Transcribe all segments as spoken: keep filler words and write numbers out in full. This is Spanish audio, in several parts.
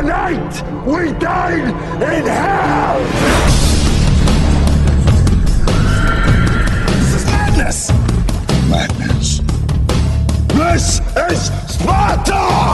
Tonight we dine in hell! This is madness! Madness. This is Sparta!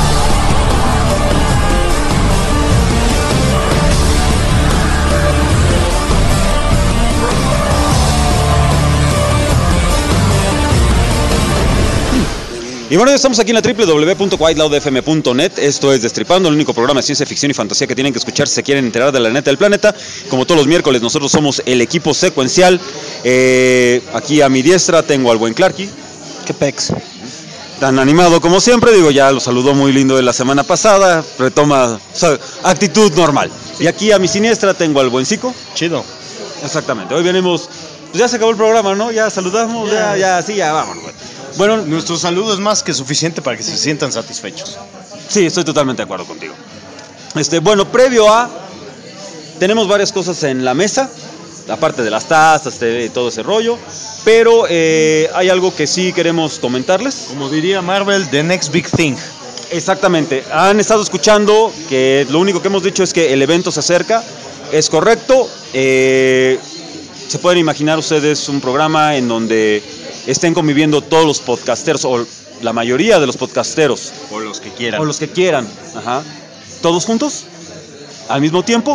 Y bueno, ya estamos aquí en la doble u doble u doble u punto white loud f m punto net. Esto es Destripando, el único programa de ciencia ficción y fantasía que tienen que escuchar si se quieren enterar de la neta del planeta. Como todos los miércoles, nosotros somos el equipo secuencial. Eh, aquí a mi diestra tengo al buen Clarky. ¿Qué pex? Tan animado como siempre, digo, ya lo saludó muy lindo de la semana pasada. Retoma, o sea, actitud normal. Y aquí a mi siniestra tengo al buen Zico. Chido. Exactamente, hoy venimos, pues ya se acabó el programa, ¿no? Ya saludamos, ya, ya, sí, ya, vámonos. Bueno, nuestro saludo es más que suficiente para que se sientan satisfechos. Sí, estoy totalmente de acuerdo contigo. Este, bueno, previo a... Tenemos varias cosas en la mesa, aparte de las tazas, de todo ese rollo, pero eh, hay algo que sí queremos comentarles. Como diría Marvel, the next big thing. Exactamente. Han estado escuchando que lo único que hemos dicho es que el evento se acerca. Es correcto. Eh, se pueden imaginar ustedes un programa en donde estén conviviendo todos los podcasteros, o la mayoría de los podcasteros. O los que quieran. O los que quieran. Ajá. ¿Todos juntos? ¿Al mismo tiempo?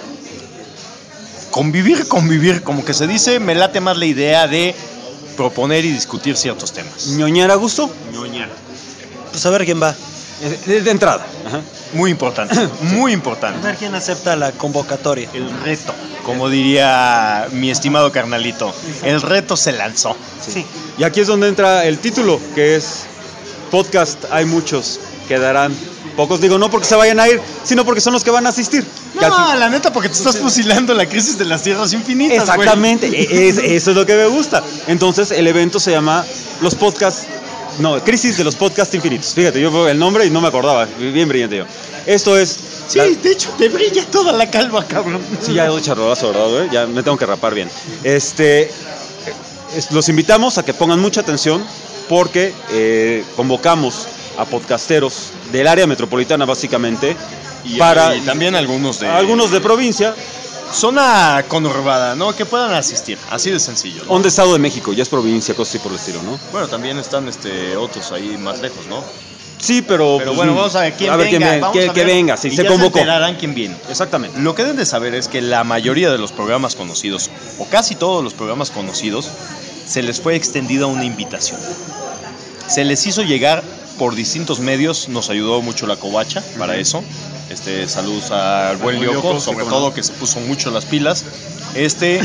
Convivir, convivir. Como que se dice, me late más la idea de proponer y discutir ciertos temas. ¿Ñoñar a gusto? Ñoñar. Pues a ver quién va. De, de entrada. Ajá. Muy importante, muy importante. A ver quién acepta la convocatoria. El reto, como diría mi estimado carnalito, el reto se lanzó. Sí. Y aquí es donde entra el título, que es podcast, hay muchos, quedarán pocos. Digo, no porque se vayan a ir, sino porque son los que van a asistir. No, la neta, porque te estás fusilando la crisis de las tierras infinitas. Exactamente, es, eso es lo que me gusta. Entonces el evento se llama Los Podcasts... No, Crisis de los Podcasts Infinitos. Fíjate, yo veo el nombre y no me acordaba. Bien brillante yo. Esto es... Sí, la... de hecho, te brilla toda la calva, cabrón. Sí, ya doy charrolazo, ¿verdad, güey? Ya me tengo que rapar bien. Este... Es, los invitamos a que pongan mucha atención porque eh, convocamos a podcasteros del área metropolitana, básicamente, y, para... Y también algunos de... Algunos de provincia. Zona conurbada, ¿no? Que puedan asistir, así de sencillo, ¿no? Un de Estado de México, ya es provincia, cosas así por el estilo, ¿no? Bueno, también están este, otros ahí más lejos, ¿no? Sí, pero... Pero bueno, vamos a ver quién a ver venga. Quién, vamos que, a ver, que venga, sí, y se ya convocó. Se enterarán quién viene. Exactamente. Lo que deben de saber es que la mayoría de los programas conocidos, o casi todos los programas conocidos, se les fue extendida una invitación. Se les hizo llegar por distintos medios, nos ayudó mucho la Covacha para uh-huh. eso. Este, saludos al buen Lyoko, sobre sí, todo, que se puso mucho las pilas. Este,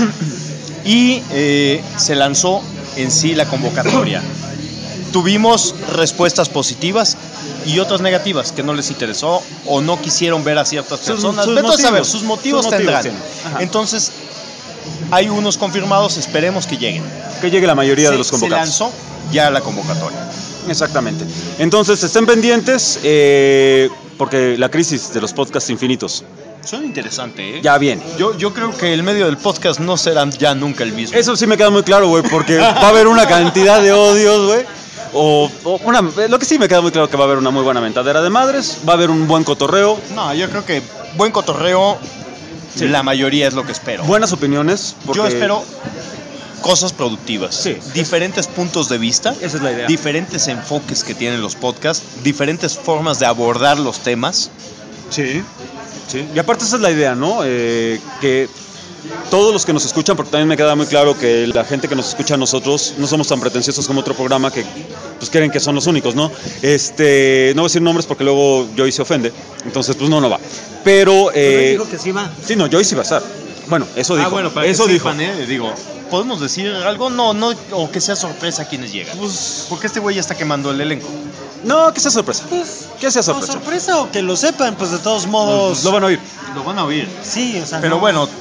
y eh, se lanzó en sí la convocatoria. Tuvimos respuestas positivas y otras negativas, que no les interesó o no quisieron ver a ciertas personas. Sus, sus Vete motivos, a saber, sus motivos, sus tendrán. motivos Entonces, hay unos confirmados, esperemos que lleguen. Que llegue la mayoría se, de los convocados. Se lanzó ya la convocatoria. Exactamente. Entonces, estén pendientes, eh, porque la crisis de los podcasts infinitos suena interesante, ¿eh? Ya viene. Yo, yo creo que el medio del podcast no será ya nunca el mismo. Eso sí me queda muy claro, güey, porque va a haber una cantidad de odios, güey. O, o una, lo que sí me queda muy claro que va a haber una muy buena mentadera de madres, va a haber un buen cotorreo. No, yo creo que buen cotorreo, sí. La mayoría es lo que espero. Buenas opiniones. Porque... Yo espero cosas productivas, sí, diferentes puntos de vista, esa es la idea. Diferentes enfoques que tienen los podcasts, diferentes formas de abordar los temas. Sí, sí. Y aparte esa es la idea, ¿no? Eh, que todos los que nos escuchan, porque también me queda muy claro que la gente que nos escucha a nosotros no somos tan pretenciosos como otro programa que pues creen que son los únicos, ¿no? Este, no voy a decir nombres porque luego Joey se ofende, entonces pues no, no va. Pero... Eh, dijo que sí va. Sí, no, Joey sí va a estar. Bueno, eso dijo. Ah, bueno, para eso que dijo. sepan, ¿eh? Digo, ¿podemos decir algo? No, no, o que sea sorpresa a quienes llegan. Pues, porque este güey ya está quemando el elenco. No, que sea sorpresa. Pues, que sea sorpresa. O sorpresa o que lo sepan, pues de todos modos. Lo van a oír. Lo van a oír. Sí, o sea. Pero no. bueno,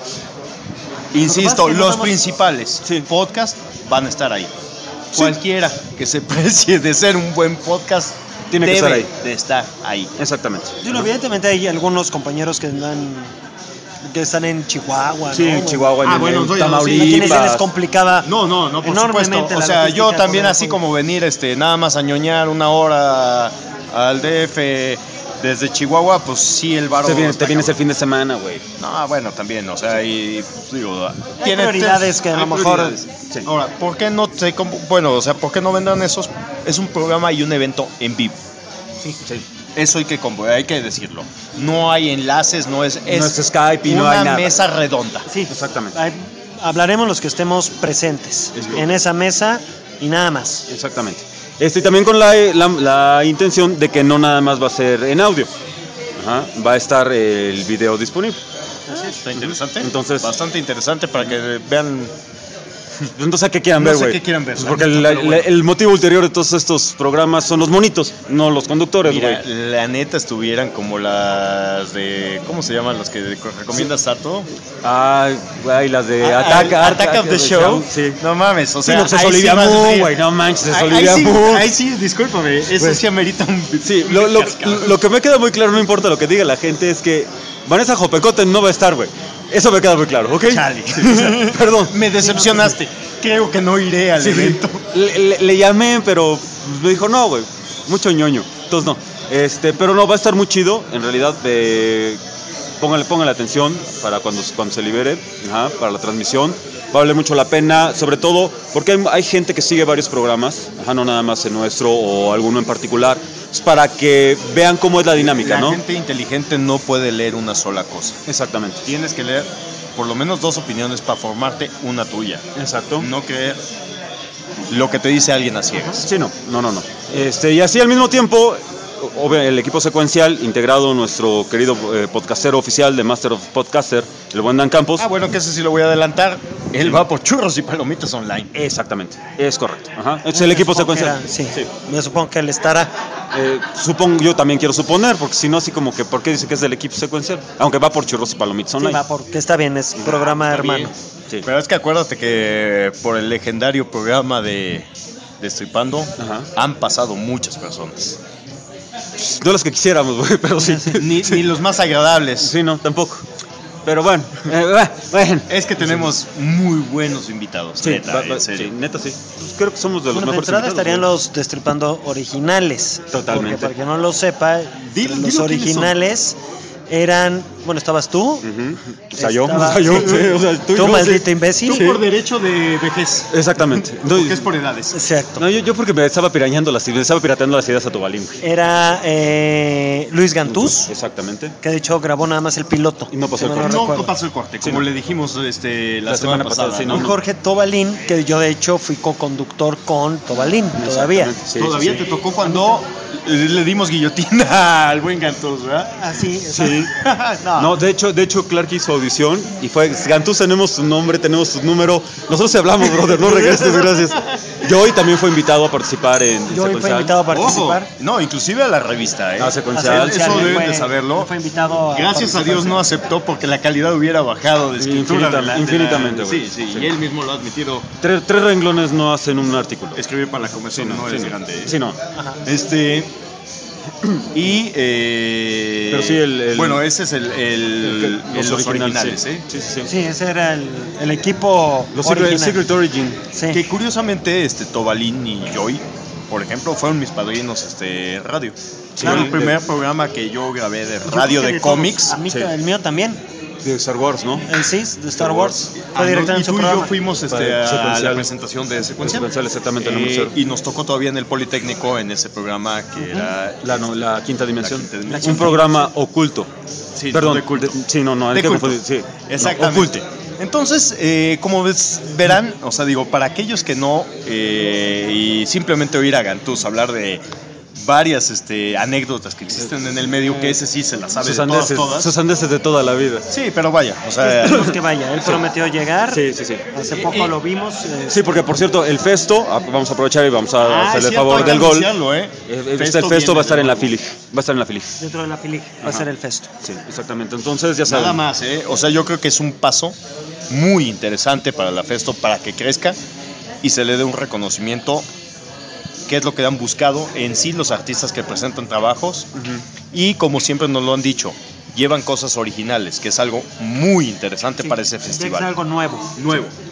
insisto, que no los estamos... principales sí. podcasts van a estar ahí. Sí. Cualquiera que se precie de ser un buen podcast tiene que debe estar ahí. de estar ahí. Exactamente. Sí, no, evidentemente hay algunos compañeros que andan, que están en Chihuahua, sí, ¿no? en Chihuahua, en, ah, bueno, en Tamaulipas. A quienes se les complicaba no, no, no, por enormemente supuesto. O la sea, yo también poder, así como venir este, nada más a ñoñar una hora al D F Desde Chihuahua, pues sí, el varo. Te, viene- está te vienes el cabrón. fin de semana, güey. No, bueno, también, o sea, y digo, Hay prioridades que a lo hay mejor- prioridades. Sí. Ahora, ¿por qué no te comp- bueno, o sea, ¿por qué no vendrán esos? Es un programa y un evento en vivo. Sí. Eso hay que comp- hay que decirlo. No hay enlaces, no es, No es Skype y no una hay nada. mesa redonda. Sí, Exactamente. Hay- hablaremos los que estemos presentes Es correcto. en esa mesa y nada más. Exactamente. Este, y también con la, la, la intención de que no nada más va a ser en audio. Ajá, va a estar el video disponible. Está interesante. Entonces- bastante interesante para que vean. No sé qué quieran No ver, sé güey. qué quieran ver, Pues la porque neta, la- pero la- bueno. el motivo ulterior de todos estos programas son los monitos, no los conductores, güey. Mira, la neta estuvieran como las de. ¿Cómo se llaman? Las que recomiendas Sato. Ay, güey, las de Ah, Attack, ah, Attack of the Show. Sí. No mames, o Sí, sea. no, pues es ahí sí Olivia más Munn, bien. güey, no manches, es Ahí- Olivia ahí sí, Munn. Ahí sí, discúlpame, eso Güey. sí amerita un. Sí, un lo, lo, cascabel. lo que me queda muy claro, no importa lo que diga la gente, es que Vanessa Jopecote no va a estar, güey. Eso me queda muy claro, ¿ok? Chale. Sí, o sea, perdón. Me decepcionaste. Creo que no iré al Sí, sí. evento. Le, le- le llamé, pero me dijo, no, güey, mucho ñoño. Entonces, no. Este, pero no, va a estar muy chido, en realidad. Eh, póngale, póngale atención para cuando, cuando se libere, ajá, para la transmisión. Va a valer mucho la pena, sobre todo porque hay, hay gente que sigue varios programas, ajá, no nada más el nuestro o alguno en particular, es para que vean cómo es la dinámica, La ¿no? gente inteligente no puede leer una sola cosa. Exactamente. Tienes que leer por lo menos dos opiniones para formarte una tuya. Exacto. No creer lo que te dice alguien a ciegas. Sí, no, no, no, no. Este, y así al mismo tiempo, obvio, el equipo secuencial, integrado nuestro querido eh, podcastero oficial de Master of Podcaster, el buen Dan Campos. Ah, bueno, que ese sí lo voy a adelantar. Él va por churros y palomitas online. Exactamente, es correcto. Ajá. Es el equipo Supongo que secuencial. era- sí. Sí. Yo supongo que él estará. Eh, supongo, yo también quiero suponer, porque si no, así como que, ¿por qué dice que es del equipo secuencial? Aunque va por churros y palomitas Sí, online. va porque está bien, es programa Está hermano. bien. Sí. Pero es que acuérdate que por el legendario programa de Destripando Ajá. han pasado muchas personas. No las que quisiéramos, güey, pero sí. Ni, sí. ni los más agradables. Sí, no, tampoco. Pero bueno, eh, va- bueno. Es que tenemos muy buenos invitados. Sí, neta, va- va- en serio. sí, neta sí. Pues creo que somos de los Bueno, de mejores entrada invitados, estarían güey. los Destripando originales. Totalmente. Porque para que no lo sepa, Dilo- los dilo quiénes son. originales eran. Bueno, estabas tú. Ujú. O sea, yo, Estaba- o sea, yo, sí, o sea, tú y Tú, yo, maldito sí. imbécil. Tú por derecho de vejez. Exactamente. No, Porque es por edades. Exacto. no, yo, yo porque me estaba pirañando las me estaba pirateando las ideas a Tobalín, güey. Era eh, Luis Gantús, Exactamente. que de hecho grabó nada más el piloto. Y no pasó si el mal corte. No recuerdo. pasó el corte, Sí, como no. le dijimos este, la, La semana, semana pasada, pasada. sí, ¿no? Y Jorge Tobalín, que yo de hecho fui co-conductor con Tobalín todavía. Exactamente, sí, Todavía sí, te sí. tocó cuando le dimos guillotina al buen Gantús, ¿verdad? Así, Sí. no. No, de hecho, de hecho, Clark hizo audición y fue Gantús, tenemos su nombre, tenemos su número. Nosotros te hablamos, brother, no regreses, gracias. Joey también fue invitado a participar en Yo fui Secuencial. invitado a Ojo, participar. no, inclusive a la revista, ¿eh? Ah, Secuencial. Eso Él deben fue- de saberlo. él Fue invitado a Gracias a Dios no aceptó porque la calidad hubiera bajado de escritura. Infinita- de la- de la- infinitamente, güey. Sí, sí, Sí. y él mismo lo ha admitido. Tres, tres renglones no hacen un artículo. Escribir para la conversión no, sí, es no. grande. ¿eh? Sí, no. Ajá. Este. Y. eh, Pero sí, el- el- bueno, ese es el. el- El- el- los originales, sí. ¿eh? Sí, sí, sí. Sí, ese era el, el equipo Los Secret, el original. Secret Origin. Sí. Que curiosamente, este, Tobalín y Joy, por ejemplo, fueron mis padrinos este, radio. Sí, Fue el de- primer programa que yo grabé de Yo radio creo que de todos. cómics. A mí, Sí. el mío también. De Star Wars, ¿no? El C I S de Star Wars. Ah, Fue no, director en y su tú y yo programa. fuimos este, Para a Secuencial. la presentación de Secuencial. Secuencial, exactamente, en el Eh, museo. y nos tocó todavía en el Politécnico en ese programa que era La, no, la quinta dimensión. La quinta dimensión. Un programa oculto. Sí, Perdón. de culto. de- sí, no, no, hay De que culto. confundir, sí. Exactamente. No, oculte. Entonces, eh, como ves, verán, o sea, digo, para aquellos que no, eh, y simplemente oír a Gantús hablar de varias este, anécdotas que existen en el medio, que ese sí se las sabe Sus de todas, andeses, todas. sus andeses de toda la vida. Sí, pero vaya, o sea, Esperemos que vaya. Él prometió llegar. Sí, sí, sí. Hace poco lo vimos. eh, Sí, porque por cierto, el Festo, ah, vamos a aprovechar y vamos a Ah, hacerle el cierto, favor hay que del gol. anunciarlo, ¿eh? Eh, eh, Festo el Festo viene va a estar de en la nuevo. Filig. Va a estar en la Filig. Dentro de la Filig va a Ajá. ser el festo. Sí, exactamente. Entonces, ya saben. Nada más, ¿eh? O sea, yo creo que es un paso muy interesante para la Festo, para que crezca y se le dé un reconocimiento, que es lo que han buscado en sí los artistas que presentan trabajos. Y como siempre nos lo han dicho, llevan cosas originales, que es algo muy interesante Sí, para ese tiene que ser festival. algo nuevo. Nuevo.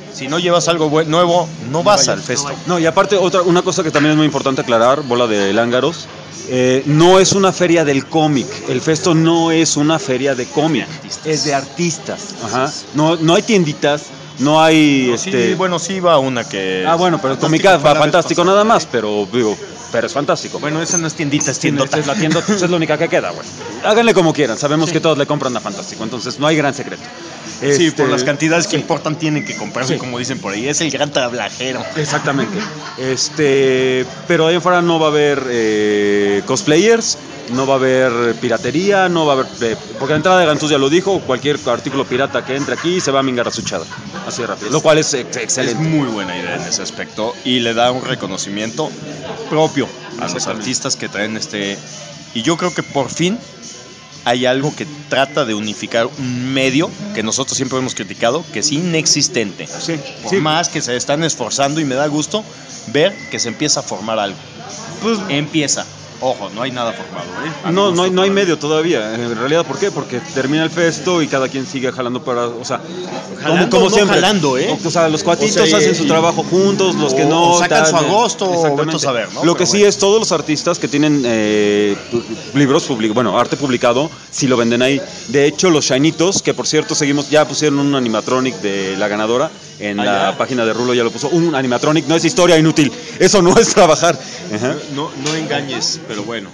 Si no llevas algo buen- nuevo, no vas al festo. No, y aparte, otra, una cosa que también es muy importante aclarar, bola de lángaros, eh, no es una feria del cómic. El Festo no es una feria de cómic, es de artistas. Ajá. No, no hay tienditas, no hay... No, este... sí, bueno, sí va una que... Ah, bueno, pero el cómic Fantástico va fue la vez fantástico pasada. nada más, pero digo, pero es fantástico. Bueno, esa no es tiendita, es Sí, tiendota. es la tienda, pues, es la única que queda, güey. Háganle como quieran, sabemos que todos le compran a Fantástico, entonces no hay gran secreto. Sí, Este, por las cantidades que importan tienen que comprarse, Sí. como dicen por ahí. Es el gran tablajero. Exactamente. Este, pero ahí afuera no va a haber eh, cosplayers, no va a haber piratería, no va a haber... eh, porque la entrada de Gantús ya lo dijo, cualquier artículo pirata que entre aquí se va a mingar a su chada. Así de rápido. Lo cual es ex- excelente. Es muy buena idea en ese aspecto y le da un reconocimiento propio a los artistas que traen este... Y yo creo que por fin hay algo que trata de unificar un medio que nosotros siempre hemos criticado, que es inexistente. Sí, Por sí. más que se están esforzando y me da gusto ver que se empieza a formar algo. Pues, Empieza. Ojo, no hay nada formado, ¿eh? A mi no, gusto no hay, no hay todavía. medio todavía. En realidad, ¿por qué? Porque termina el festo y cada quien sigue jalando para, o sea, Jalando, como, como no siempre. jalando, ¿eh? O sea, los cuatitos O sea, hacen y- su trabajo juntos, los que o- no o sacan tal, su agosto, o exactamente. vete a saber, ¿no? Lo que Pero sí bueno. es todos los artistas que tienen eh, libros publicados, bueno, arte publicado, sí lo venden ahí. De hecho, los Shinitos, que por cierto seguimos, ya pusieron un animatronic de la ganadora en Ah, la ya. página de Rulo, ya lo puso. Un animatronic no es historia inútil, eso no es trabajar. Ajá. No, no engañes, pero bueno.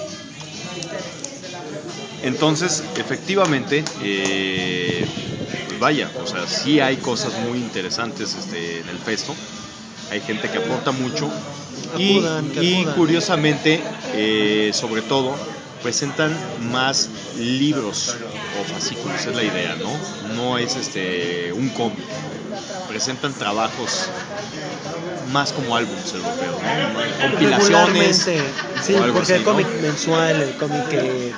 Entonces, efectivamente, eh, pues vaya, o sea, sí hay cosas muy interesantes este, en el festo. Hay gente que aporta mucho. Y, Acudan, que y acudan. curiosamente, eh, sobre todo, presentan más libros o fascículos, es la idea, ¿no? No es este un cómic. Presentan trabajos más como álbumes europeos, ¿no? Compilaciones. Regularmente, sí, o algo porque así, el cómic ¿no? mensual, el cómic que, eh,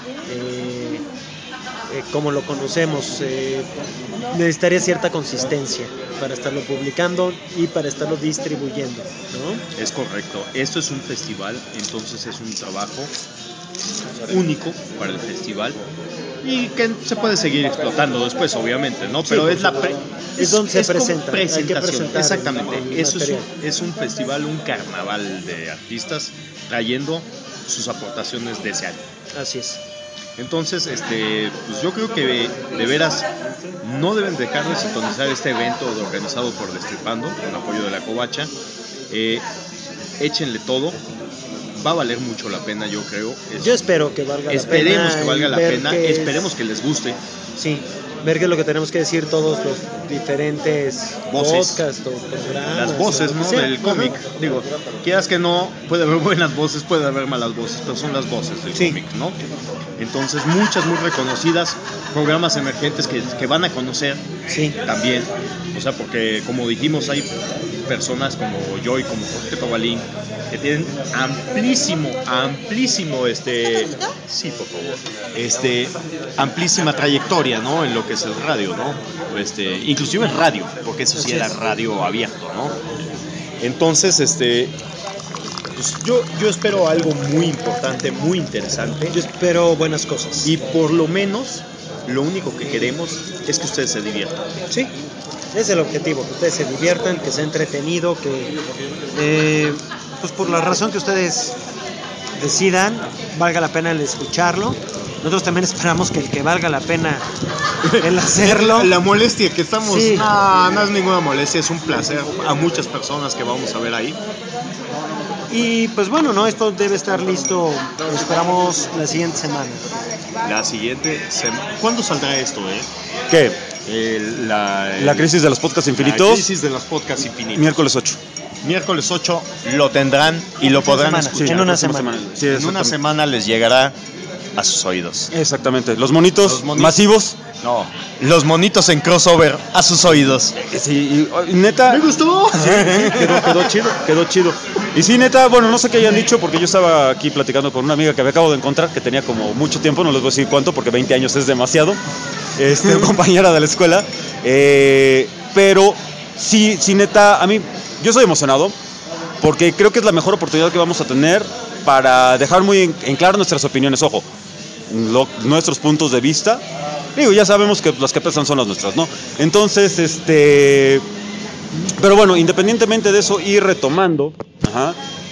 eh, como lo conocemos, eh, necesitaría cierta consistencia para estarlo publicando y para estarlo distribuyendo, ¿no? Es correcto. Esto es un festival, entonces es un trabajo único para el festival y que se puede seguir explotando después, obviamente, ¿no? Pero por es la supuesto. pre- Es donde se como presenta, hay que presentación. presentar Exactamente. el- el Eso es un, material. es un festival, un carnaval de artistas trayendo sus aportaciones de ese año. Así es. Entonces, este, pues yo creo que de veras no deben dejar de sintonizar este evento organizado por Destripando, con apoyo de la Covacha. Eh, échenle todo, va a valer mucho la pena, yo creo. Es- Yo espero que valga la pena. esperemos que valga y la ver pena, qué es- esperemos que les guste. Sí, ver qué es lo que tenemos que decir todos los diferentes Voces. podcasts o programas. Las voces, o lo ¿no? que sea. Del cómic. Ajá. Digo, quieras que no, puede haber buenas voces, puede haber malas voces, pero son las voces del Sí. cómic, ¿no? Entonces, muchas muy reconocidas, programas emergentes que, que van a conocer Sí. también. O sea, porque como dijimos, hay personas como yo y como Jorge Pabalín que tienen amplísimo, amplísimo, este, sí, por favor, este, amplísima trayectoria, ¿no? En lo que es el radio, ¿no? Este, inclusive en radio, porque eso sí era radio abierto, ¿no? Entonces, este, pues yo, yo espero algo muy importante, muy interesante. Yo espero buenas cosas. Y por lo menos, lo único que queremos es que ustedes se diviertan. Sí, es el objetivo, que ustedes se diviertan, que sea entretenido, que eh, pues por la razón que ustedes decidan, valga la pena el escucharlo. Nosotros también esperamos que el que valga la pena el hacerlo. La molestia que estamos... Sí. No, no es ninguna molestia, es un placer a muchas personas que vamos a ver ahí. Y pues bueno, no, esto debe estar listo, lo esperamos la siguiente semana. La siguiente semana... ¿Cuándo saldrá esto, eh? ¿Qué? El- la, el- La crisis de los podcasts La infinitos, crisis de los podcasts infinitos. miércoles ocho. Miércoles ocho lo tendrán y lo podrán semana, escuchar. sí, en una próxima semana. Sí, En una exactamente. semana les llegará a sus oídos. Exactamente. Los monitos, Los monitos. masivos. No, los monitos en crossover a sus oídos. Sí, y, y neta. ¡Me gustó! Sí, sí, quedó, quedó chido, quedó chido. Y sí, neta, bueno, no sé qué hayan dicho, porque yo estaba aquí platicando con una amiga que me acabo de encontrar, que tenía como mucho tiempo, no les voy a decir cuánto, porque veinte años es demasiado, este, compañera de la escuela, eh, pero sí, sí, neta, a mí, yo estoy emocionado, porque creo que es la mejor oportunidad que vamos a tener para dejar muy en, en claro nuestras opiniones, ojo, lo- nuestros puntos de vista. Digo, ya sabemos que las que pesan son las nuestras, ¿no? Entonces, este... Pero bueno, independientemente de eso y retomando, ajá,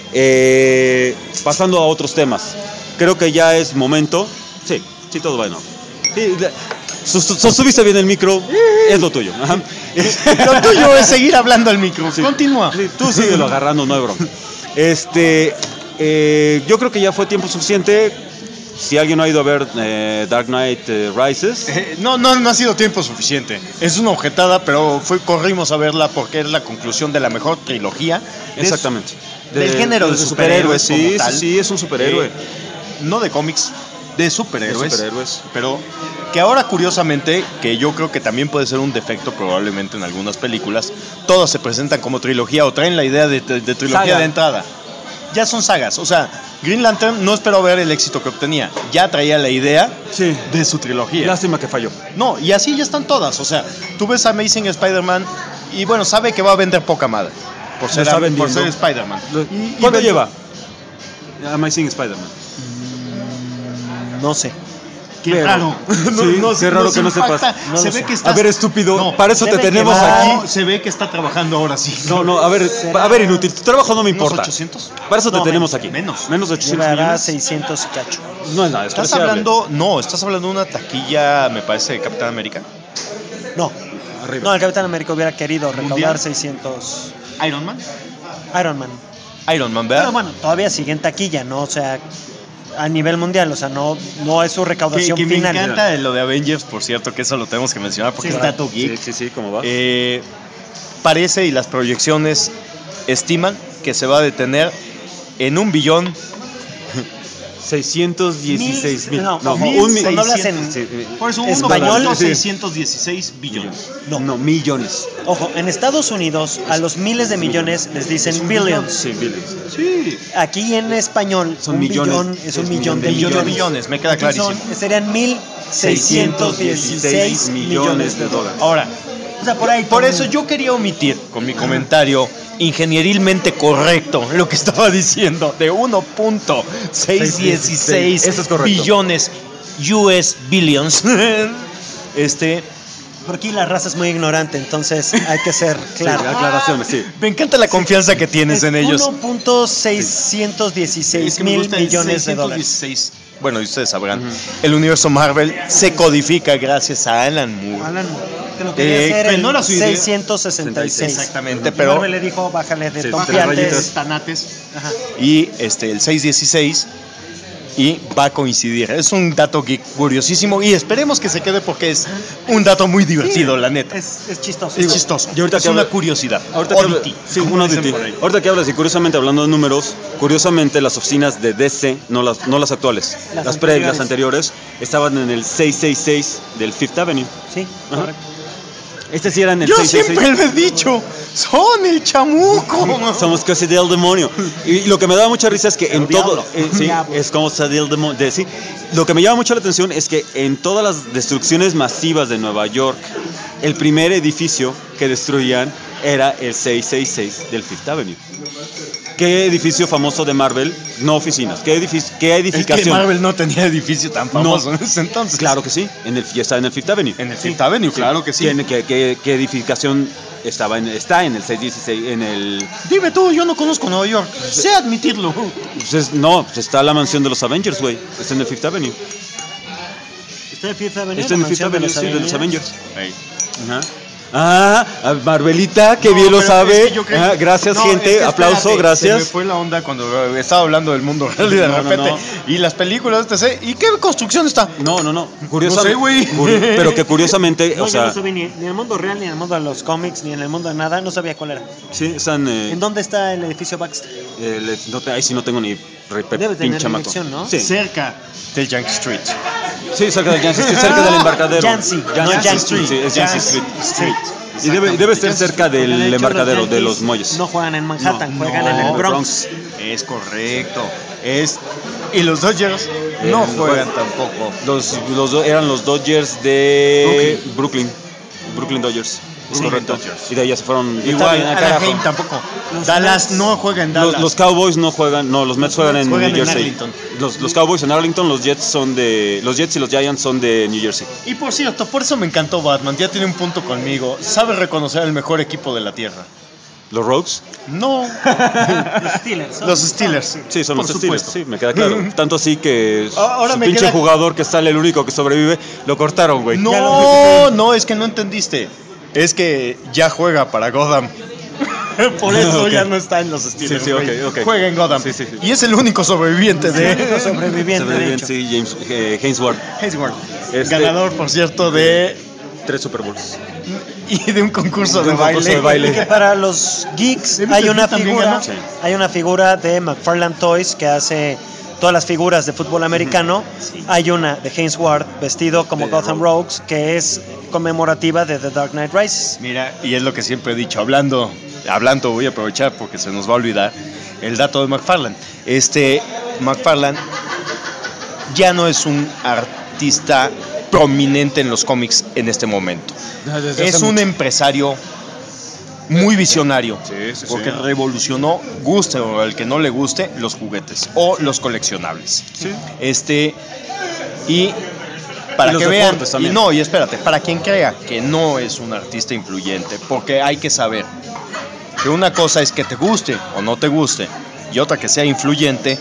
eh, pasando a otros temas, creo que ya es momento. Sí, sí, todo va en orden. Sí, sostuviste bien el micro, es lo tuyo. Ajá. Lo tuyo es seguir hablando al micro. Sí. Continúa. Sí, tú síguelo agarrando, no hay broma. Este, eh, yo creo que ya fue tiempo suficiente. Si alguien no ha ido a ver eh, Dark Knight eh, Rises. Eh, no, no, no ha sido tiempo suficiente. Es una objetada, pero fue, corrimos a verla porque es la conclusión de la mejor trilogía. Exactamente. De, del de, género de, de superhéroes. superhéroes sí, tal. sí, sí, es un superhéroe. Eh, no de cómics, de superhéroes. De superhéroes. Pero que ahora, curiosamente, que yo creo que también puede ser un defecto probablemente en algunas películas, todas se presentan como trilogía o traen la idea de, de, de trilogía Saga. de entrada. Ya son sagas, o sea, Green Lantern no esperó ver el éxito que obtenía, ya traía la idea sí. de su trilogía. Lástima que falló. No, y así ya están todas, o sea, tú ves Amazing Spider-Man y bueno, sabe que va a vender poca madre por ser, a, por ser Spider-Man. ¿Cuánto lleva Amazing Spider-Man? No sé. Qué Pero, raro. No, sí, no, qué raro que no sepas. No se ve sé. que está. A ver, estúpido. No, para eso te tenemos va, aquí. Se ve que está trabajando ahora sí. No, no, a ver, ¿será? A ver, inútil. Tu trabajo no me importa. ochocientos? Para eso te no, tenemos menos, aquí. Menos. Menos de ochocientos Llevará millones. seiscientos y cacho. No es nada. ¿Estás hablando? No, estás hablando de una taquilla, me parece, de Capitán América. No. Arriba. No, el Capitán América hubiera querido recaudar ¿Mundial? seiscientos. ¿Iron Man? Iron Man. Iron Man, ¿verdad? Pero bueno, todavía sigue en taquilla, ¿no? O sea, a nivel mundial, o sea, no, no es su recaudación que, que final. Me encanta de lo de Avengers, por cierto, que eso lo tenemos que mencionar porque sí, es dato geek. Sí, sí, sí, ¿cómo va? Eh, parece y las proyecciones estiman que se va a detener en un billón. seiscientos dieciséis mil. No, no, mil, un cuando hablas en sí, por eso, español, sí. seiscientos dieciséis billones. No, no, millones. Ojo, en Estados Unidos a los miles de millones les dicen billions. Sí, billions. Sí. Aquí en español son un millones, billón es un millón de, de millones. millones. millones. Me queda clarísimo. Son, serían mil seiscientos dieciséis millones de dólares. Ahora, o sea, por ahí. Por eso yo quería omitir con mi comentario ingenierilmente correcto lo que estaba diciendo de uno punto seiscientos dieciséis billones U S billions. Este, por aquí la raza es muy ignorante, entonces hay que ser claro. Sí, aclaraciones, sí. Me encanta la confianza sí. que tienes es en ellos. uno punto seiscientos dieciséis mil millones de dólares. Bueno, y ustedes sabrán, uh-huh. el universo Marvel se codifica gracias a Alan Moore. Alan Moore. Que lo quería eh, hacer en seiscientos sesenta y seis. Exactamente, uh-huh. pero Marvel le dijo, bájale de sí, tompiates. Tanates. Ajá. Y este, el seiscientos dieciséis y va a coincidir. Es un dato geek curiosísimo y esperemos que se quede porque es un dato muy divertido, sí, la neta. Es, es chistoso. Es chistoso. Y ahorita es una habla, curiosidad. Ahorita que, habla, sí, un ahorita que hablas y curiosamente hablando de números, curiosamente las oficinas de D C, no las, no las actuales, las, las previas, las anteriores, estaban en el seiscientos sesenta y seis del Fifth Avenue. Sí, ajá. Correcto. Este sí era en el Yo seiscientos sesenta y seis. Siempre lo he dicho, son el chamuco. Somos casi del demonio. Y lo que me daba mucha risa es que el en diablo. todo, eh, sí, es como del demonio. De, sí. Lo que me llama mucho la atención es que en todas las destrucciones masivas de Nueva York, el primer edificio que destruían era el seiscientos sesenta y seis del Fifth Avenue. ¿Qué edificio famoso de Marvel? No oficinas. ¿Qué, edific- qué edificación? Es que Marvel no tenía edificio tan famoso no. en ese entonces. Claro que sí. En el, ya está en el Fifth Avenue. En el Fifth sí. Avenue, claro que sí. ¿Qué, qué, qué, qué edificación estaba en, está en el seiscientos dieciséis? En el... Dime tú, yo no conozco Nueva York. Sé admitirlo. Pues es, no, pues está la mansión de los Avengers, güey. Está en el Fifth Avenue. ¿Está en el Fifth Avenue? Está en el Fifth Avenue, sí, de los Avengers. Hey. Ajá. Ah, Marvelita, que no, bien lo sabe. Es que creo... ah, gracias, no, gente. Es que Aplauso, gracias. Se me fue la onda cuando estaba hablando del mundo real y de no, repente. No, no. Y las películas, etcétera. ¿Y qué construcción está? No, no, no. Curiosamente. No sé, güey. Curi- pero que curiosamente. No, o sea, yo no sabía ni, ni en el mundo real, ni en el mundo de los cómics, ni en el mundo de nada. No sabía cuál era. Sí, están. Eh, ¿En dónde está el edificio Baxter? Eh, no te, ahí sí no tengo ni repet, Debe tener pinche dirección, ¿no? Sí. Cerca del Yankee Street. Sí, cerca del Yankee Street, cerca del embarcadero. Yancey, no Yankee Street. Sí, es Yancey Street. Street. Y debe, debe estar cerca del de hecho, embarcadero los de los muelles. No juegan en Manhattan, no, juegan no, en el Bronx. Bronx. Es correcto. Es y los Dodgers eh, no juegan tampoco. Los, los eran los Dodgers de Brooklyn. Brooklyn. Brooklyn Dodgers. Es Brooklyn correcto. Dodgers. Y de ahí ya se fueron. Igual, También, ah, carajo. Anaheim tampoco. Los Dallas Mets- no juega en Dallas. Los, los Cowboys no juegan, no, los Mets juegan en juegan New en Jersey. Arlington. Los, los Cowboys en Arlington, los Jets son de, los Jets y los Giants son de New Jersey. Y por cierto, por eso me encantó Batman. Ya tiene un punto conmigo. Sabe reconocer el mejor equipo de la tierra. Los Rogues, No, Los Steelers. son- los Steelers. sí, son Por los Steelers, supuesto. sí, me queda claro. Tanto así que Ahora su me pinche queda- jugador que sale el único que sobrevive, lo cortaron, güey. Ya No, no, es que no entendiste. Es que ya juega para Gotham. Por eso Ok. ya no está en los Steelers. Sí, sí, ok, güey. ok. Juega en Gotham. Sí, sí, sí. Y es el único sobreviviente El de único sobreviviente, de Sobreviven, hecho. sí, James eh, Hainsworth. Hayward. Este- Ganador, por cierto, de Tres Super Bowls. y de un concurso De de, un baile. concurso de baile. Y que para los geeks ¿He visto hay que una también figura, ganó? Sí. hay una figura de McFarlane Toys que hace todas las figuras de fútbol americano. Hay una de Haynes Ward vestido como De Gotham Rogue. Rogues que es conmemorativa de The Dark Knight Rises. Mira, y es lo que siempre he dicho, hablando, hablando voy a aprovechar porque se nos va a olvidar el dato de McFarlane. Este McFarlane ya no es un artista prominente en los cómics en este momento. Es un empresario muy visionario, Sí, sí, porque sí. revolucionó, guste o al que no le guste, los juguetes o los coleccionables. Sí. Este y para Y los que vean, deportes y también. no, y espérate, para quien crea que no es un artista influyente, porque hay que saber que una cosa es que te guste o no te guste, y otra que sea influyente.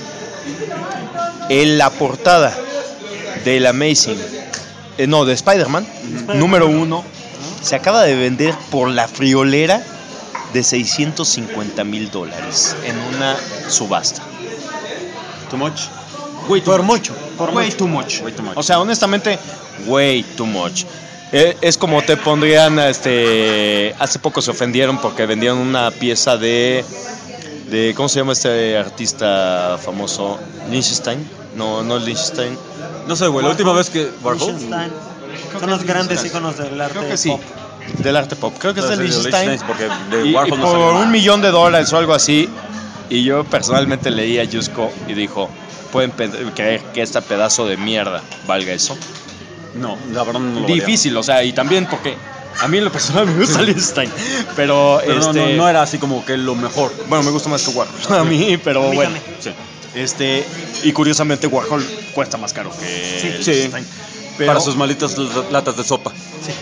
En la portada del Amazing, eh, no, de Spider-Man, número uno, se acaba de vender por la friolera de seiscientos cincuenta mil dólares en una subasta. Too much. Por mucho, por Way mucho. too much. Way too much. O sea, honestamente, way too much. Eh, es como te pondrían, este, hace poco se ofendieron porque vendían una pieza de, de ¿cómo se llama este artista famoso? Liechtenstein. No, no es Liechtenstein. No sé, güey, la última vez que Warhol. Liechtenstein. Son los grandes íconos del arte Creo que sí. pop. Del arte pop. Creo que es de Liechtenstein. Porque de Y, y Warhol no por salió un nada. millón de dólares o algo así. Y yo personalmente leí a Yusko y dijo, ¿pueden pe- creer que este pedazo de mierda valga eso? No, la verdad no lo valía. Difícil, o sea, y también porque a mí en lo personal me gusta Liechtenstein, pero, Pero no, este, no, no era así como que lo mejor. bueno, me gusta más que Warhol a mí, pero A mí bueno, también. Sí. este, y curiosamente Warhol cuesta más caro que Sí. el Sí. Liechtenstein, pero, Para sus malitas l- latas de sopa.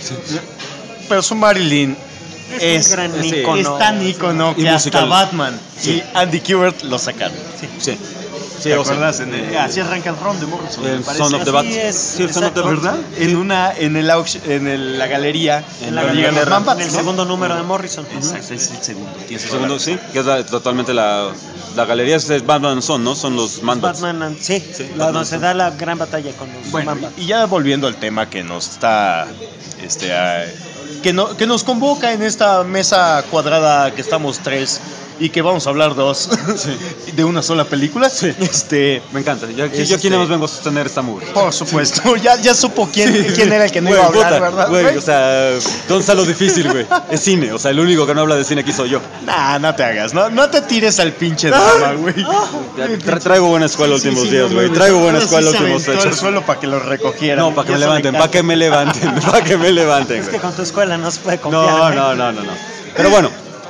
pero su Marilyn Es es, un gran sí, ícono. es tan ícono Y que musical. hasta Batman Sí. y Andy Kubert lo sacaron. Sí. Sí, ¿Te o sea, acuerdas? En el- así arranca el ron de Morrison, El me parece. Son of the Así Bat. es, Sí, el Son of the exacto. Bat. ¿Verdad? En una, en el auction- en el- la galería, En la donde llegan los galería, Man Bats, en el ¿no? segundo número de Morrison. Exacto, es el segundo. tienes El toda la segundo, sí, razón. que es la- totalmente la, la galería es de Batman Son, ¿no? Son los mandos. Batman, and- sí, Sí, la- Batman donde se Son. da la gran batalla con los Bueno, Man Bats. y ya volviendo al tema que nos está, este, a- que, no, que nos convoca en esta mesa cuadrada que estamos tres y que vamos a hablar dos de una sola película. Este, Me encanta. Yo, Es yo aquí nada más este- vengo a sostener esta mugre. por supuesto, ya, ya supo quién, quién era el que no Güey, iba a hablar, puta, ¿verdad? Güey, güey? o sea, ¿dónde está lo difícil, güey? Es cine, o sea, el único que no habla de cine aquí soy yo. Nah, no te hagas, no, no te tires al pinche drama, güey. Ya tra- traigo buena escuela los Sí, últimos sí, días, no güey. mames. Traigo buena Ahora sí escuela los se últimos aventó al fechas. suelo para que lo recogieran. No, para que Y me eso levanten, encanta. para que me levanten, para que me levanten, Es que güey. con tu escuela no se puede confiar. No, ¿eh? no, no, no, no. Pero bueno,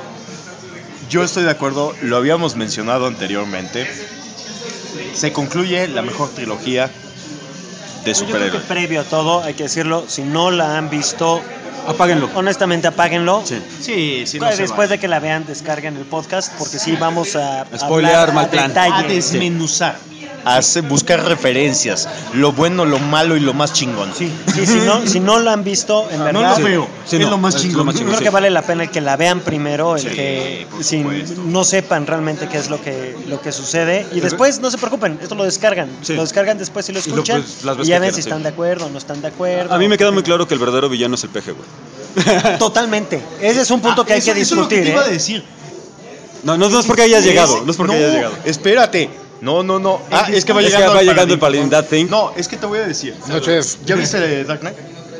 Yo estoy de acuerdo, lo habíamos mencionado anteriormente. Se concluye la mejor trilogía de Yo creo que superhéroes. previo a todo, hay que decirlo, si no la han visto, apáguenlo. honestamente apáguenlo. Sí. Sí, sí, Pues, después de que la vean, descarguen el podcast, porque sí vamos a Spoilear, hablar mal a plan. detalle. a desmenuzar, a hacer- buscar referencias, lo bueno, lo malo y lo más chingón. Sí, sí, si no, si no la han visto, en No verdad, lo veo, Sí, es no, lo más es lo chingón. más yo chingón. creo sí. que vale la pena el que la vean primero, el Sí, que por sin- supuesto. no sepan realmente qué es lo que lo que sucede y después no se preocupen, esto lo descargan, Sí. lo descargan después y lo Y lo, escuchan pues, las veces y ya que ven quieran, si sí. están de acuerdo o no están de acuerdo. A mí me queda muy claro que el verdadero villano es el peje, güey. Totalmente, ese es un punto Ah, que hay eso- que eso es lo discutir. te iba a ¿eh? decir. No, no, no es porque hayas llegado, no es porque no, hayas llegado. Espérate. No, no, no. Ah, es que va Es que llegando va el llegando el Paladín. Paladín, that thing. No, es que te voy a decir. No, chef. ¿Ya viste Dark Knight?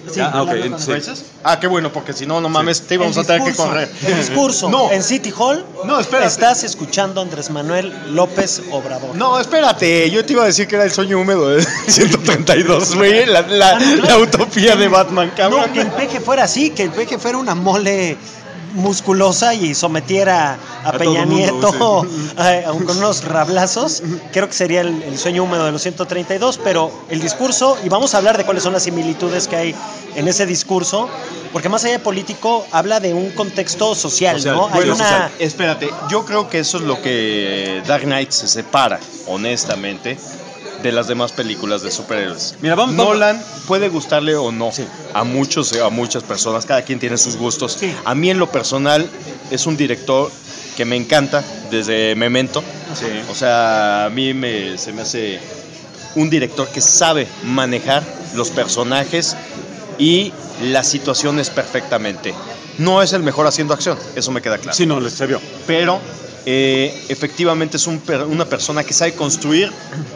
Sí, Ah, ok, hablando con- sí. ¿Races? Ah, qué bueno, porque si no, no mames, te íbamos El a tener que discurso, correr. El discurso No. en City Hall. No, espérate. Estás escuchando a Andrés Manuel López Obrador. No, espérate, yo te iba a decir que era el sueño húmedo de ciento treinta y dos, güey, la, la, la utopía de Batman, cabrón. No, que el peje fuera así, que el peje fuera una mole musculosa y sometiera a, A Peña todo mundo, Nieto a- a- con unos rablazos. Creo que sería el, el sueño húmedo de los ciento treinta y dos, pero el discurso, y vamos a hablar de cuáles son las similitudes que hay en ese discurso, porque más allá de político, habla de un contexto social, Social, ¿no? Hay bueno, una... social. Espérate, yo creo que eso es lo que Dark Knight se separa, honestamente, de las demás películas de superhéroes. Mira, vamos- vamos- Nolan puede gustarle o no Sí. a muchos, a muchas personas, cada quien tiene sus gustos. Sí. A mí en lo personal es un director que me encanta desde Memento. Sí. O sea, a mí me, se me hace un director que sabe manejar los personajes y las situaciones perfectamente. No es el mejor haciendo acción, eso me queda claro. Sí, no, se vio. Pero eh, efectivamente es un per- una persona que sabe construir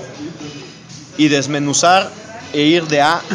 y desmenuzar e ir de A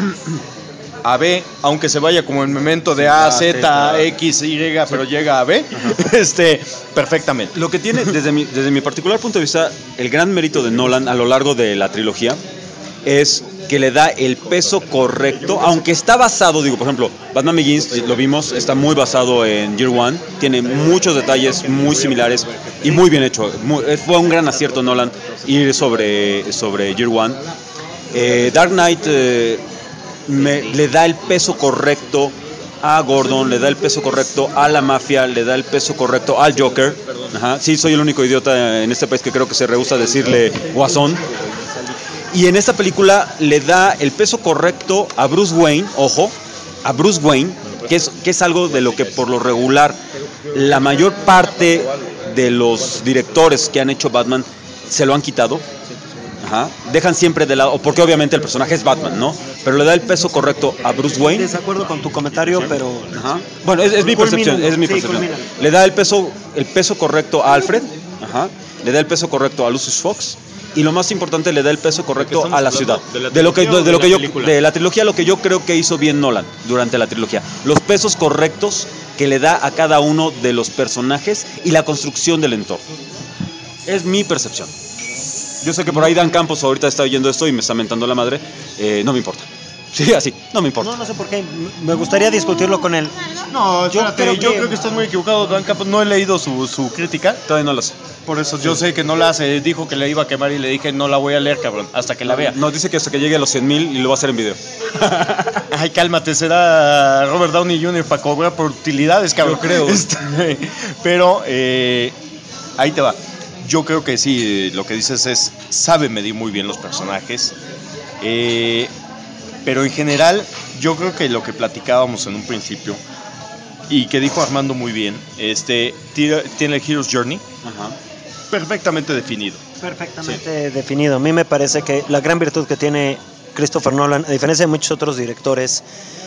a B, aunque se vaya como en Memento de A a Z, a X, Y, pero llega a B, este, perfectamente. Lo que tiene, desde mi, desde mi particular punto de vista, el gran mérito de Nolan a lo largo de la trilogía es que le da el peso correcto, aunque está basado, digo, por ejemplo, Batman Begins, lo vimos, está muy basado en Year One, tiene muchos detalles muy similares y muy bien hecho. Muy- fue un gran acierto Nolan ir sobre, sobre Year One. Eh, Dark Knight eh, me- le da el peso correcto a Gordon, le da el peso correcto a la mafia, le da el peso correcto al Joker. Ajá. Sí, soy el único idiota en este país que creo que se rehúsa a decirle Guasón. Y en esta película le da el peso correcto a Bruce Wayne, ojo, a Bruce Wayne, que es, que es algo de lo que por lo regular la mayor parte de los directores que han hecho Batman se lo han quitado. Ajá. Dejan siempre de lado, porque obviamente el personaje es Batman, ¿no? Pero le da el peso correcto a Bruce Wayne. Desacuerdo con tu comentario, pero... Ajá. Bueno, es, es mi percepción, Culmínalo, es mi sí, percepción. culmínalo. Le da el peso, el peso correcto a Alfred, ajá. Le da el peso correcto a Lucius Fox y lo más importante le da el peso correcto a la ciudad. De lo que de lo que yo de la trilogía, lo que yo creo que hizo bien Nolan durante la trilogía, los pesos correctos que le da a cada uno de los personajes y la construcción del entorno. Es mi percepción. Yo sé que por ahí Dan Campos ahorita está oyendo esto y me está mentando la madre, eh, no me importa. Sí, así, no me importa. No, no sé por qué. Me gustaría discutirlo con él. No, Yo espérate, creo yo que- creo que estás muy equivocado, Dan Campos. No he leído su, su crítica, Todavía no lo sé. por eso yo sé que no la hace. Dijo que le iba a quemar y le dije, no la voy a leer, cabrón, hasta que la vea. Nos dice que hasta que llegue a los cien mil y lo va a hacer en video. Ay, cálmate, será Robert Downey junior para cobrar por utilidades, cabrón. Yo creo. Este, pero eh, ahí te va. Yo creo que sí, eh, lo que dices es, sabe medir muy bien los personajes. Eh, pero en general, yo creo que lo que platicábamos en un principio, y que dijo Armando muy bien, este, tira- tiene el Hero's Journey Ajá. perfectamente definido. Perfectamente definido. A mí me parece que la gran virtud que tiene Christopher Nolan, a diferencia de muchos otros directores,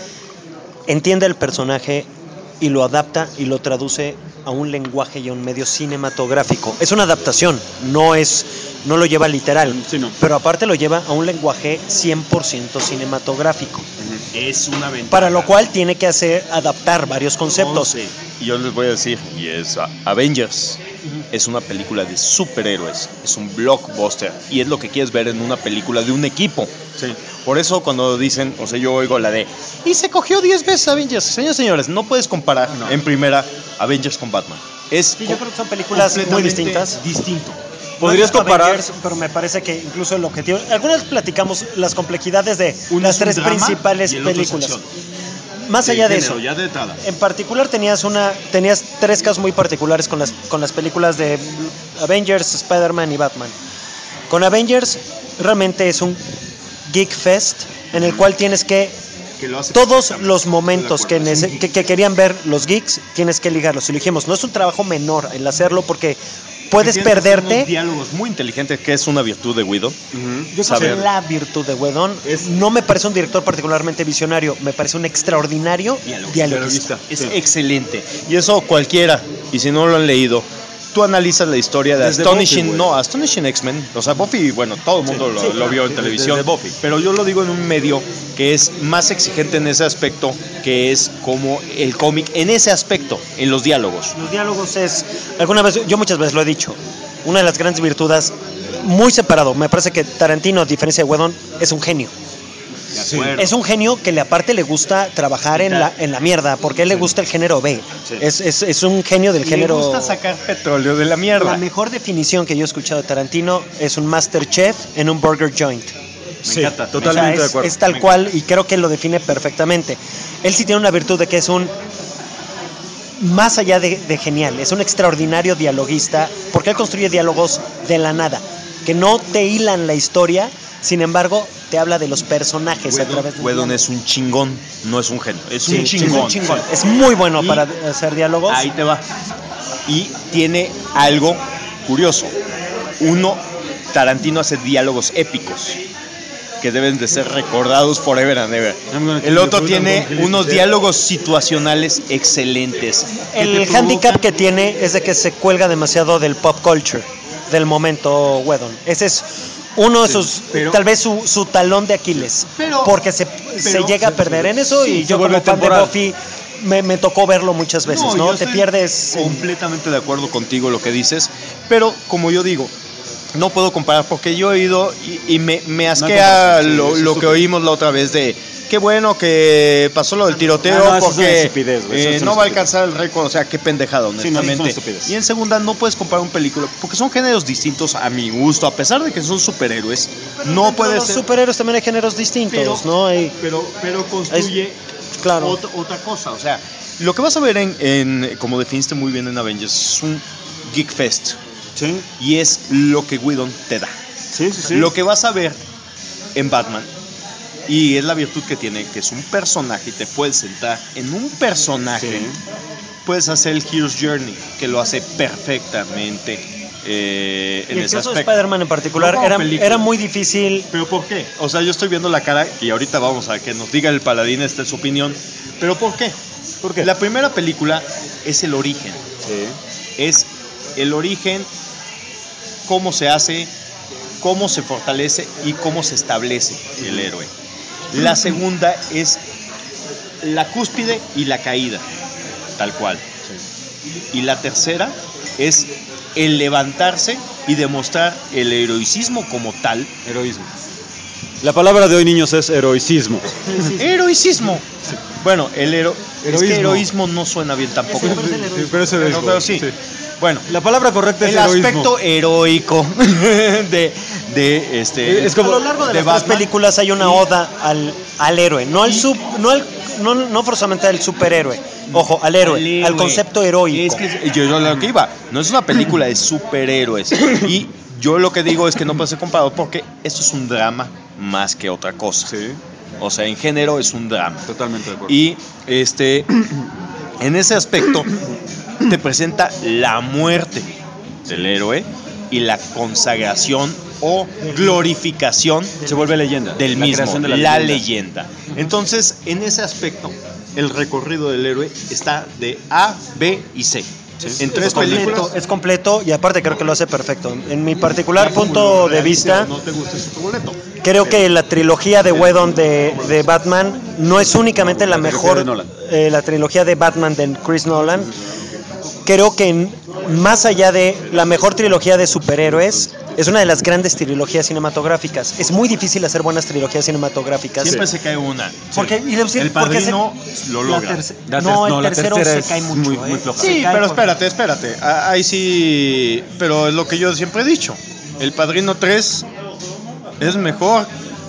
entiende el personaje y lo adapta y lo traduce a un lenguaje y a un medio cinematográfico. Es una adaptación, no es, no lo lleva literal, Sí, no. pero aparte lo lleva a un lenguaje cien por ciento cinematográfico, Es una ventaja. para lo cual tiene que hacer adaptar varios conceptos. Y yo les voy a decir, y es a- Avengers, es una película de superhéroes, es un blockbuster, y es lo que quieres ver en una película de un equipo. Sí. Por eso cuando dicen, o sea, yo oigo la de, y se cogió diez veces Avengers. Señores, señores, no puedes comparar No. en primera Avengers con Batman. Es Sí, yo creo que son películas muy completamente distintas. distinto. ¿Podrías No he visto comparar? Avengers, pero me parece que incluso el objetivo. Algunas platicamos las complejidades de Uno las es un tres drama principales y el otro es películas. acción. Más allá de eso, Ya de entrada. en particular tenías una, tenías tres casos muy particulares con las, con las películas de Avengers, Spider-Man y Batman. Con Avengers realmente es un geek fest en el cual tienes que Que lo hace todos perfectamente. los momentos que, Estoy de acuerdo. nece- que, que querían ver los geeks, tienes que ligarlos. Y lo dijimos, no es un trabajo menor el hacerlo porque puedes Tienes que hacer unos perderte. diálogos muy inteligentes, que es una virtud de Guido. Yo saber. creo que la virtud de Whedon no me parece un director particularmente visionario, me parece un extraordinario dialoguista. Dialoguista. Es Sí. excelente. Y eso cualquiera, y si no lo han leído, tú analizas la historia de Desde Astonishing, Buffy, no, Astonishing X-Men, o sea, Buffy, bueno, todo el mundo Sí, lo, sí, lo claro, vio en sí, televisión, desde Buffy. pero yo lo digo en un medio que es más exigente en ese aspecto, que es como el cómic, en ese aspecto, en los diálogos. Los diálogos es, alguna vez, yo muchas veces lo he dicho, una de las grandes virtudes, muy separado, me parece que Tarantino, a diferencia de Whedon, es un genio. Sí. Es un genio que le, aparte le gusta trabajar en la, en la mierda, porque a él le gusta el género B. Sí. Es, es, es un genio del género... Le gusta sacar petróleo de la mierda. La mejor definición que yo he escuchado de Tarantino es un master chef en un burger joint. Me encanta, totalmente O sea, de es, acuerdo. es tal Me cual y creo que lo define perfectamente. Él sí tiene una virtud de que es un, más allá de, de genial, es un extraordinario dialoguista, porque él construye diálogos de la nada, que no te hilan la historia, sin embargo, te habla de los personajes a través de Whedon es un chingón, no es un genio, es Sí, un sí, chingón. es un chingón. Es muy bueno Y para hacer diálogos. Ahí te va. Y tiene algo curioso. Uno, Tarantino hace diálogos épicos que deben de ser recordados forever and ever. El otro tiene unos diálogos situacionales excelentes. El handicap que tiene es de que se cuelga demasiado del pop culture, del momento Whedon. Ese es uno de sus, pero- tal vez su, su talón de Aquiles, Pero- porque se, se pero- llega a perder en eso sí, y se yo vuelve como fan de temporal. Buffy me, me tocó verlo muchas veces, ¿no? yo Te estoy pierdes... en- completamente de acuerdo contigo lo que dices, pero como yo digo, no puedo comparar porque yo he ido y, y me, me asquea comparación, sí, lo, eso es lo que estúpido. oímos la otra vez de qué bueno que pasó lo del tiroteo No, no, eso es una porque estupidez, güey, eso eh, es una no va a estupidez. alcanzar el récord, o sea, qué pendejada, Sí, no, eso es una honestamente. estupidez. Y en segunda, no puedes comparar un película porque son géneros distintos a mi gusto, a pesar de que son superhéroes, no Dentro de puede los ser. superhéroes también hay géneros distintos, Pero- ¿no? Hay, Pero, pero construye claro. otra, otra cosa. O sea, lo que vas a ver en, en, como definiste muy bien en Avengers, es un Geek Fest. Sí, Y es lo que Whedon te da. sí, sí. sí. Lo que vas a ver en Batman, y es la virtud que tiene, que es un personaje, y te puedes sentar en un personaje. Sí. Puedes hacer el Hero's Journey, que lo hace perfectamente eh, en Y el ese caso de aspecto. Spider-Man en particular No como era, película. era muy difícil. ¿Pero por qué? O sea, yo estoy viendo la cara y ahorita vamos a que nos diga el paladín esta es su opinión. ¿Pero por qué? ¿Por qué? La primera película es el origen. Sí. Es el origen, cómo se hace, cómo se fortalece y cómo se establece el héroe. La segunda es la cúspide y la caída, tal cual. Y la tercera es el levantarse y demostrar el heroicismo como tal. Heroísmo. La palabra de hoy, niños, es heroicismo. Heroicismo. Bueno, el hero... es Heroísmo. que heroísmo no suena bien tampoco. Sí, pero es el heroísmo. pero es Pero, heroísmo. pero sí. Bueno, La palabra correcta es el heroísmo. aspecto heroico de, de este Es como- a lo largo de, de las tres Batman. películas hay una oda al, al héroe, no al sub, no al, no, no forzosamente al superhéroe, ojo, al héroe, al, héroe. concepto heroico. Es que yo, yo lo que iba, no es una película de superhéroes. Y yo lo que digo es que no puede ser comparado porque esto es un drama más que otra cosa. Sí, O sea, en género es un drama. totalmente de acuerdo. Y este en ese aspecto te presenta la muerte del héroe y la consagración o glorificación se vuelve leyenda. del La mismo, creación de la, la leyenda. Entonces, en ese aspecto, el recorrido del héroe está de A, B y C. En tres es completo, películas. es completo y aparte creo que lo hace perfecto. En mi particular punto de vista, No te gusta ese boleto. creo que la trilogía de Whedon de, de Batman no es únicamente la La trilogía mejor, de Nolan. eh, la trilogía de Batman de Chris Nolan. Creo que en- más allá de la mejor trilogía de superhéroes, es una de las grandes trilogías cinematográficas. Es muy difícil hacer buenas trilogías cinematográficas. Siempre se cae una. Porque, y le- El porque se- Padrino lo la logra. terce- La ter- no, el no, la tercero tercera se es cae mucho. muy- ¿eh? muy floja. Se Sí, cae pero por- espérate, espérate. Ah, Ahí sí. Pero es lo que yo siempre he dicho. El Padrino tres es mejor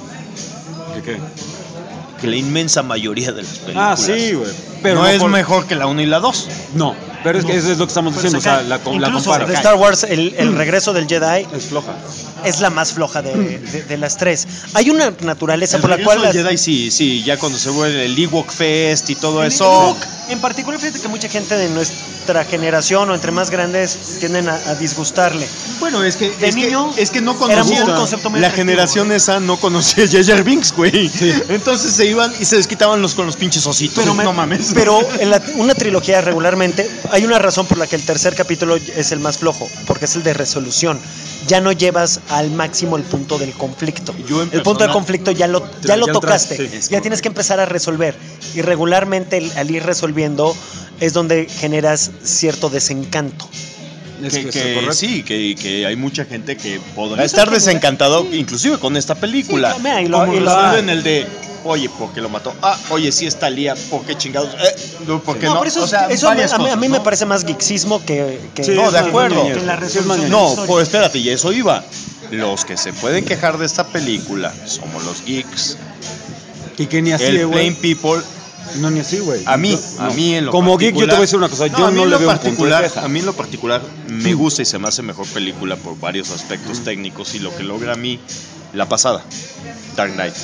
¿De qué? que la inmensa mayoría de las películas. Ah, sí, güey. Pero no, es por- mejor que la uno y la dos. No, pero es que eso es lo que estamos Pero diciendo. O se sea, cae. la, com- la Incluso comparo. de Star Wars, el, el regreso del Jedi Es floja. es la más floja de, de- de las tres. Hay una naturaleza El por la regreso cual del las- Jedi sí, sí, ya cuando se vuelve el Ewok Fest y todo El eso. Ewok En particular, fíjate que mucha gente de nuestra generación o entre más grandes tienden a, a disgustarle. Bueno, es que, De es, niño, que es que no éramos conocía. un concepto muy La atractivo, generación ¿no? esa no conocía a Jar Jar Binks, güey. Entonces se iban y se desquitaban los con los pinches ositos. Pero, me- no mames. pero en la- una trilogía regularmente hay una razón por la que el tercer capítulo es el más flojo, porque es el de resolución. Ya no llevas al máximo el punto del conflicto. Yo en El punto del persona- conflicto ya lo, Ya- ya lo ya tocaste. entraste, sí. Ya tienes que empezar a resolver. Y regularmente el- al ir resolviendo es donde generas cierto desencanto. Es que, que- que correcto. sí, que, que hay mucha gente que podrá Mucha estar gente, desencantado, inclusive con esta película. Sí, mira, y lo- como y lo- resuelve en el de, oye, ¿por qué lo mató? Ah, oye, sí está Lía, ¿por qué chingados? Eh, no, ¿por qué no? pero eso, O sea, eso a mí, varias a mí- a cosas, mí ¿no? me parece más geeksismo que, que Sí, No, de es acuerdo. más que la ñoñez. resolución de la No, historia. pues espérate, y eso iba. Los que se pueden quejar de esta película somos los geeks. Y que ni así, El güey. plain people. No, ni así, güey. A mí, Yo- a no. mí en lo Como geek, yo te particular- voy a decir una cosa. No, Yo a mí no en le lo veo un punto de particular, queja. a mí en lo particular me gusta y se me hace mejor película por varios aspectos técnicos y lo que logra a mí la pasada, Dark Knight.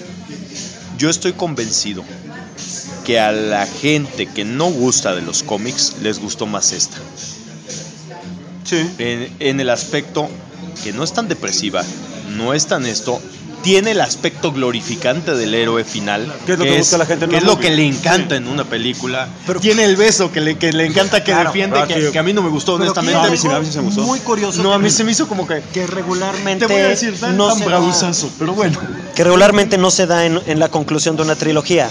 Yo estoy convencido que a la gente que no gusta de los cómics les gustó más esta. Sí. En, en el aspecto que no es tan depresiva, no es tan esto, tiene el aspecto glorificante del héroe final, ¿Qué es lo que busca la gente en que una es lo movie? que le encanta en una película. Pero- tiene el beso que le, que le encanta, que Claro, defiende, ah, que, sí. que a mí no me gustó Pero honestamente. no, a mí sí, a mí sí me gustó. Muy curioso. No, a que- mí se me hizo como que que regularmente te voy a decir tan, no tan se da, bravuzazo, pero bueno. que regularmente no se da en, en la conclusión de una trilogía.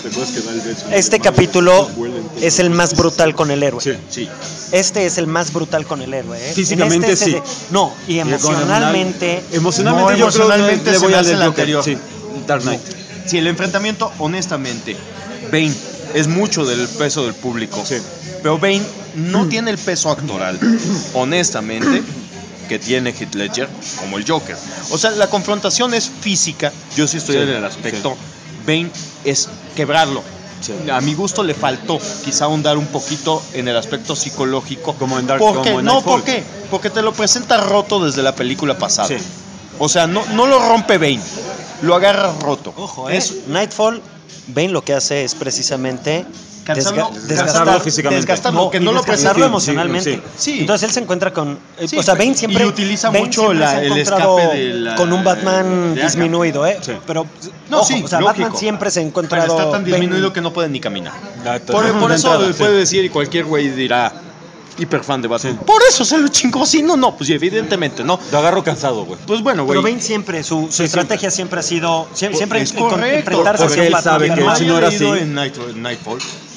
Este capítulo es el más brutal con el héroe. Sí. Sí. Este es el más brutal con el héroe. ¿eh? Físicamente, En este se sí. de- no, y emocionalmente. Emocionalmente, No, yo emocionalmente creo que le se voy me al hace del la Joker. anterior. Sí, Dark Knight. Si el enfrentamiento, honestamente, Bane es mucho del peso del público. Sí. Pero Bane no tiene el peso actoral, honestamente, que tiene Heath Ledger como el Joker. O sea, la confrontación es física. Yo sí estoy Sí, en el aspecto. Bane es quebrarlo. Sí. A mi gusto le faltó quizá ahondar un poquito en el aspecto psicológico. Como en Dark- ¿Por qué? como en No, Nightfall. ¿por qué? Porque te lo presenta roto desde la película pasada. Sí. O sea, no, no lo rompe Bane, lo agarra roto. Ojo, ¿eh? Es Nightfall, Bane lo que hace es precisamente Cansarlo- desga- cansarlo físicamente. desgastarlo, que y no lo desgastarlo presenta. emocionalmente. Sí, sí. Entonces él se encuentra con. eh, Sí, o sea, Bane y siempre. utiliza Bane mucho siempre la- se ha el encontrado escape de la- con un Batman de Arkham. disminuido, ¿eh? Sí. Pero. No, ojo, sí, o sea, lógico. Batman siempre se ha Pero encontrado. está tan disminuido Bane- que no puede ni caminar. Ya, Por, de por eso entrada, sí. puede decir y cualquier güey dirá, hiper fan de Batman. Sí. Por eso se lo chingó, sí, no, no, pues evidentemente no. Lo agarro cansado, güey. Pues bueno, güey. Pero Bane siempre, su, su Sí, estrategia siempre ha sido. Siempre, siempre es en- con- correcto, enfrentarse porque hacia un él Batman sabe bien que armado. si no era así- En Night- Nightfall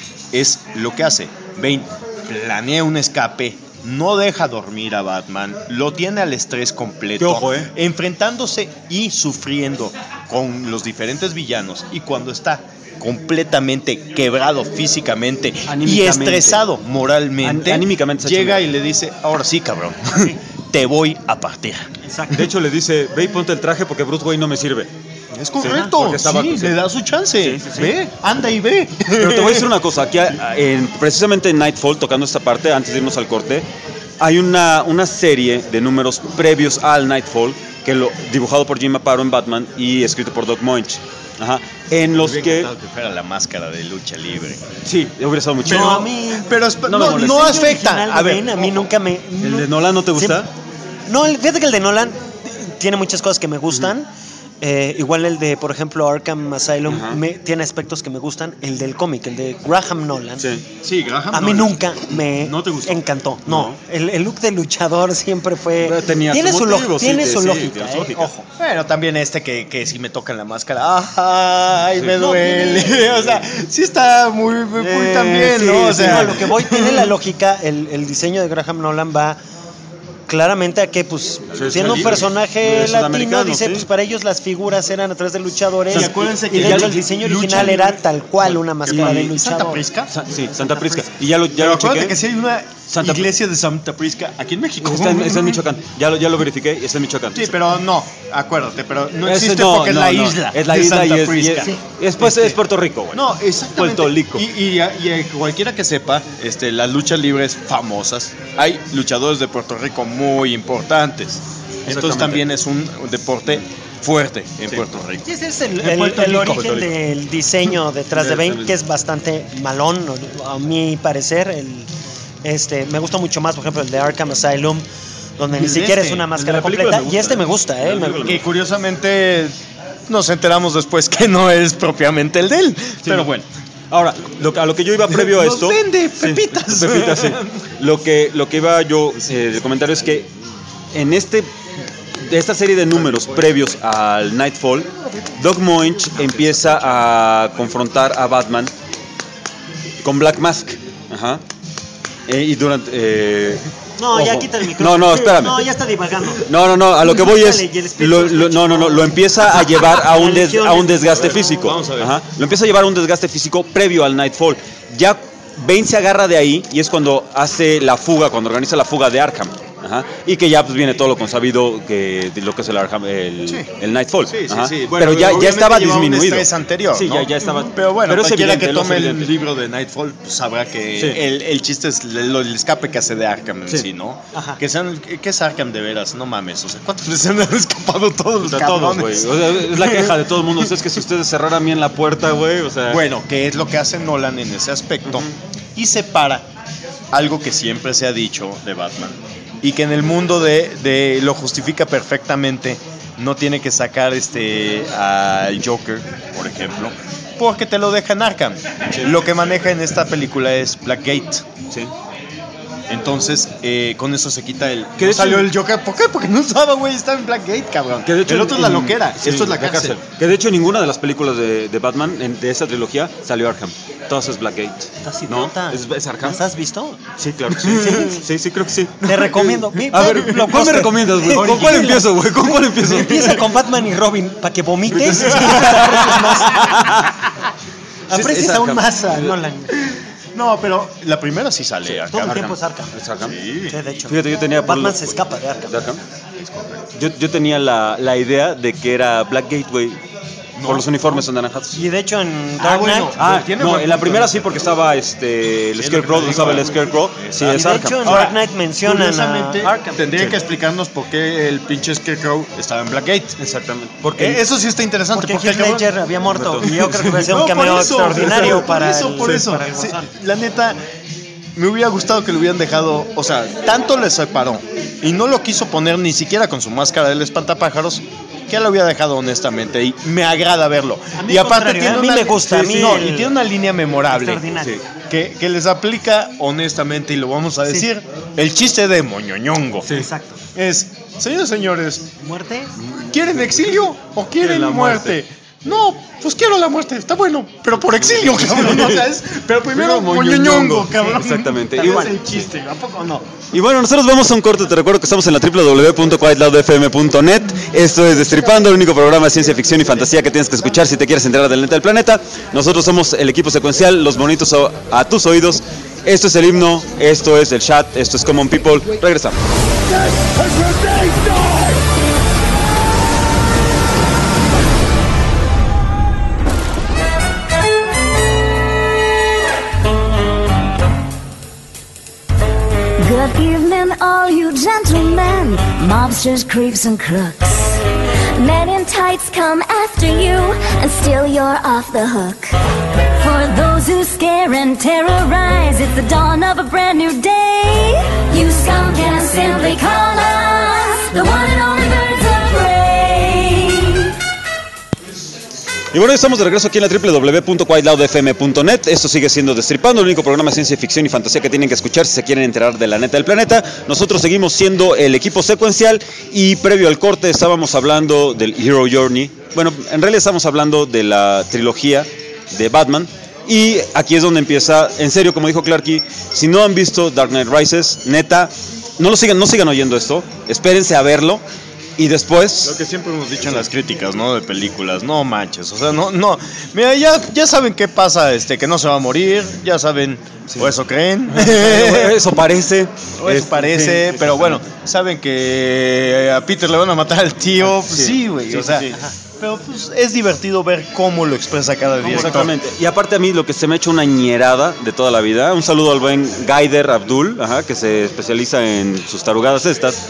es lo que hace. Bane planea un escape, no deja dormir a Batman, lo tiene al estrés completo, Qué ojo, ¿eh? enfrentándose y sufriendo con los diferentes villanos. Y cuando está completamente quebrado físicamente y Anímicamente. estresado moralmente, An- anímicamente está llega chingón. y le dice, ahora sí, cabrón, te voy a partir. Exacto. De hecho, le dice, ve y ponte el traje porque Bruce Wayne no me sirve. Es porque correcto, estaba- sí, sí. le da su chance. Sí, sí, sí. Ve, anda y ve. Pero te voy a decir una cosa, aquí a- en- precisamente en Nightfall, tocando esta parte, antes de irnos al corte, hay una, una serie de números previos al Nightfall, que lo, dibujado por Jim Aparo en Batman y escrito por Doc Moench. Ajá. En los Me hubiera que... encantado que fuera la máscara de lucha libre. Sí, hubiera estado muy Pero, chido. a mí- pero es- no no, me no, molesta. no El diseño afecta. original A de ver, Bane a mí nunca me. ¿El de Nolan no te gusta? Siempre- no, el- fíjate que el de Nolan tiene muchas cosas que me gustan. Eh, igual el de, por ejemplo, Arkham Asylum Ajá. me, tiene aspectos que me gustan. El del cómic, el de Graham Nolan. Sí. sí, Graham A mí Nolan. nunca me ¿No te gustó? encantó. No, No. El, el look de luchador siempre fue. Pero tenía tiene su su, lo- motivo, sí, tiene sí, su sí, lógica, tiene su eh, lógica. ojo. Bueno, también este que, que si me tocan la máscara, ay, Sí. me No, duele. tiene- O sea, sí está muy, muy Eh, también, sí, ¿no? O sí, sea, no, lo que voy tiene la lógica. El, el diseño de Graham Nolan va claramente a que, pues, Sí, siendo un libre. personaje Es latino, sudamericano, dice, sí. pues para ellos las figuras eran a través de luchadores. Y acuérdense y que de ya hecho el el diseño lucha original libre- era tal cual una máscara de ¿Y Santa luchador. Prisca? Sa- sí, Santa Prisca. Y ya lo, ya Pero lo acuérdate chequé. que sí hay una Santa- iglesia de Santa Prisca aquí en México. Está en, está en Michoacán. Ya lo, ya lo verifiqué y está en Michoacán. Sí, pero no, acuérdate, pero no Ese existe no, porque es no, la no. isla. Es la de isla Santa y es, y Prisca. es, después Este, es Puerto Rico, güey. No, exactamente. Puerto Rico. Y, y, y, eh, cualquiera que sepa, este, las luchas libres famosas, hay luchadores de Puerto Rico muy importantes. Entonces Exactamente. también es un deporte fuerte en Sí. Puerto Rico. Y ese es el, En el- Puerto el Rico, origen Puerto Rico. del diseño detrás de Bane, que es bastante malón, a mi parecer. El, este, me gusta mucho más, por ejemplo, el de Arkham Asylum, donde ni El de siquiera este, es una el de máscara la película completa. me Y este gusta. me gusta, ¿eh? Me- Que curiosamente nos enteramos después que no es propiamente el de él. Pero bueno. Ahora, lo- a lo que yo iba previo a Nos esto. vende Sí, pepitas. pepitas, sí. Lo que, lo que iba yo, eh, el comentario es que en este, de esta serie de números previos al Nightfall, Doug Moench empieza a confrontar a Batman con Black Mask. Ajá. Eh, y durante. eh, No, ya ojo. quita el micrófono. No, no, espérame. No, ya está divagando. No, no, no, a lo que voy es, Dale, y el espíritu lo, está lo- no, no, no, lo empieza a llevar a un, des- a un desgaste físico. Vamos a ver. Ajá. Lo empieza a llevar a un desgaste físico previo al Nightfall. Ya Bane se agarra de ahí y es cuando hace la fuga, cuando organiza la fuga de Arkham. Ajá. Y que ya pues viene todo lo consabido que de lo que es el Arkham, el, Sí. el Nightfall. Sí, sí, Ajá. sí. Bueno, pero ya, ya obviamente estaba lleva un disminuido. estrés anterior, Sí, ¿no? ya, ya estaba. Pero bueno, pero es cualquiera evidente, que lo tome es el evidente. libro de Nightfall pues, sabrá que Sí. el, el chiste es el, el escape que hace de Arkham en Sí. sí, ¿no? Ajá. Que sean, que es Arkham de veras, no mames. O sea, ¿cuántas veces han escapado todos los O sea, todos, güey. cabrones? O sea, es la queja de todo el mundo. Es que si ustedes cerraran bien la puerta, güey, o sea. Bueno, que es lo que hace Nolan en ese aspecto. Y separa algo que siempre se ha dicho de Batman. Y que en el mundo de, de lo justifica perfectamente. No tiene que sacar este al Joker, por ejemplo, porque te lo deja en Arkham. Lo que maneja en esta película es Blackgate. Sí. Entonces, eh, con eso se quita el. Que de ¿No hecho- salió el Joker? ¿Por qué? Porque no estaba, güey. Estaba en Blackgate, cabrón. Que de hecho el otro es la en- loquera. sí, Esto es la cárcel. Que de hecho en ninguna de las películas de, de Batman, en- de esa trilogía, salió Arkham. Todas es Blackgate. Estás ¿No? idiota. ¿Es, es Arkham? ¿Las has visto? Sí, claro que sí. sí. Sí, sí, creo que sí. Te recomiendo. Mi- A ver, blockbuster. ¿cuál me recomiendas, güey? ¿Con cuál empiezo, güey? ¿Con cuál empiezo? Empieza con Batman y Robin para que vomites. Sí, Aprecies es aún Arkham. más a Nolan. No, pero la primera sí sale Arkham. Todo el tiempo es Arkham. ¿Es Arkham? Sí. Sí, de hecho. Fíjate, yo tenía... por Batman lo- se escapa de Arkham. ¿De Arkham? Yo, yo tenía la, la idea de que era Blackgate, güey. Por los uniformes anaranjados. Y de hecho en Ah, Dark bueno. Knight. Ah, Tiene no, buen en la punto, primera ¿no? sí, porque estaba este, el Sí, Scarecrow, lo que te estaba digo. el Scarecrow. Sí, Exacto. es Y de Arkham. hecho en Ahora, Dark Knight mencionan Curiosamente, a Arkham. tendría Sí. que explicarnos por qué el pinche Scarecrow estaba en Blackgate. Exactamente. Porque Porque eso sí está interesante. Porque porque Heath cabrón- Ledger había muerto. Y yo creo que va a ser No, un por cameo eso, extraordinario por para eso, el, por eso. para el Sí, Guasón. la neta, me hubiera gustado que lo hubieran dejado. O sea, tanto le separó y no lo quiso poner ni siquiera con su máscara del espantapájaros. Que lo hubiera dejado honestamente y me agrada verlo. A mí Y al aparte contrario, tiene a mí una, me gusta, a sí, mí sí, no, el- y tiene una línea memorable Extraordinario. que, que les aplica honestamente y lo vamos a decir, el chiste de Moñoñongo. Exacto. Es, señores, señores, ¿Muerte? ¿quieren exilio o quieren la muerte? No, pues quiero la muerte, está bueno, pero por exilio, cabrón. O sea, es- pero primero Moñoñongo, cabrón. Exactamente. Tal Igual. vez el chiste, ¿a poco no? Y bueno, nosotros vamos a un corte. Te recuerdo que estamos en la doble u doble u doble u punto quiet loud f m punto net. Esto es Destripando, el único programa de ciencia ficción y fantasía que tienes que escuchar si te quieres enterar del neta del planeta. Nosotros somos el equipo secuencial, los bonitos a, a tus oídos. Esto es el himno, esto es el chat, esto es Common People. Regresamos. This is your day, die! Good evening, all you gentlemen, mobsters, creeps, and crooks. Men in tights come after you, and still you're off the hook. For those who scare and terrorize, it's the dawn of a brand new day. You scum can simply call us the one and only Birds of Prey. Y bueno, estamos de regreso aquí en la doble u doble u doble u punto quiet loud f m punto net. Esto sigue siendo Destripando, el único programa de ciencia ficción y fantasía que tienen que escuchar si se quieren enterar de la neta del planeta. Nosotros seguimos siendo el equipo secuencial y previo al corte estábamos hablando del Hero Journey. Bueno, en realidad estamos hablando de la trilogía de Batman. Y aquí es donde empieza, en serio, como dijo Clarky, si no han visto Dark Knight Rises, neta, no lo sigan, no sigan oyendo esto, espérense a verlo. Y después... Lo que siempre hemos dicho en las críticas, ¿no? De películas, no manches, o sea, no, no, mira, ya, ya saben qué pasa, este, que no se va a morir, ya saben, o eso creen, Eso parece. o eso Este, parece, sí, pero bueno, saben que a Peter le van a matar al tío, pues Sí, sí, güey, sí, o sí, sea, sí. pero pues es divertido ver cómo lo expresa cada día. Exactamente. Y aparte a mí lo que se me ha hecho una ñerada de toda la vida, un saludo al buen Gaider Abdul, ajá, que se especializa en sus tarugadas estas.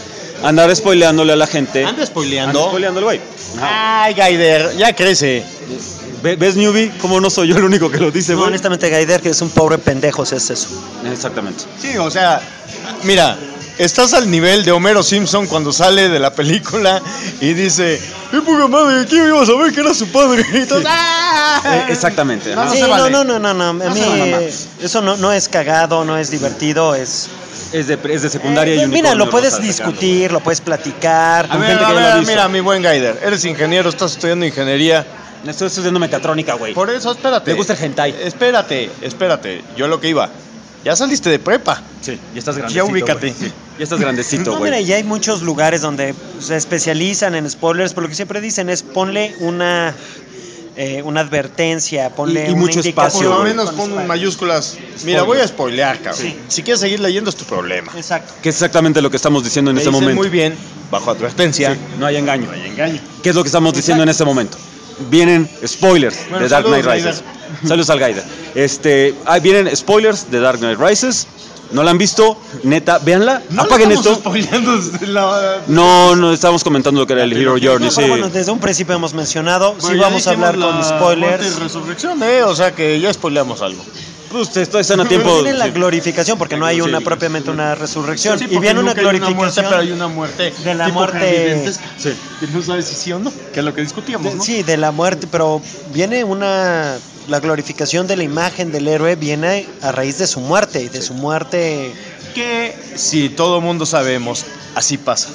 andar spoileándole a la gente. ¿Anda spoileando? Anda spoileando el güey. Ajá. Ay, Gaider, ya crece. Ve- ¿Ves, Newbie? ¿Cómo no soy yo el único que lo dice, No, güey? honestamente, Gaider, que es un pobre pendejo, es eso. Exactamente. Sí, o sea, mira, estás al nivel de Homero Simpson cuando sale de la película y dice, ¡qué poca madre! ¿Quién iba a saber que era su padre? Y todos, ¡ah! Eh, exactamente. ajá. No Sí, se no, vale. no, no, no, no, a No mí se vale, mamá. eso no, no es cagado, no es divertido, es... Es de, es de secundaria Eh, y mira, unicornio lo puedes rosa discutir, lo puedes platicar. A con ver, gente a que ya lo ver, ha visto. mira, mi buen Gaider, eres ingeniero, estás estudiando ingeniería. sacando. Estoy estudiando mecatrónica, güey. Por eso, espérate. Me gusta el hentai. Espérate, espérate, yo lo que iba. Ya saliste de prepa. Sí, ya estás grandecito. Ya ubícate. güey. Sí, ya estás grandecito, No, güey. mira, ya hay muchos lugares donde se especializan en spoilers, pero lo que siempre dicen es ponle una eh, una advertencia, ponle Y- y una mucho indicación. espacio, Por lo güey. menos Con pon spoiler. mayúsculas. Mira, voy a spoilear, cabrón. Sí. Si quieres seguir leyendo es tu problema. Exacto. Que es exactamente lo que estamos diciendo en Me este dicen momento. muy bien, bajo advertencia. Sí, no hay engaño. No hay engaño. ¿Qué es lo que estamos diciendo en este momento? Vienen spoilers Bueno, de Dark saludos, Knight Rises. Saludos al Gaider. Este, ah, vienen spoilers de Dark Knight Rises. ¿No la han visto? Neta, véanla. Apaguen esto. La... No, no estamos comentando lo que era el Hero Journey, No, sí. pero bueno, desde un principio hemos mencionado, sí Bueno, ya vamos a hablar dijimos con la spoilers. muerte y resurrección, eh, o sea que ya spoileamos algo. Pues ustedes están a tiempo. Pero viene la sí. glorificación, porque no hay una Sí. propiamente una resurrección. Sí, y porque viene una nunca hay glorificación. muerte, pero hay una muerte de la tipo muerte- evidentesca. Sí. Que no sabes si sí o no, que es lo que discutíamos, de- ¿no? Sí, de la muerte, pero viene una. La glorificación de la imagen del héroe viene a raíz de su muerte, y de su muerte. Que si todo mundo sabemos, así pasa.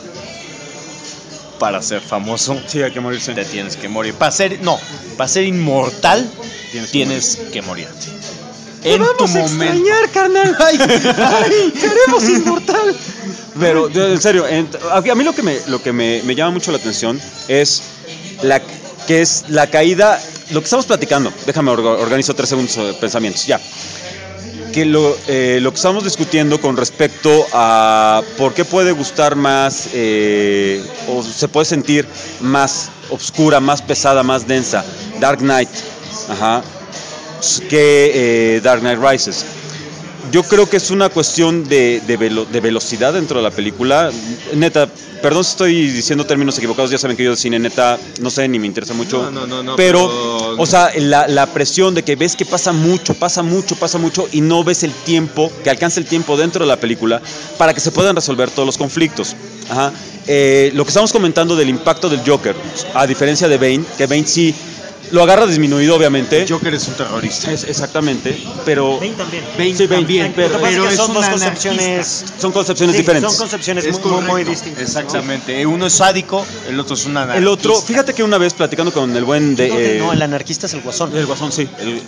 Para ser famoso, Sí, hay que morirse. te tienes que morir. Para ser, no, para ser inmortal, Tienes tienes, que que morirte. En tu momento. carnal. Ay, ay, ¡Seremos inmortal! Pero, de- en serio, en- a a mí lo que me, lo que me, me llama mucho la atención es la que es la caída, lo que estamos platicando. Déjame orga- organizo tres segundos de pensamientos, ya. Que lo, eh, lo que estamos discutiendo con respecto a por qué puede gustar más eh, o se puede sentir más oscura, más pesada, más densa Dark Knight, ajá, que eh, Dark Knight Rises. Yo creo que es una cuestión de, de, velo- de velocidad dentro de la película. Neta, perdón si estoy diciendo términos equivocados, ya saben que yo de cine neta no sé ni me interesa mucho. No, no, no, no, pero, pero- o sea, la, la presión de que ves que pasa mucho, pasa mucho, pasa mucho y no ves el tiempo, que alcanza el tiempo dentro de la película para que se puedan resolver todos los conflictos. Ajá. Eh, lo que estamos comentando del impacto del Joker, a diferencia de Bane, que Bane sí lo agarra disminuido, obviamente. Joker es un terrorista. Es, exactamente, pero Bane también. Bane Sí, Bane, también, Lo que pero- pasa es pero que es son un dos anarquista. concepciones. son concepciones Sí, diferentes. Son concepciones Es muy, muy, muy correcto. distintas. ¿no? Exactamente. Uno es sádico, el otro es un anarquista. El otro, fíjate que una vez platicando con el buen de... No, que eh, no, el anarquista es el guasón. el Guasón, sí. el-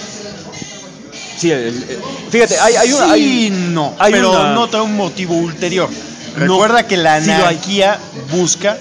sí, el- el- fíjate, hay, hay una... Sí, hay- no, hay pero una- no trae un motivo ulterior. No, Recuerda que la sí lo hay. anarquía busca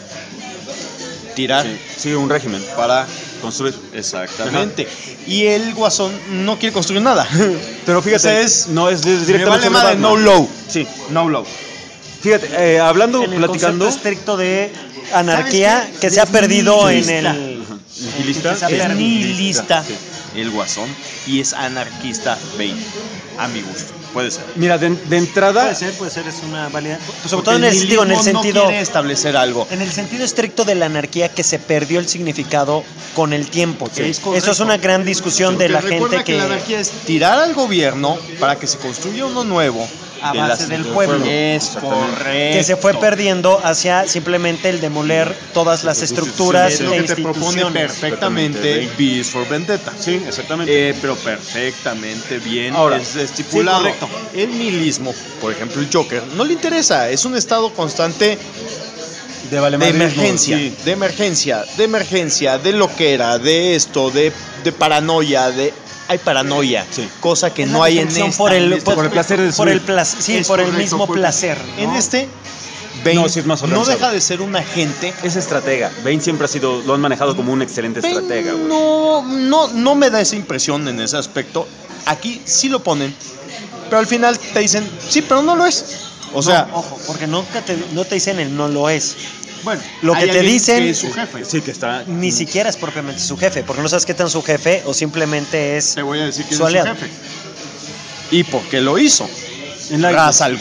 tirar sí, sí, un régimen para construir. exactamente. Y el guasón no quiere construir nada. Pero fíjate, Ese es- no es, es Me directamente vale sobre madre, no Batman. low. Sí, No low. fíjate, eh, hablando, En el platicando... concepto estricto de anarquía ¿Sabes qué? que se ha perdido en Nihilista. el. ¿Nihilista? que se ha Es perdido. nihilista Sí. el guasón y es anarquista Bane. A mi gusto. Puede ser. Mira, de, de entrada... Puede ser, puede ser, es una válida. Pues sobre Porque todo en el, digo, en el nihilismo sentido. no quiere establecer algo. En el sentido estricto de la anarquía que se perdió el significado con el tiempo. Sí, es Eso correcto. es una gran discusión de Porque la recuerda gente que. la anarquía es tirar al gobierno para que se construya uno nuevo A de base las- del pueblo. Es Exactamente. correcto. que se fue perdiendo hacia simplemente el demoler todas las estructuras Es lo e que te propone instituciones. perfectamente Exactamente. V for Vendetta. Sí, exactamente. Eh, pero perfectamente bien Ahora, es estipulado. sí, correcto. El nihilismo, por ejemplo, el Joker, no le interesa. Es un estado constante de de valemadrismo, emergencia, sí. de emergencia, de emergencia, de loquera, de esto, de, de paranoia, de hay paranoia, Sí. cosa que Es no la hay en destrucción esta, por el, en este por, por el placer de por el destruir. placer, sí, Es por el correcto, mismo porque placer. En ¿no? este Bane No, sí es más no organizado. deja de ser un agente. Es estratega. Bane siempre ha sido, lo han manejado como un excelente Bane estratega, güey. no, no, no me da esa impresión en ese aspecto. Aquí sí lo ponen, pero al final te dicen, sí, pero no lo es. O sea, No, ojo, porque nunca te, no te dicen el no lo es. bueno, lo que hay te alguien dicen- que es su jefe. Sí, que está... Ni siquiera es propiamente su jefe, porque no sabes qué tan su jefe o simplemente es Te voy a decir que su es su aliado. jefe. ¿Y por qué lo hizo? En la- Ra's al Ghul.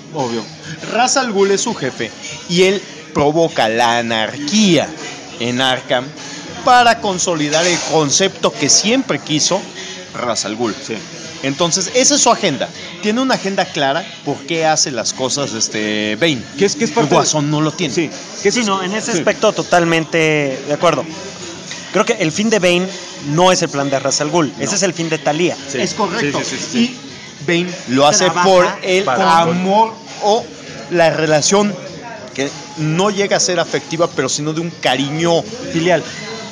Obvio. Ra's al Ghul es su jefe y él provoca la anarquía en Arkham para consolidar el concepto que siempre quiso Ra's al Ghul. Sí. Entonces, esa es su agenda. Tiene una agenda clara por qué hace las cosas este Bane. Que es, que es El parte Guasón no lo tiene. Sí. Que Sí, eso no, es- en ese sí. aspecto totalmente de acuerdo. Creo que el fin de Bane no es el plan de Ra's al Ghul, ese es el fin de Thalía. Sí. Es correcto. Sí, sí, sí, sí. Y Bane lo hace Trabaja por el para- amor o la relación que no llega a ser afectiva, pero sino de un cariño Filial.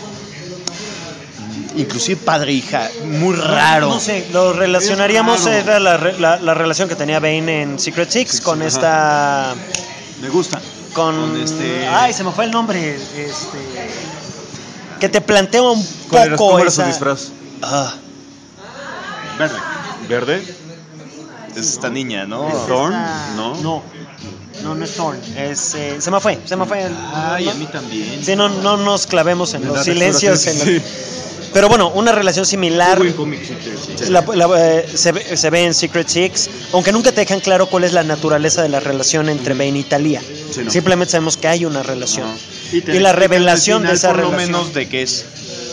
inclusive padre hija, muy raro. No sé, lo relacionaríamos, Es raro. era la, re- la, la relación que tenía Bane en Secret Six con ajá. esta... Me gusta. Con... Con este- Ay, se me fue el nombre. Este... Que te plantea un ¿Cuál era, poco cómo era su esa... disfraz? Ah, Verde. ¿Verde? Es esta niña, ¿no? Thorn, esta- ¿no? No, no, no es Thorn. Es, eh, se me fue, se me fue. el- Ay, a mí también. Sí, no, no nos clavemos en En los la silencios. textura, en la- Pero bueno, una relación similar la- la- eh, se, ve, se ve en Secret Six, aunque nunca te dejan claro cuál es la naturaleza de la relación entre Bane y Thalía. Sí, no. Simplemente sabemos que hay una relación. Ajá. Y, te la explican revelación al de final, esa por relación. lo menos de que es,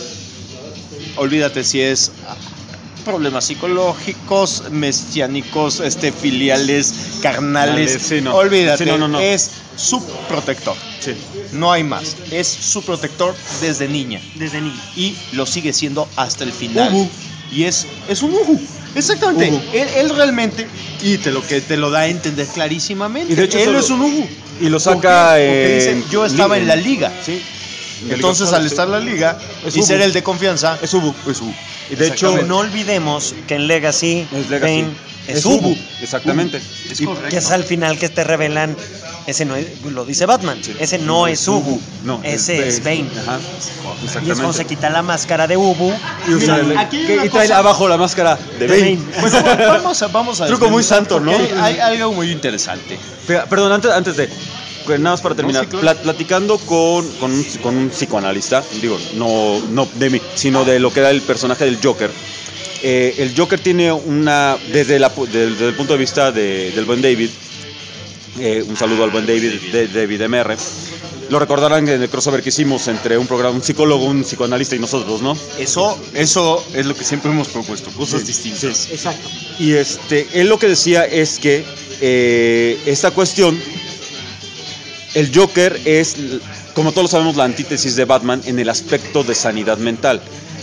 olvídate si es problemas psicológicos, mesiánicos, este, filiales, carnales, Carnales, sí, no. olvídate, Sí, no, no, no. es su protector, Sí. no hay más, es su protector desde niña Desde niño. y lo sigue siendo hasta el final. Uhu. Y es, es un Uhu. Exactamente. Uhu. Él, él realmente, y te lo que te lo da a entender clarísimamente. Y de hecho él eso es lo- un Uhu. Y lo ¿Por saca qué? Porque en... dice, yo estaba en la liga. Sí. Entonces, al estar en la liga Es y Ubu. ser el de confianza, Es Ubu, es Ubu. Y de hecho, Exactamente. No olvidemos que en Legacy, es Legacy. Bane es Ubu. Exactamente. Es Y- correcto. Que es al final que te revelan, ese no es, lo dice Batman, ese no es Ubu, No, ese es, Bane. Ajá. Y es cuando Exactamente. se quita la máscara de Ubu. Y, usa Mira, el- aquí hay que- una y trae cosa- abajo la máscara de De Bane. Bane. Bueno, va- vamos a, vamos a Truco muy desmenuzar santo, ¿no? porque Hay, hay algo muy interesante. Pero- Perdón, antes, antes de. Nada más para terminar. sí, claro. Pla- platicando con, con, un, con un psicoanalista, digo, no, no de mí, sino de lo que era el personaje del Joker. Eh, el Joker tiene una. Desde, la, pu- del, desde el punto de vista de- del buen David. eh, un saludo al buen David, de, David M R. Lo recordarán en el crossover que hicimos entre un programa, un psicólogo, un psicoanalista y nosotros, ¿no? Eso, eso es lo que siempre hemos propuesto, cosas Sí, distintas. Exacto. Y este, él lo que decía es que eh, esta cuestión, el Joker es, como todos sabemos, la antítesis de Batman en el aspecto de sanidad mental.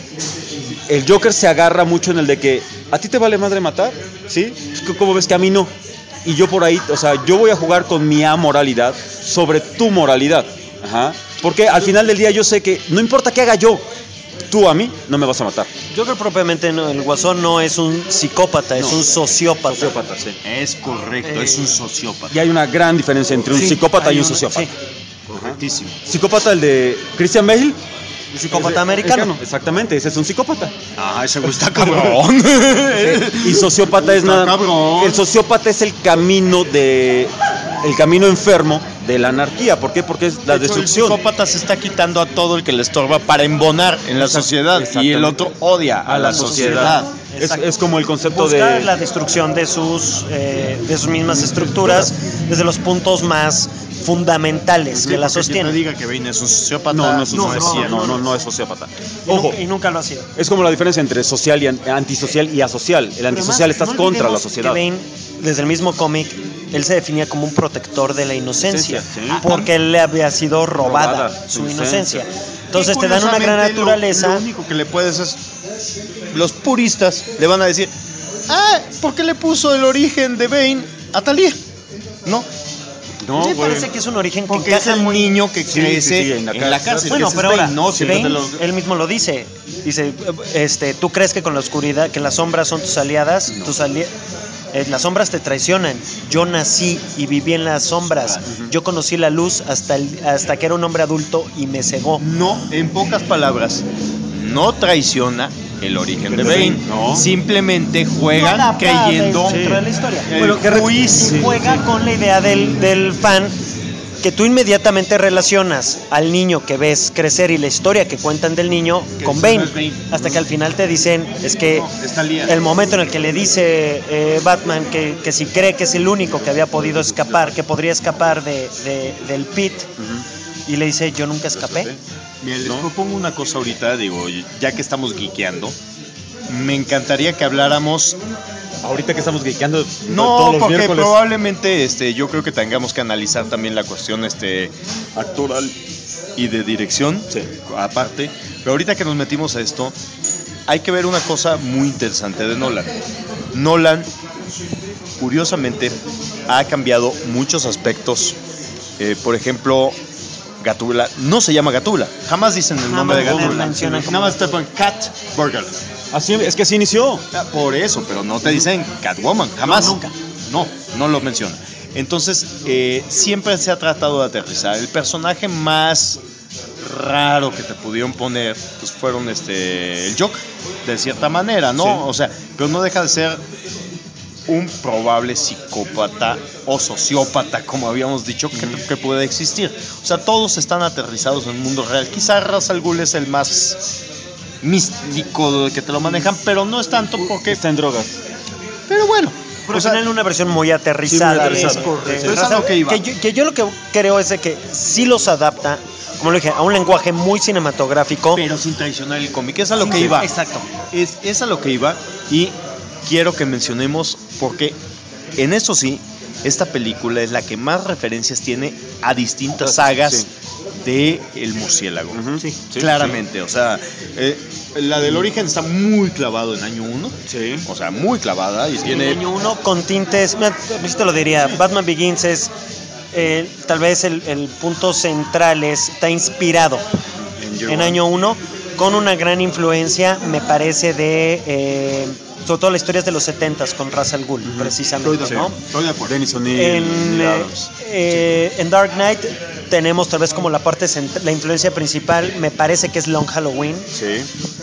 El Joker se agarra mucho en el de que a ti te vale madre matar, ¿sí? ¿Cómo ves que a mí no? Y yo por ahí, o sea, yo voy a jugar con mi amoralidad sobre tu moralidad. Ajá. Porque al final del día yo sé que no importa qué haga yo, tú a mí no me vas a matar. Yo creo propiamente no, el Guasón no es un psicópata, es No. un sociópata. Sociópata, sí. Es correcto, Eh, es un sociópata. Y hay una gran diferencia entre un Sí, psicópata hay y un una- sociópata. sí. Correctísimo. Psicópata, el de Christian Bale. Un psicópata Ese- americano. Exactamente, ese es un psicópata. Ah, ese güey está cabrón. Y sociópata es Está nada. cabrón. El sociópata es el camino de. El camino enfermo de la anarquía. ¿Por qué? Porque es la De hecho, destrucción. El psicópata se está quitando a todo el que le estorba para embonar en la Exact- sociedad. Y exactamente. el otro odia a, la sociedad. Es, Exacto. es como el concepto Busca de. la destrucción de sus, eh, de sus mismas estructuras desde los puntos más fundamentales que la Porque quien sostienen. no diga que Bane es un sociópata, No, no es un No, sociópata. no, No, no, no, no es sociópata. Y Ojo, nunca, y nunca lo ha sido. es como la diferencia entre social y an- antisocial y asocial. El antisocial estás no contra la olvidemos sociedad. Que Bane, desde el mismo cómic, él se definía como un protector de la inocencia, Inocencia, sí. porque él le había sido robada, Robada su su inocencia. inocencia. Entonces Y te dan una gran curiosamente, lo- naturaleza. Lo, único que le puedes es. Los puristas le van a decir: Ah, ¿por qué le puso el origen de Bane a Thalía? No, No, me güey. parece que es un origen que porque es encaja el muy- niño que Sí, crece sí, sí, en la en la cárcel. cárcel. Bueno, que ese pero es ahora, Bane, no, siempre Bane, te lo- él mismo lo dice. Dice, este, ¿tú crees que con la oscuridad, que las sombras son tus aliadas? Tus ali- eh, las sombras te traicionan. Yo nací y viví en las sombras. Yo conocí la luz hasta, el- hasta que era un hombre adulto y me cegó. No, en pocas palabras, no traiciona el origen de Bane. No. Simplemente Lo juegan adapta creyendo. dentro de la historia. el Bueno, que re- juicio. y juega con la idea del, del fan que tú inmediatamente relacionas al niño que ves crecer y la historia que cuentan del niño Que con dicen, Bane, no es Bane. hasta que al final te dicen es que No, está Liam. el momento en el que le dice eh, Batman que, que si cree que es el único que había podido escapar, que podría escapar de, de- del pit, y le dice yo nunca escapé. Mira, les propongo una cosa ahorita, digo, ya que estamos geekeando, me encantaría que habláramos. Ahorita que estamos geekeando No, todos los porque miércoles. probablemente este, yo creo que tengamos que analizar también la cuestión este, actoral y de dirección, Sí. aparte. Pero ahorita que nos metimos a esto, hay que ver una cosa muy interesante de Nolan. Nolan, curiosamente, ha cambiado muchos aspectos. Eh, por ejemplo, Gatúbela no se llama Gatúbela. Jamás dicen el nombre de Jamás Gatúbela. mencionan como- Nada más te ponen Cat Burglar. Así, es que así inició. Ah, Por eso, pero no te dicen Catwoman, jamás. No, nunca. No, no lo menciona. Entonces, eh, siempre se ha tratado de aterrizar. El personaje más raro que te pudieron poner, pues fueron este el Joker, de cierta manera, ¿no? Sí. O sea, pero no deja de ser un probable psicópata o sociópata, como habíamos dicho, que, que puede existir. O sea, todos están aterrizados en el mundo real. Quizá Ra's al Ghul es el más místico que te lo manejan, pero no es tanto porque... Está en drogas. Pero bueno, Pero o sea, al final una versión muy aterrizada. Sí, muy de- aterrizada. de- Correcto. de- Es a lo que iba. yo, que yo lo que creo es de que sí los adapta, como lo dije, a un lenguaje muy cinematográfico. pero sin traicionar el cómic, es a lo Sí, que sí, iba. exacto. Es, es a lo que iba y quiero que mencionemos porque en eso sí, esta película es la que más referencias tiene a distintas sagas Sí. de El Murciélago. Ujú. Sí, sí, Claramente, o sea, eh, la del origen está muy clavado en año uno, Sí. o sea, muy clavada y En tiene... año uno con tintes, mira, sí te lo diría, Batman Begins es eh, tal vez el, el punto central, es- está inspirado en año uno con una gran influencia, me parece, de eh, sobre todo las historias de los setentas con Ra's al Ghul, precisamente, Sí. ¿no? Estoy de acuerdo. Dennis O'Neill, En, Neil eh, Adams. eh, en Dark Knight tenemos tal vez como la parte cent- la influencia principal, me parece que es Long Halloween, Sí.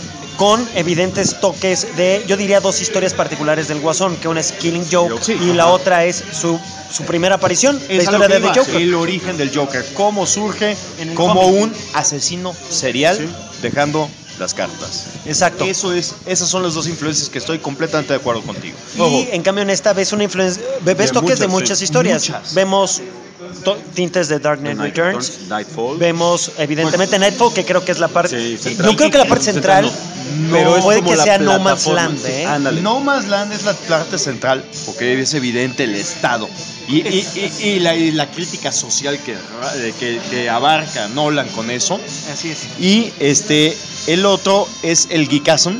con evidentes toques de, yo diría, dos historias particulares del Guasón, que una es Killing Joke Sí, y la ajá. otra es su, su primera aparición, la Es a lo historia que de The iba, Joker. el origen del Joker, cómo surge En el como cómic. un asesino serial Sí. dejando las cartas. Exacto. Eso es, esas son las dos influencias que estoy completamente de acuerdo contigo. Y en cambio en esta ves una influencia, ves De toques de muchas, muchas sí, historias. muchas. Vemos to- tintes de Dark Knight Night Returns. Returns, Nightfall. Vemos evidentemente Nightfall, que creo que es la parte. Sí, Sí, central. yo creo que la parte central, No, pero es puede como que la sea No Man's plataforma, Land, sí, ¿eh? ándale. No Man's Land es la parte central, porque es evidente el Estado y, y- y- y la, y la crítica social que, ra- que, que abarca Nolan con eso. Así es. Y este, el otro es el geekasm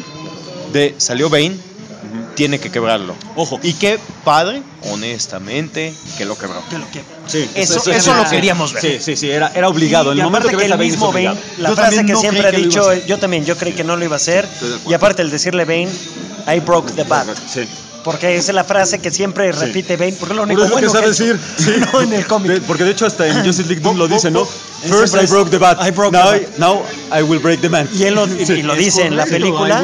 de salió Bane, tiene que quebrarlo. Ojo. Y qué padre, honestamente, que lo quebró. Sí, Eso- eso lo queríamos ver. Sí, sí, sí, era, era obligado. En Y el momento aparte que que ves a el Bane es mismo Bane, obligado. la Yo frase también que no siempre creí ha que lo iba dicho, a hacer. yo también, yo creí que no lo iba a hacer. de acuerdo. Y aparte el decirle Bane, I broke the bat. Sí. Porque esa es la frase que siempre repite Bane, porque es lo único Por eso bueno que sabe ha hecho. decir. Sí. No en el cómic. De- porque de hecho hasta en Justice League Doom lo Bo- dice, bo- ¿no? bo- él First siempre I es, broke the bat. I broke now, the I, now I will break the man. Y él lo, y- y lo dice en la película.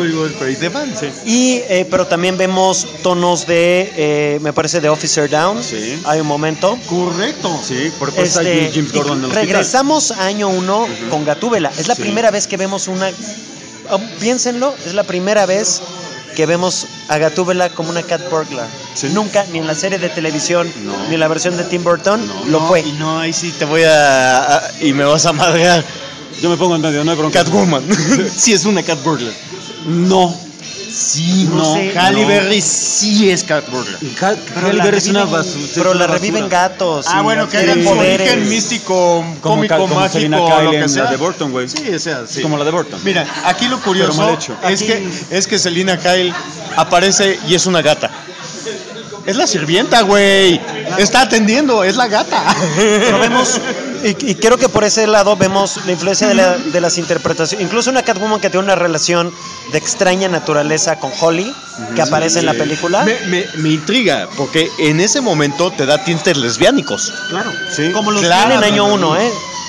Y, eh, pero también vemos tonos de, eh, me parece, de Officer Down. Sí. Hay un momento. Correcto. Sí, porque pues Este, está James y Gordon en el hospital. regresamos a año uno con Gatúbela. Es la Sí. primera vez que vemos una. oh, piénsenlo, es la primera vez que vemos a Gatúbela como una cat burglar. Sí. Nunca, ni en la serie de televisión, No. ni en la versión de Tim Burton, No. lo fue. Y no, ahí sí te voy a, a- y me vas a madrear. Yo me pongo en medio, no hay bronca. Catwoman. Sí es una cat burglar. No. Sí, No sé, Halle no. Berry sí es cat burglar. Cal- Pero Halle la Berry es una reviven- basura. pero es la una reviven basura. gatos. Ah, y bueno, que tienen hagan su poderes. origen místico, Como, cómico, Cal- como mágico, Selina lo Kyle que en sea. la de Burton, güey. Sí, o sea, sí. Es como la de Burton. Mira, aquí lo curioso Pero mal hecho. es Aquí- que es que Selina Kyle aparece y es una gata. Es la sirvienta, güey. Está atendiendo, es la gata. Pero vemos, y, y creo que por ese lado vemos la influencia de, la- de las interpretaciones. Incluso una Catwoman que tiene una relación de extraña naturaleza con Holly, que aparece en la película. Me, me- me intriga, porque en ese momento te da tintes lesbiánicos. Claro, Sí. como los Claro. tiene en año uno, ¿eh?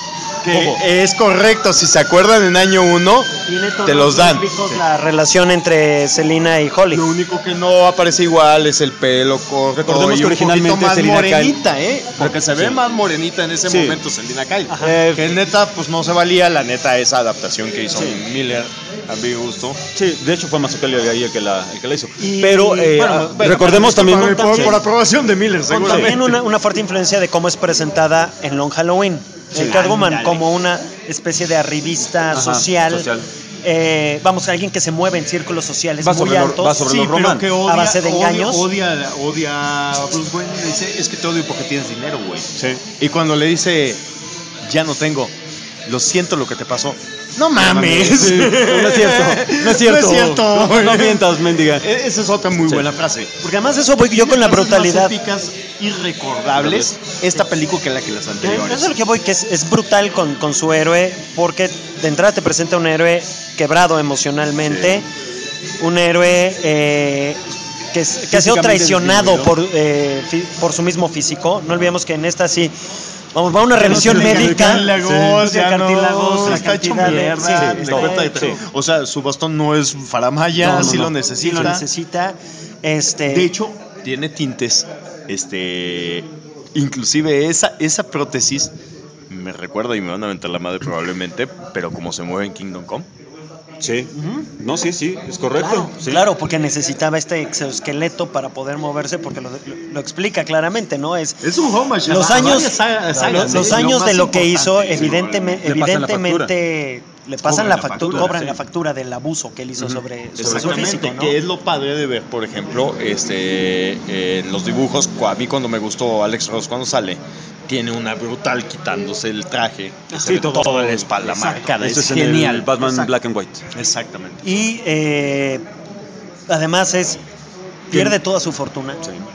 que es correcto. Si se acuerdan en año uno, te los dan. La relación entre Selina y Holly. Lo único que no aparece igual es el pelo corto. Recordemos y que un originalmente poquito más Selina morenita, Kyle- ¿eh? Porque se ve Sí. más morenita en ese Sí. momento Selina Kyle. Eh, Que neta, pues no se valía. La neta, esa adaptación que hizo Sí. Miller, a mi gusto. Sí, de hecho fue Mazzucchelli ahí el que la, el que la hizo. Y- Pero eh, Bueno, ah, bueno, recordemos también... por, por, Sí. por aprobación de Miller, Con seguramente. también una, una fuerte influencia de cómo es presentada en Long Halloween. El Catwoman Ándale. como una especie de arribista Ajá, social. social. Eh, vamos, alguien que se mueve en círculos sociales Va muy sobre lo- altos. va sobre Sí, los pero Roman. que odia, A base de odia- engaños. Odia, odia a Bruce Wayne. Le dice, es que te odio porque tienes dinero, güey. Sí. Y cuando le dice, ya no tengo, lo siento lo que te pasó. No mames. Sí, no es cierto. No es cierto. No es cierto. No, no mientas, mendiga. E- Esa es otra muy Sí. buena frase. Porque además eso voy yo con la Tiene frases brutalidad. más épicas y recordables esta película que la que las Eso anteriores. es lo que voy, que es, es brutal con, con su héroe, porque de entrada te presenta un héroe quebrado emocionalmente, un héroe eh, que, es- que ha sido Físicamente traicionado disminuido. por, eh, fi- por su mismo físico. No olvidemos que en esta sí, vamos, va a una Ya no revisión tiene médica. cartílagos, Sí, ya no, cartílagos, la está hecho cantidad de- mierda. sí, ¿te todo, cuenta? sí. O sea, su bastón no es faramaya, No, no, sí no. lo Sí necesita. lo necesita. Este, De hecho, tiene tintes, este, inclusive esa, esa prótesis me recuerda y me van a aventar la madre probablemente, pero como se mueve en Kingdom Come. Sí. No, sí, sí, es correcto. Claro, Sí. claro, porque necesitaba este exoesqueleto para poder moverse, porque lo, lo- lo explica claramente, ¿no? Es Es un homage. los a años, varias sagas, sagas, los, los ¿eh? años más de lo que hizo, importante, evidentemente, Le pasan la evidentemente le pasan Cobran la la factura, factura, cobran sí. la factura del abuso que él hizo sobre, sobre su Exactamente, físico, ¿no? que es lo padre de ver, por ejemplo, este, en los dibujos. A mí cuando me gustó Alex Ross cuando sale, tiene una brutal quitándose el traje, que se Sí, ve todo. toda la espalda Exacto. marcada. Este Es es en el genial. Batman Exacto. Black and White. Exactamente. Y eh, además es pierde toda su fortuna.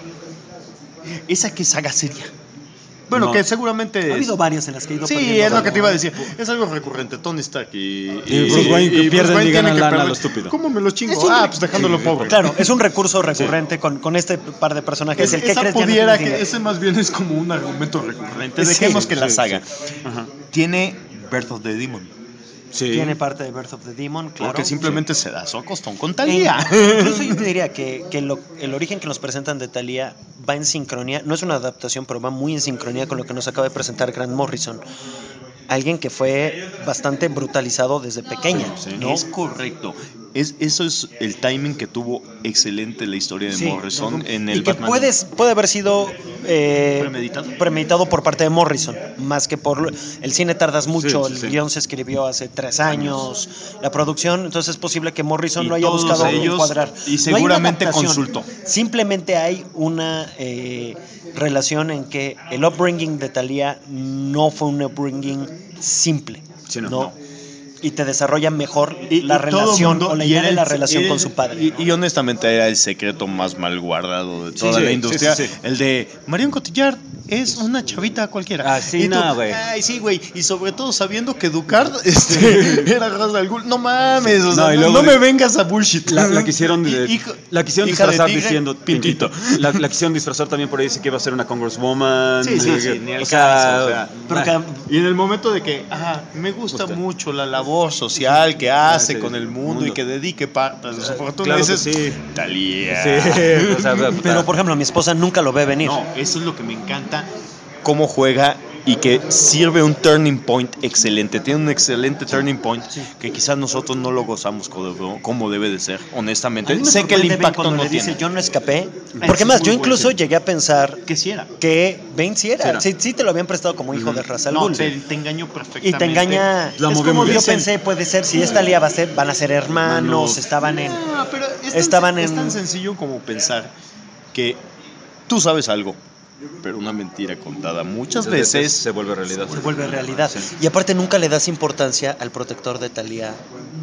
Esa que es saga seria. Bueno, No. que seguramente Ha es- habido varias en las que ha ido Sí, perdiendo es lo que valor. te iba a decir. Es algo recurrente. Tony Stark y, Y Bruce Wayne que pierden y tiene ganan que lana a perder. lo estúpido. ¿Cómo me lo chingo? Es un- Ah, pues dejándolo Sí, pobre. Claro, es un recurso recurrente con, con este par de personajes. Es- el que esa crees ya no pudiera tienes que dinero. ese más bien es como un argumento recurrente. Sí, Dejemos que la sí, saga Ajá. tiene Birth of the Demon. Sí. Tiene parte de Birth of the Demon, claro. Porque simplemente se da su acostón con E Talía. incluso yo te diría que, que lo- el origen que nos presentan de Thalía va en sincronía, no es una adaptación, pero va muy en sincronía con lo que nos acaba de presentar Grant Morrison. Alguien que fue bastante brutalizado desde pequeña, ¿no? Es correcto. Es, eso es el timing que tuvo excelente la historia de Sí. Morrison en el y que Batman. puedes, puede haber sido eh, ¿Premeditado? premeditado por parte de Morrison, más que por el cine tardas mucho, Sí, sí, sí. el guión se escribió hace tres años, la producción, entonces es posible que Morrison Y lo haya todos buscado ellos- encuadrar. y No hay una seguramente adaptación, consultó. Simplemente hay una eh, relación en que el upbringing de Thalía no fue un upbringing simple, Sí, no, ¿no? no. Y te desarrolla mejor Y- la y todo relación mundo- o la y idea era de la el- relación y- con su padre. Y, y honestamente era el secreto más mal guardado de toda sí, la sí, industria. sí, sí. El de Marion Cotillard es una chavita cualquiera. Ah, sí, Y tú, no, güey. Ay, sí, güey. Y sobre todo sabiendo que Ducard este, era Ra's al Ghul. No mames, o sea, No, y no, luego no de- me vengas a bullshit. La, la quisieron, de- Hijo- la quisieron hija de disfrazar tigre, diciendo Pintito. La, la quisieron disfrazar también por ahí, dice que iba a ser una Congresswoman. Sí, sí, eh, sí, ni el o sea, caso, o sea, Pero ah, que- Y en el momento de que, ajá, me gusta Gusta. mucho la labor social que hace sí, con el mundo, mundo. y que dedique parte de su fortuna, claro que dices, sí. Talía. sí, o sea, puta. Pero por ejemplo, mi esposa nunca lo ve venir. No, eso es lo que me encanta, cómo juega y que sirve un turning point excelente. Tiene un excelente turning point que quizás nosotros no lo gozamos como, como debe de ser, A honestamente. mí me Sé que el sorprende Ben impacto cuando no le dice tiene. yo no escapé, Ese porque es más muy yo buen incluso tema. llegué a pensar Que sí era. que Bane sí era, Sí sí, sí te lo habían prestado como hijo de Ra's al No, Ghul. te, te engañó perfectamente. Y te engaña. La es movió como muy yo bien. pensé, puede ser, si esta lía va a ser, van a ser hermanos, Hermanos. estaban en. No, pero es, Estaban tan, es en- tan sencillo como pensar que tú sabes algo, pero una mentira contada muchas veces se vuelve realidad. Se vuelve realidad. Y aparte nunca le das importancia al protector de Thalía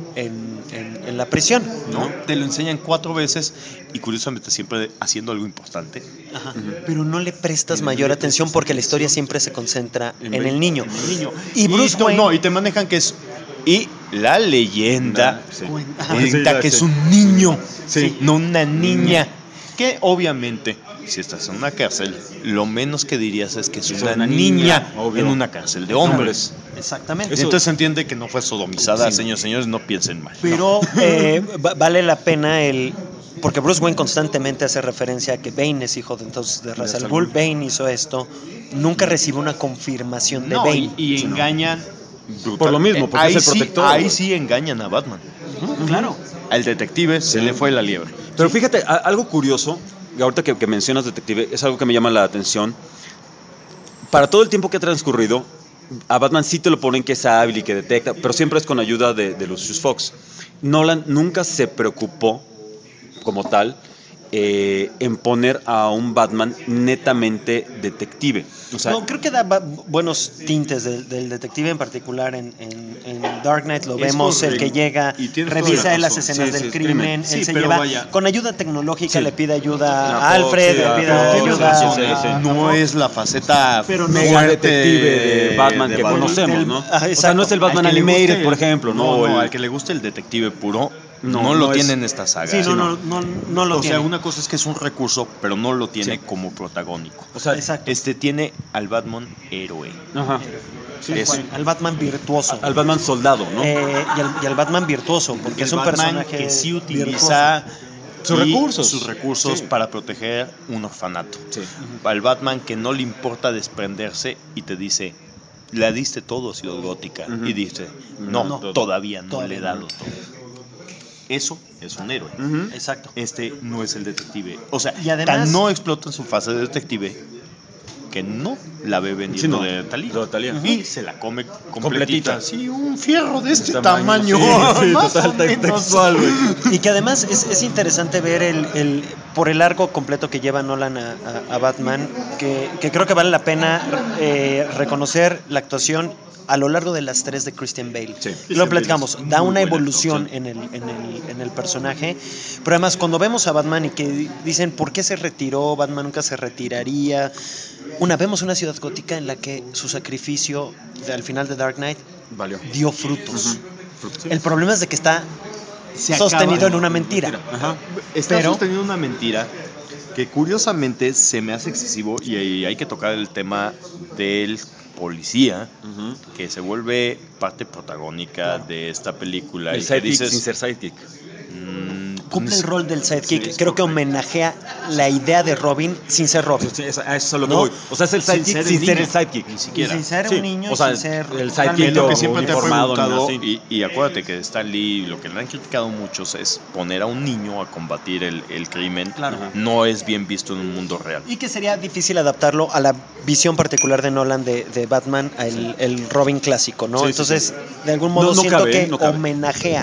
en, en- en la prisión. ¿no? Te lo enseñan cuatro veces y curiosamente siempre haciendo algo importante. Ajá. Pero no le prestas mayor atención porque la historia siempre se concentra en, el niño. El niño. Y Bruce tú- Wayne- no, y te manejan que es y la leyenda Sí. Ajá. cuenta Sí, ya que sé. es un niño, Sí. no una niña, que obviamente si estás en una cárcel, lo menos que dirías es que es Es una, una niña, niña, obvio. en una cárcel de hombres. Exactamente. Eso- Entonces se entiende que no fue sodomizada, Sí. señores, señores, no piensen mal. Pero eh, va- vale la pena el... Porque Bruce Wayne constantemente hace referencia a que Bane es hijo de, entonces, de Ra's al Ghul. Bane hizo esto. Nunca recibe una confirmación de No, Bane. y, y engañan Por lo mismo, porque ahí es el sí- protector, ahí güey. sí engañan a Batman. Claro. Al detective se le fue la liebre. Pero fíjate, a- algo curioso, y ahorita que, que mencionas detective, es algo que me llama la atención. Para todo el tiempo que ha transcurrido, a Batman sí te lo ponen que es hábil y que detecta, pero siempre es con ayuda de, de Lucius Fox. Nolan nunca se preocupó, como tal, eh, en poner a un Batman netamente detective. O sea, No, creo que da ba- buenos tintes del, del detective, en particular en, en- en Dark Knight lo Es vemos, el correcto. que llega, Y tienes toda revisa la él las razón. escenas Sí, del sí, crimen, crimen. él Sí, se pero lleva, vaya. con ayuda tecnológica Sí. le pide ayuda La a Alfred, Fox, le a pide Fox, Tienes ayuda razón, sí, sí, sí. no es la faceta pero no fuerte el detective de Batman de que Batman. conocemos, Del- ¿no? ah, O sea, exacto. no es el Batman Al que le Animated, guste- por ejemplo, ¿no? No, O no, el- al que le guste el detective puro, No, no, lo no tiene es- en esta saga. Sí, no, ¿eh? no, no, no lo o tiene. sea, una cosa es que es un recurso, pero no lo tiene Sí. como protagónico. O sea, Exacto. Este tiene al Batman héroe. ajá. Tal es- cual, al Batman virtuoso. Al Batman soldado, ¿no? Eh, y, al, y al Batman virtuoso, porque El es un Batman personaje que sí virtuoso. utiliza Sus y recursos. sus recursos Sí. para proteger un orfanato. Sí. Al Batman que no le importa desprenderse y te dice, le diste todo a Ciudad Gótica. Ujú. Y dice, no, No, todavía no todavía le he dado todo. Eso es un héroe. Ujú. Exacto. Este no es el detective. O sea, Y además- tan no explota en su fase de detective que no la ve vendiendo Sí, no. de Talía. De Thalía. Y se la come completita. Completita. Sí, un fierro de este Tamaño, tamaño. sí, sí, más total, o menos. textual, güey. Y que además es, es interesante ver el, el por el arco completo que lleva Nolan a, a- a Batman, que, que creo que vale la pena eh, reconocer la actuación a lo largo de las tres de Christian Bale. Sí. Y lo platicamos, da muy una buena evolución actuación. en el, en, el, en el personaje, pero además cuando vemos a Batman y que dicen por qué se retiró, Batman nunca se retiraría, una, vemos una ciudad gótica en la que su sacrificio de- al final de Dark Knight Valió. dio frutos. El problema es de que está Se sostenido acaba- en una mentira. Ajá. Está Pero- sosteniendo una mentira que curiosamente se me hace excesivo y ahí hay que tocar el tema del policía Ujú. que se vuelve parte protagónica de esta película El y que sidekick dices sin ser sidekick. mm, Cumple el rol del sidekick. Sí, es Creo que correcto. homenajea la idea de Robin sin ser Robin. Sí, eso, a eso es a lo que ¿No? voy. O sea, es el Sin sidekick ser sin el ser niño. el sidekick. Ni Y siquiera. sin ser Sí, un niño, o sea, sin ser el realmente sidekick Es lo que o siempre te fue uniformado, preguntado ni así. y, y acuérdate que Stan Lee lo que le han criticado muchos es poner a un niño a combatir el, el crimen. Claro. No es bien visto en un mundo real. Y que sería difícil adaptarlo a la visión particular de Nolan de, de Batman, el, el Robin clásico, ¿no? Sí, sí, Entonces, de algún modo No- no siento cabe, que no cabe. homenajea,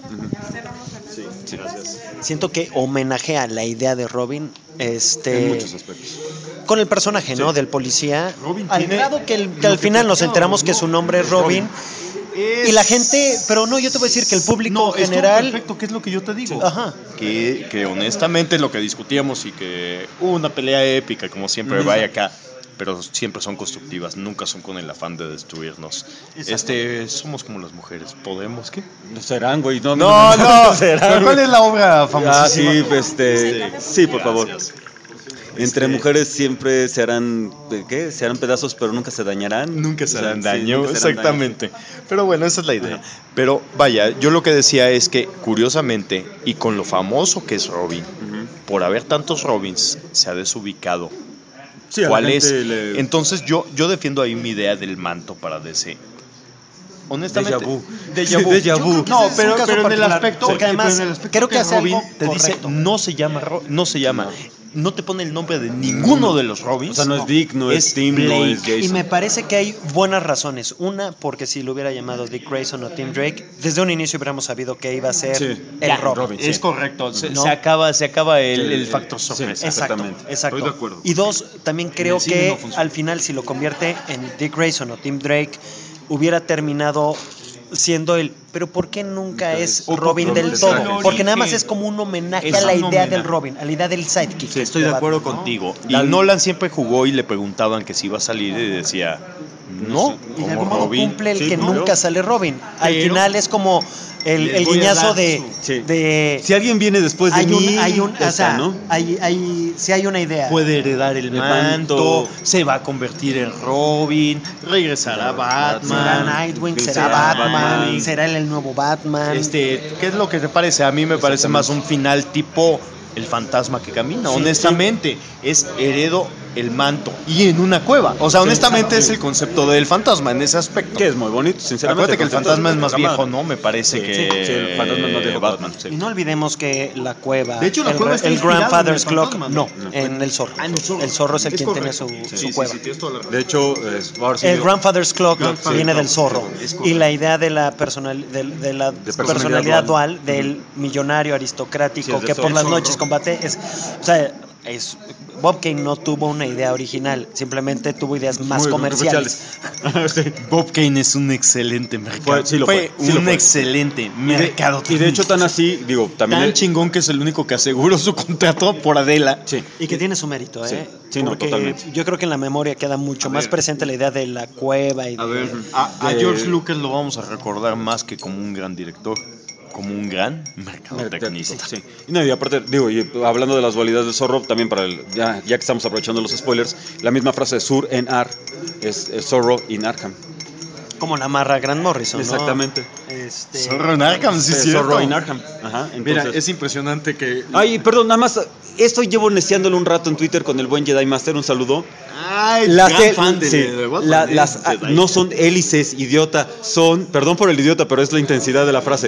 Sí, sí, gracias. siento que homenajea la idea de Robin, este, En muchos aspectos. con el personaje, ¿no? Sí. Del policía, Robin al tiene grado que, el- que lo al que final nos platicábamos, enteramos que ¿no? su nombre es Robin. Y la gente, pero no, yo te voy a decir que el público No, estuvo general... perfecto, ¿qué es lo que yo te digo? Ajá. Que, que honestamente lo que discutíamos y que hubo una pelea épica, como siempre, vaya acá, pero siempre son constructivas, nunca son con el afán de destruirnos. Exacto. Este, somos como las mujeres, ¿podemos qué? No serán, güey. No, No, no, serán, ¿pero ¿cuál güey. es la obra Ah, famosísima? sí, pues, este, sí, por favor. Gracias. Entre Este- mujeres siempre se harán, ¿de ¿qué? Se harán pedazos, pero nunca se dañarán. Nunca se O sea, harán sí, daño, nunca se harán exactamente. Pero bueno, esa es la idea. Pero vaya, yo lo que decía es que curiosamente, y con lo famoso que es Robin, daño. Ujú. por haber tantos Robins, se ha desubicado. Sí, a la ¿Cuál es? gente le- Entonces yo, yo defiendo ahí mi idea del manto para D C. Honestamente. Déjà vu. Déjà vu. Déjà vu. Yo creo que No, ese es pero- un caso pero en el particular, aspecto- porque porque además pero en el aspecto creo que hace Robin algo te dice, correcto. no se llama, Ro- no se llama, no te pone el nombre de ninguno de los Robins. O sea, no es Dick, no es Tim, no Blake. es Jason. Y me parece que hay buenas razones. Una, porque si lo hubiera llamado Dick Grayson o Tim Drake, desde un inicio hubiéramos sabido que iba a ser Sí. el Ya, Robin. Robin, Es sí. correcto, se, ¿No? se acaba, se acaba el, Sí, el sí, factor sí. sorpresa. Exacto, Exactamente. exacto. Estoy de acuerdo. Y dos, también creo el cine que no funciona. al final si lo convierte en Dick Grayson o Tim Drake, hubiera terminado siendo él. Pero ¿por qué nunca es O Robin como del el todo? origen. Porque nada más es como un homenaje Es a la un idea homenaje. del Robin, a la idea del sidekick. Sí, estoy de acuerdo Batman, ¿no? contigo. Y La- Nolan siempre jugó y le preguntaban que si iba a salir y decía, No, Y de como algún modo Robin. cumple el Sí, que ¿no? nunca sale Robin. Al Pero final es como el, les el voy a guiñazo dar de, su- Sí. de Si alguien viene después de hay mí, un, hay un, ya o sea, está, ¿no? hay, hay, sí hay una idea. Puede heredar el El manto, manto. se va a convertir en Robin, regresará Batman. Será Nightwing, será, será Batman, Batman. será él el nuevo Batman. Este, ¿qué es lo que te parece? A mí me parece más un final tipo el fantasma que camina. Sí, honestamente, es heredo el manto y en una cueva. O sea, honestamente es el concepto del fantasma en ese aspecto. Que es muy bonito, sinceramente. Acuérdate que el fantasma es más Fantasma- viejo, ¿no? Me parece Sí, que sí, sí, el fantasma es más viejo que Batman. Batman, sí. Y no olvidemos que la cueva, De hecho, la el, cueva está el inspirada Grandfather's en el Clock, fantasma, no, ¿no? en el zorro. Ah, en el zorro. El zorro es el Es quien tiene su, correcto. su Sí, cueva. sí, sí, tienes toda la razón. De hecho, es, ahora sí El yo- Grandfather's Clock Grandfather's viene del Clock, zorro. es Y correcto. la idea de la, personal, de, de la personalidad, personalidad dual, dual. del millonario aristocrático Sí, es del que por zorro. las Zorro. noches combate es, o sea, es Bob Kane no tuvo una idea original, simplemente tuvo ideas más muy comerciales. comerciales. Sí. Bob Kane es un excelente mercado. Fue- sí lo fue, sí un lo fue. excelente Y de, mercado. y de hecho tan así, digo, también... tan el- chingón que es el único que aseguró su contrato por Adela. Sí. Y que tiene su mérito, ¿eh? Sí, sí, no, Porque totalmente. yo creo que en la memoria queda mucho A más ver. presente la idea de la cueva y A de- ver, a, a de- George Lucas lo vamos a recordar más que como un gran director, como un gran mercadotecnista. Sí. Y, no, y aparte, digo, y hablando de las dualidades del zorro, también para el, ya, ya que estamos aprovechando los spoilers, la misma frase de Sur en Ar es, es Zorro in Arkham. como la amarra Grant Morrison, ¿no? Exactamente. Este, Zorro en Arkham, sí, Eh, es cierto. Zorro in Arkham. Ajá, Mira, entonces- es impresionante que... Ay, perdón, nada más, esto llevo neciándolo un rato en Twitter con el buen Jedi Master, un saludo. Ay, Las, gran hel- fan de, sí, de Batman, la- ¿eh? las- ah, Jedi. no son hélices, idiota, son, perdón por el idiota, pero es la intensidad de la frase,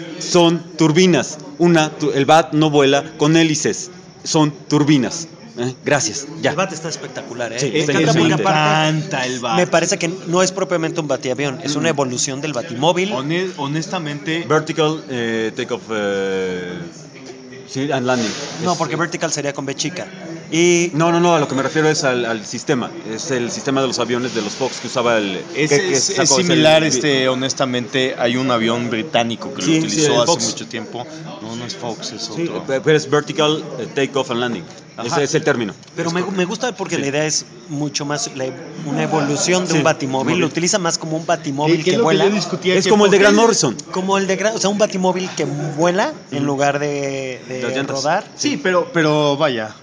son turbinas. Una, tu- el bat no vuela con hélices, son turbinas. ¿Eh? Gracias, El ya. bat está espectacular, ¿eh? Sí, Me está encanta porque excelente. aparte encanta el bat. me parece que no es propiamente un batiavión, es una evolución del batimóvil. Hone- honestamente, Vertical eh, takeoff eh, sí, and landing. No, Es, porque eh, vertical sería con B chica. Y No, no, no, a lo que me refiero es al, al sistema. Es el sistema de los aviones de los Fox que usaba el. es, que- que es- sacó es ese- similar, este, honestamente, hay un avión británico que Sí, lo sí, utilizó el hace Fox. mucho tiempo. No, no es Fox, es Sí, otro. pero es vertical eh, takeoff and landing. Ajá. Ese es el término. pero me, me gusta porque Sí. la idea es mucho más la- una evolución de Sí, un batimóvil. móvil. Lo utiliza más como un batimóvil ¿Qué que es lo que vuela. yo discutía? Es que como el de por qué- Grant Morrison. Como el de Gra- o sea, un batimóvil que vuela en lugar de, de Las llantas. rodar. Sí, pero, pero vaya.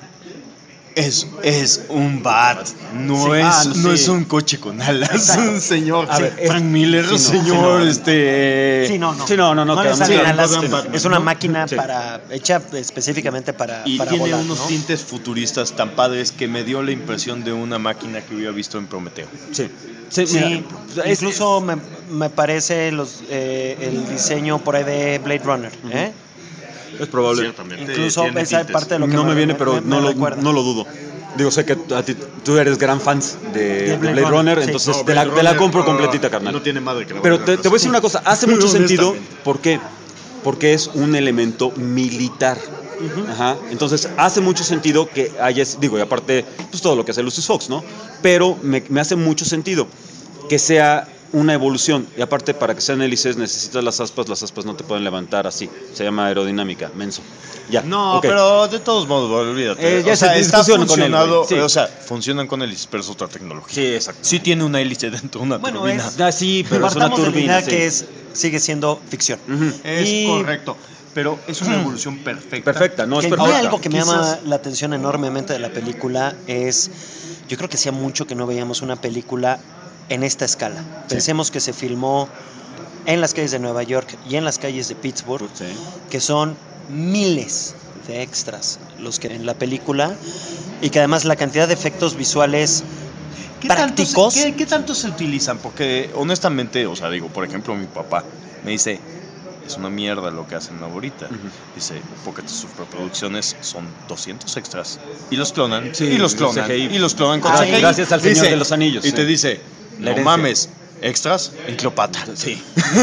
Es, es un bat, no, Sí, es, ah, no sí. es un coche con alas, Exacto. un señor. A Sí, ver, es- Frank Miller, sí, no, señor, sí, no. este. Sí, no, no. Sí, no, no, no, le quedamos salen claros. alas, Batman, Batman, es una ¿no? máquina Sí. para hecha específicamente para, Y para tiene volar, unos ¿no? tintes futuristas tan padres que me dio la impresión de una máquina que hubiera visto en Prometeo. Sí. Sí, Sí, mira, es- incluso me, me parece los, eh, el diseño por ahí de Blade Runner. ¿eh? es probable. Ciertamente, Incluso tiene esa tintes. parte de lo que No me viene, me- pero me- no, me lo, recuerda. no lo dudo. Digo, sé que a ti- tú eres gran fan de, de Blade Blade, Runner, Runner, sí. entonces No, te, la, Blade te la Runner, compro ah, completita, carnal. No tiene madre que la Pero valga te, la te voy a decir una cosa, hace mucho sentido, Honestamente. ¿por qué? Porque es un elemento militar. Ajá. Entonces hace mucho sentido que haya, digo, y aparte, pues todo lo que hace Lucius Fox, ¿no? Pero me, me hace mucho sentido que sea una evolución. Y aparte, para que sean hélices necesitas las aspas, las aspas no te pueden levantar así. Se llama aerodinámica, menso. Ya. No, ok. pero de todos modos, olvídate. Eh, ya o sea, se está discusión con él, funcionado, güey. Sí. o sea, funcionan con hélices, pero es otra tecnología. Sí, exacto. Sí tiene una hélice dentro de una Bueno, turbina. es- Ah, sí, pero es una Partamos de la turbina. idea sí. que es, sigue siendo ficción. Ujú. Es Y- correcto, pero es una evolución perfecta. Perfecta, no es Que perfecta. algo que me llama Quizás- la atención enormemente de la película es, yo creo que hacía mucho que no veíamos una película en esta escala. Pensemos que se filmó en las calles de Nueva York y en las calles de Pittsburgh, Sí. que son miles de extras los que en la película y que además la cantidad de efectos visuales ¿Qué tanto, se, prácticos. qué, qué tanto se utilizan? Porque honestamente, o sea, digo, por ejemplo, mi papá me dice, es una mierda lo que hacen ahorita. Ujú. Dice, porque tus superproducciones son doscientos extras. Y los clonan, Sí, y los los clonan, C G I. y los clonan con Ah, C G I. gracias al Señor Dice- de los Anillos, Y sí. te dice, La no herencia. mames, extras en Cleopatra. Sí.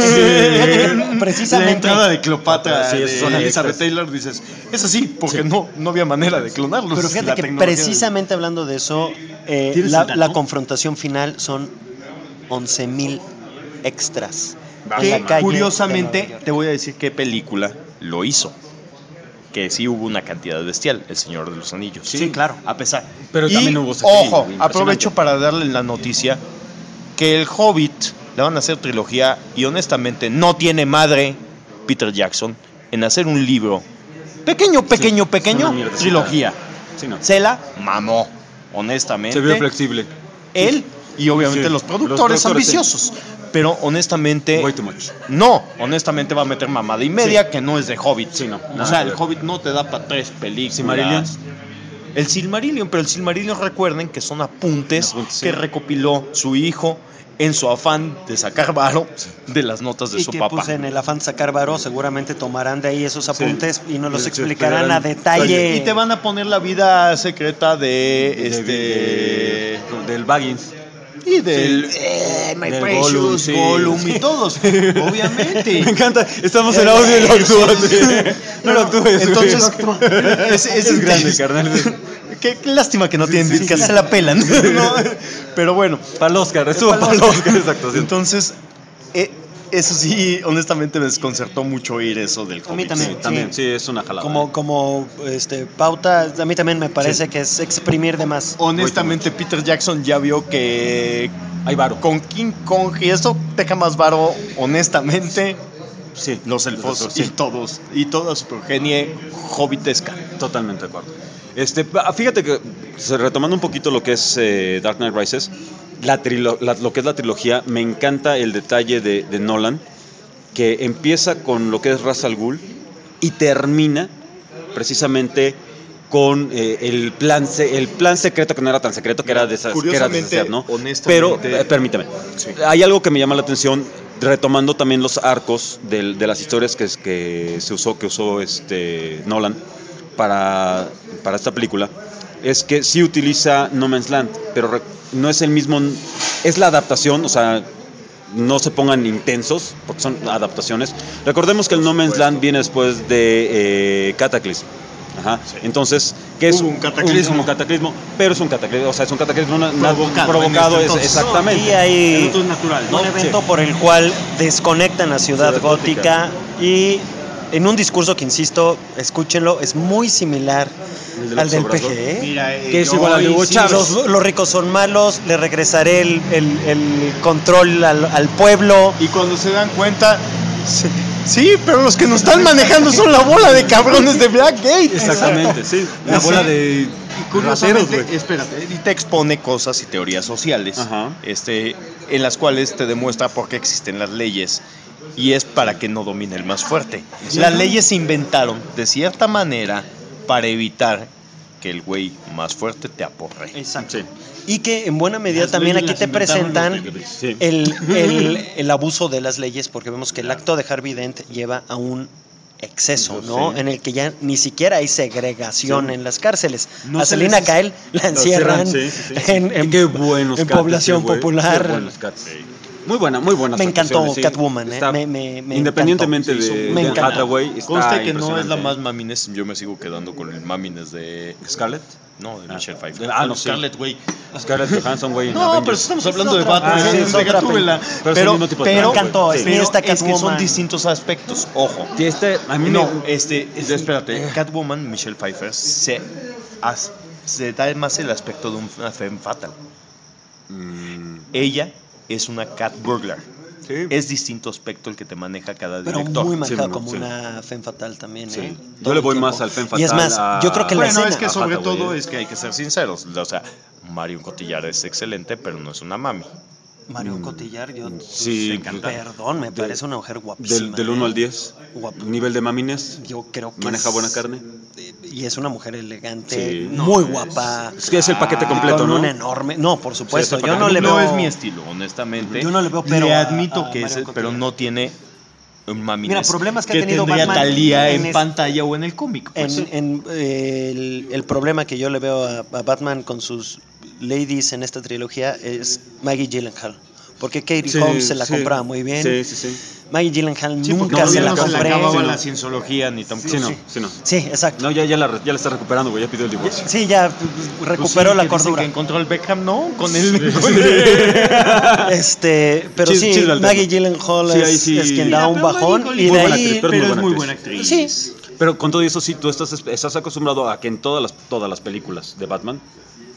Precisamente. La entrada de Cleopatra, Sí, de esos son Elizabeth extras. Taylor, dices, es así, porque no, no había manera de clonarlos. Pero fíjate La que tecnología- precisamente hablando de eso, eh, ¿Tienes la, el dato? la confrontación final son once mil extras. en Que la calle de curiosamente Nueva York. te voy a decir qué película lo hizo. Que sí hubo una cantidad bestial, El Señor de los Anillos. Sí, claro. A pesar. Pero Y, también hubo C G I, ojo, impresionante. aprovecho para darle la noticia. que el Hobbit le van a hacer trilogía y honestamente no tiene madre Peter Jackson en hacer un libro pequeño, pequeño, Sí, pequeño, una mierdecita. trilogía. Sí, no. Se la mamó, honestamente. Se vio flexible. Él y obviamente Sí, los los productores productores, sí. ambiciosos. Pero honestamente, Way too much. no, honestamente va a meter mamada y media que no es de Hobbit. Sí, no, O nada sea, que el ver. Hobbit no te da para tres películas. Silmarillion. El Silmarillion, pero el Silmarillion recuerden que son apuntes, Apuntes, sí. que recopiló su hijo en su afán de sacar varo de las notas de Y su que papá. pues en el afán de sacar varo seguramente tomarán de ahí esos apuntes y nos los Sí, explicarán a explicarán. detalle. Y te van a poner la vida secreta de De- este de- del Baggins. y del Sí. eh, My Del Precious Gollum, sí. Gollum y todos, obviamente. Me encanta, estamos en audio y lo actúas. güey. No lo actúes. Entonces, güey. ese, ese es grande, carnal. Qué, qué lástima que no tienen sí, que sí. se la pelan. ¿no? Pero bueno, Para el Oscar, estuvo Para para el el Oscar esa actuación. entonces, eh, eso sí, honestamente me desconcertó mucho oír eso del A mí Hobbit. también. Sí, también, sí, es una jalada. Como, ¿eh? como este, pauta, a mí también me parece Sí. que es exprimir de más. Honestamente, Peter Jackson ya vio que Hay varo. con King Kong y eso deja más varo, honestamente, Sí, los elfos sí. y todos, y toda su progenie hobbitesca. Totalmente de acuerdo. Este, ah, fíjate que, se- retomando un poquito lo que es eh, Dark Knight Rises, la trilo- la- lo que es la trilogía, me encanta el detalle de, de Nolan, que empieza con lo que es Ra's al Ghul y termina precisamente con eh, el plan se- el plan secreto, que no era tan secreto, que era, desa- que era Curiosamente, deshacer, ¿no? honestamente- Pero, eh, permítame, Sí. hay algo que me llama la atención, retomando también los arcos del- de las historias que, es- que se usó, que usó este Nolan para, para esta película, es que sí utiliza No Man's Land, pero re- no es el mismo, es la adaptación, o sea, no se pongan intensos, porque son adaptaciones. Recordemos que el No Man's Land viene después de eh, Cataclysm. Ajá. Entonces, ¿qué es Hubo un cataclismo. Un, un cataclismo, pero es un cataclismo, o sea, es un cataclismo una- una- Provocado, provocado en es- este entonces. exactamente. Y hay El otro es natural, ¿no? un evento Sí. por el cual desconectan la ciudad Ciudad gótica y en un discurso que, insisto, escúchenlo, es muy similar El de al del López P Obrador. G, ¿eh? Mira, eh, Que es yo igual al de Hugo sí, Chávez. Los, los ricos son malos, le regresaré el, el- el control al, al pueblo. Y cuando se dan cuenta, sí, sí, pero los que nos están manejando son la bola de cabrones de Blackgate. Exactamente, sí. Una Así. bola de Y rateros, curiosamente, güey. espérate, y te expone cosas y teorías sociales, Ajá. este, en las cuales te demuestra por qué existen las leyes. Y es para que no domine el más fuerte. Las leyes se inventaron de cierta manera para evitar que el güey más fuerte te aporre. Exacto. Sí. Y que en buena medida Las también leyes aquí las te inventaron presentan los negros, sí. el, el- el abuso de las leyes, porque vemos que el acto de Harvey Dent lleva a un exceso, ¿no? Sí. En el que ya ni siquiera hay segregación Sí. en las cárceles. No a se Selina les- Kyle la Lo encierran cierran, sí, sí, sí. en, en- Y qué buenos en cats, población sí, güey. popular. Qué buenos cats. Muy buena, muy buena. Me encantó Catwoman, ¿eh? Me- me- me Independientemente encantó. de, Sí, me de encantó. Hathaway, está Conste que no es la impresionante. más mamines, yo me sigo quedando con el mamines de Scarlett. no, de Michelle Pfeiffer. Ah, no, sí. Scarlett, güey. Scarlett Johansson, güey. en No, pero Avengers. estamos hablando de otra- Batman, ah, sí, sí, es es de otra Gatúbela. Pero es el Pero, mismo tipo de pero, trama, Me encantó, güey. es pero esta es que son Catwoman. distintos aspectos, ojo. Y este, a mí No, me- este, es- espérate, Catwoman, Michelle Pfeiffer, se, as- se da más el aspecto de una femme fatal. Mm, Ella es una cat burglar. sí. Es distinto aspecto el que te maneja cada Pero director. muy manejado Sí, como sí. una femme fatal también, Sí. ¿eh? Yo Todo le el voy tiempo. más al femme Y es fatal más, a- yo creo que la Bueno, escena... es que sobre Hathaway, todo eh. es que hay que ser sinceros. O sea, Marion Cotillard es excelente, pero no es una mami. Marion Cotillard, yo... Sí, me encanta. Perdón, me De- parece una mujer guapísima. Del, del uno ¿eh? al diez. Guapa. Nivel de mamines. Yo creo que Maneja es- buena carne. Y es una mujer elegante, Sí. muy No, guapa. Es que es el paquete completo, con ¿no? un enorme... No, por supuesto, Sí, es el yo no paquete. le No veo... es mi estilo, honestamente. Yo no le veo, pero Le a- admito a que es, Marion pero Cotillard. no tiene un mami. Mira, problemas que ha tenido tendría Batman Thalía en en, es- pantalla o en el cómic. pues. En, en, eh, el, el problema que yo le veo a, a Batman con sus ladies en esta trilogía es Maggie Gyllenhaal. Porque Katie Sí, Holmes se la sí. compraba muy bien. Sí, sí, sí. Maggie Gyllenhaal Sí, porque nunca se la no se le compré. acababa Sí, no. la cienciología ni tampoco. Sí, no, sí, no. Sí, exacto. No, ya, ya, la, ya la está recuperando, güey. Ya pidió el divorcio. Sí, ya Pues recuperó sí, la que dicen cordura. que encontró el Beckham, ¿no? Con el. con el- Este, pero Chis- sí, chisme al Maggie tema. Gyllenhaal Sí, es, ahí sí. es quien Mira, da un pero bajón Maggie y de Muy buena ahí actriz, pero pero muy es muy buena buena actriz. actriz. Sí. Pero con todo eso, sí, tú estás, estás acostumbrado a que en todas las, todas las películas de Batman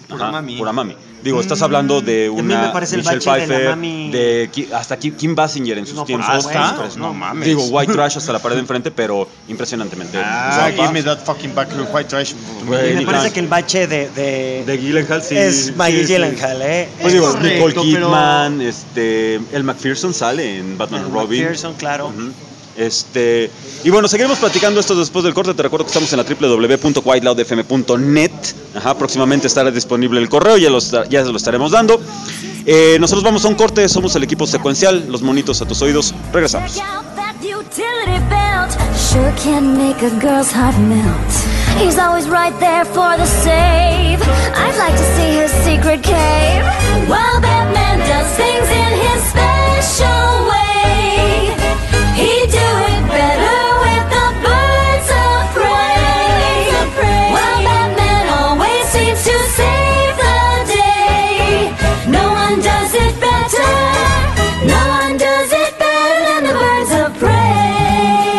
Pura Ajá, mami. Pura mami. Digo, estás hablando de a mí una me parece el Michelle bache de la Pfeiffer, mami- de Ki- hasta Kim, Kim Basinger en sus No, por tiempos. ¿Hasta? Impresionante. No mames. Digo, white trash hasta la pared de enfrente, pero impresionantemente. Ah, guapa. give me that fucking back white trash. Güey, Y me ni parece tan- que el bache de, de, De Gyllenhaal, sí. es Maggie sí, sí. Gyllenhaal, ¿eh? Pues digo, correcto, Nicole pero- Kidman, este, el McPherson sale en Batman and Robin. Pearson, claro. Ujú. Este, y bueno, seguiremos platicando esto después del corte. Te recuerdo que estamos en la doble u doble u doble u punto white loud f m punto net. Ajá, próximamente estará disponible el correo, ya, los, ya se lo estaremos dando. Eh, nosotros vamos a un corte, somos el equipo secuencial, los monitos a tus oídos. Regresamos. Check out that utility belt. Sure can make a girl's heart melt. He's always right there for the save. I'd like to see his secret cave. While Batman does things in his special way. He'd do it better with the birds of prey. While Batman always seems to save the day. No one does it better. No one does it better than the birds of prey.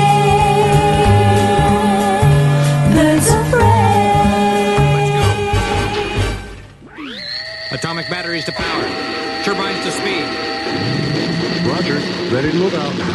Birds of prey. Atomic batteries to power. Turbines to speed. Roger. Ready to move out.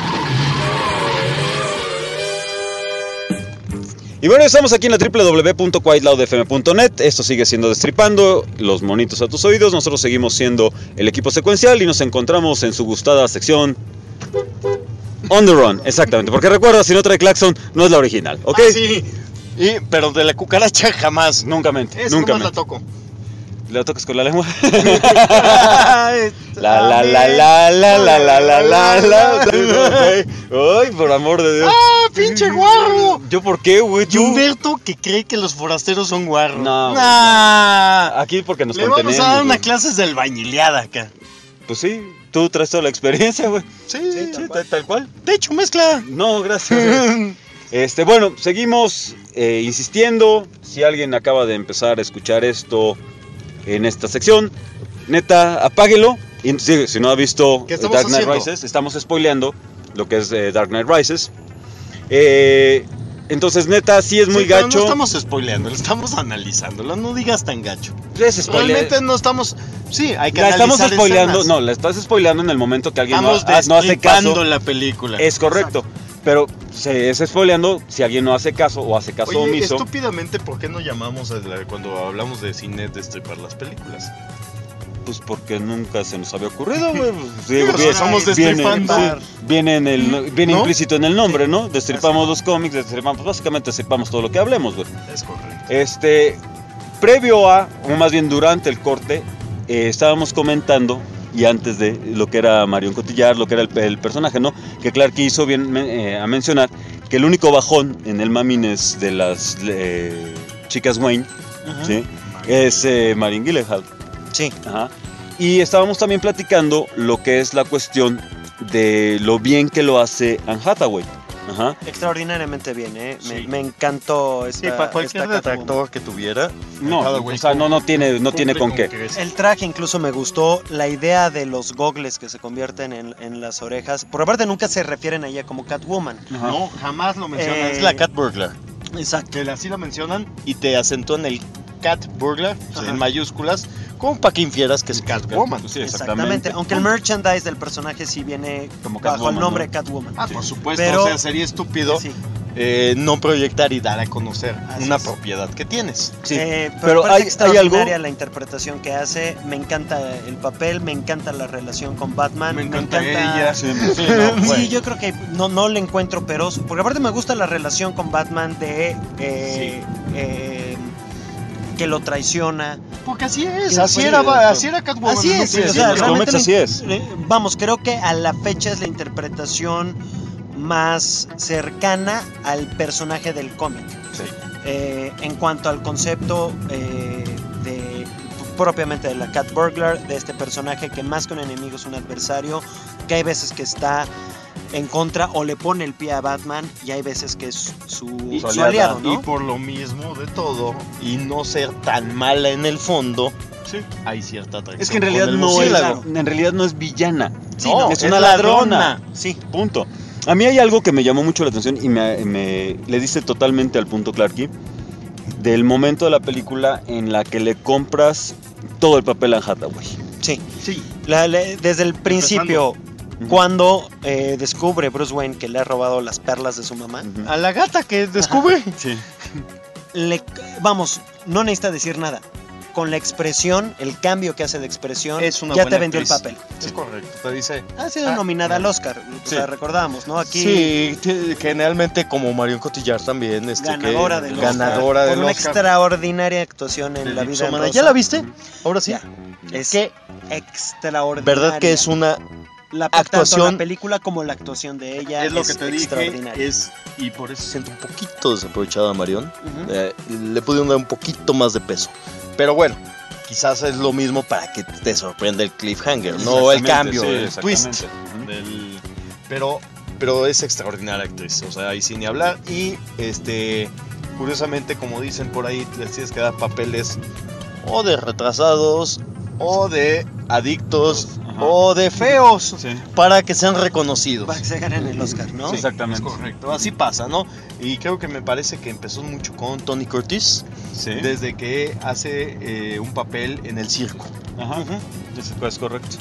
Y bueno, estamos aquí en la doble u doble u doble u punto white loud f m punto net. Esto sigue siendo Destripando, los monitos a tus oídos. Nosotros seguimos siendo el equipo secuencial y nos encontramos en su gustada sección On the Run. Exactamente, porque recuerda, si no trae claxon, no es la original, ¿ok? Ah, sí. Y, pero de la cucaracha jamás. Nunca mente, Esa nunca nomás la mente. toco. ¿La tocas con la lengua? La la la la la la la la la la. Ay, por amor de Dios. ¡Ah, pinche guarro! ¿Yo por qué, güey? Y Tú- Humberto que cree que los forasteros son guarros. No, Nah. Aquí porque nos Le vamos contenemos. a dar una güey. clases de albañileada acá. Pues sí, tú traes toda la experiencia, güey. Sí, Sí, tal, tal cual. De hecho, mezcla. No, gracias. güey. Este, bueno, seguimos eh, insistiendo. Si alguien acaba de empezar a escuchar esto en esta sección, neta, apáguelo. Y si, si no ha visto ¿Qué estamos Dark Knight haciendo? Rises, estamos spoileando lo que es eh, Dark Knight Rises. Eh, entonces, neta, sí es muy Sí, pero gacho. No estamos spoileando, lo estamos analizándolo. No digas tan gacho. Es spoile- Realmente no estamos. Sí, hay que La estamos analizar spoileando, escenas. no, la estás spoileando en el momento que alguien no, Estamos ah, no hace destripando caso. la película. Es correcto. Pero se es spoileando si alguien no hace caso o hace caso Oye, omiso. estúpidamente, ¿por qué no llamamos a la- cuando hablamos de cine destripar las películas? Pues porque nunca se nos había ocurrido, güey. Pues, sí, Pero viene- somos viene, destripando. sí, viene en el, viene ¿No? implícito en el nombre, ¿no? Destripamos los cómics, destripamos, pues, básicamente destripamos todo lo que hablemos, güey. Es correcto. Este, previo a, o más bien durante el corte, eh, estábamos comentando, y antes de lo que era Marion Cotillard, lo que era el, el personaje, ¿no? Que Clark hizo bien eh, a mencionar que el único bajón en el mamines de las eh, chicas Wayne, ¿sí? Es eh, Marion Gyllenhaal. Sí. Ajá. Y estábamos también platicando lo que es la cuestión de lo bien que lo hace Anne Hathaway. Ajá. Extraordinariamente bien, ¿eh? Me, Sí. me encantó esta, Sí, para cualquier esta Catwoman. detractor que tuviera. No, Hathaway o sea, no, no tiene, no tiene con qué. crees. El traje incluso me gustó, la idea de los gogles que se convierten en, en las orejas. Por aparte nunca se refieren a ella como Catwoman. Ajá. No, jamás lo mencionan. Eh, es la Cat Burglar. Exacto. Que así lo mencionan y te acentúan el Cat Burglar Ajá. en mayúsculas, como para que infieras que es Catwoman. Sí, Exactamente. Aunque el merchandise del personaje sí viene Como bajo Catwoman, el nombre ¿no? Catwoman. Ah, por supuesto, Pero- o sea, sería estúpido Sí. eh, no proyectar y dar a conocer Así una es. propiedad que tienes. Sí, Eh, pero pero aparte hay, hay extraordinaria algo. la interpretación que hace, me encanta el papel, me encanta la relación con Batman, Me encanta ella. Sí, Sí, no, Sí, bueno. yo creo que no, no le encuentro peros, porque aparte me gusta la relación con Batman de eh, eh, que lo traiciona. Porque así es, Sí, así pues, era, sí, va- sí. así era Catwoman. Así ¿no? es, Sí, o sí, sea, en los realmente cómics la- así es. eh, Vamos, creo que a la fecha es la interpretación más cercana al personaje del cómic. Sí. Eh, en cuanto al concepto eh, de propiamente de la Cat Burglar, de este personaje que más que un enemigo es un adversario, que hay veces que está en contra o le pone el pie a Batman y hay veces que es su, Y su su aliado, aliada, ¿no? Y por lo mismo de todo, y no ser tan mala en el fondo, Sí. hay cierta atracción. Es que en con realidad el no es, murciélago. en realidad no es villana. Sí, no, es es una ladrona. ladrona. Sí, punto. A mí hay algo que me llamó mucho la atención y me, me- le diste totalmente al punto, Clarky. del momento de la película en la que le compras todo el papel a Hathaway. Sí. Sí. La- la- desde el principio, cuando eh, descubre Bruce Wayne que le ha robado las perlas de su mamá, Ujú. A la gata que descubre. Sí. le, vamos, no necesita decir nada. Con la expresión, el cambio que hace de expresión, Es una ya buena te vendió actriz. el papel. Es correcto. Te dice. Ha sido Ah, nominada al bueno. Oscar, o Sí. sea, recordamos, ¿no? Aquí Sí, t- generalmente como Marion Cotillard también. Este, ganadora que, del ganadora Oscar, del por una Oscar. extraordinaria actuación en del La vida en Dipsómana. rosa. ¿Ya la viste? Ahora sí. Ya. Es ¿Qué? extraordinaria. ¿Verdad que es una la, tanto actuación- la película como la actuación de ella es lo que te dije, extraordinaria. es y por eso siento un poquito desaprovechada a Marion. Ujú. Eh, le pudieron dar un poquito más de peso. Pero bueno, quizás es lo mismo para que te sorprenda el cliffhanger, no el Exactamente, cambio, sí, el exactamente. twist. Ujú. Del- pero, pero es extraordinaria actriz, o sea, ahí sin ni hablar. Y este, curiosamente, como dicen por ahí, les tienes que dar papeles o de retrasados, o de adictos, Ajá. o de feos, Sí. para que sean reconocidos. Para que se ganen el Oscar, ¿no? Sí, exactamente. Es correcto, así pasa, ¿no? Y creo que me parece que empezó mucho con Tony Curtis, Sí. desde que hace eh, un papel en el circo. Ajá. Eso es correcto.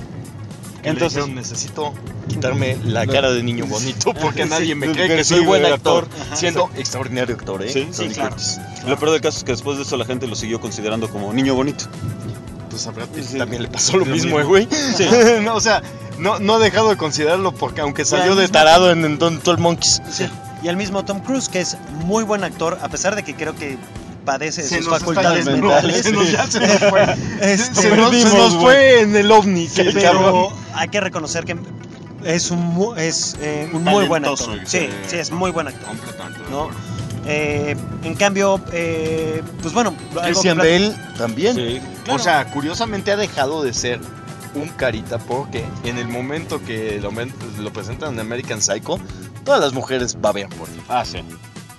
Que le Entonces, dijeron, necesito quitarme la cara de niño bonito porque Sí, nadie me que cree que sí, soy buen de actor, actor. Ajá, siendo extraordinario actor, ¿eh? Sí, Tony sí, claro. Curtis. lo peor del caso es que después de eso la gente lo siguió considerando como niño bonito. Pues a Brad Pitt Sí. también le pasó lo Lo mismo, mismo. eh, güey. Sí. No, o sea, no, no ha dejado de considerarlo porque aunque salió al de mismo tarado en, en Don Tall Monkeys. Sí. Y al mismo Tom Cruise, que es muy buen actor, a pesar de que creo que padece de Se sus nos está facultades yendo, mentales. se nos- ya se nos fue. Este, Se nos, se perdimos, nos güey. fue en el ovni. que el pero cabrón. hay que reconocer que es un, mu- es, eh, un muy buen actor. Talentoso, Sí, eh, sí, es muy buen actor. Completamente. de ¿no? acuerdo. Eh, en cambio, eh, pues bueno, algo que Christian plat- Bale también. Sí. O sea, curiosamente ha dejado de ser un carita porque en el momento que lo, men- lo presentan en American Psycho, todas las mujeres babean por él. Ah, sí.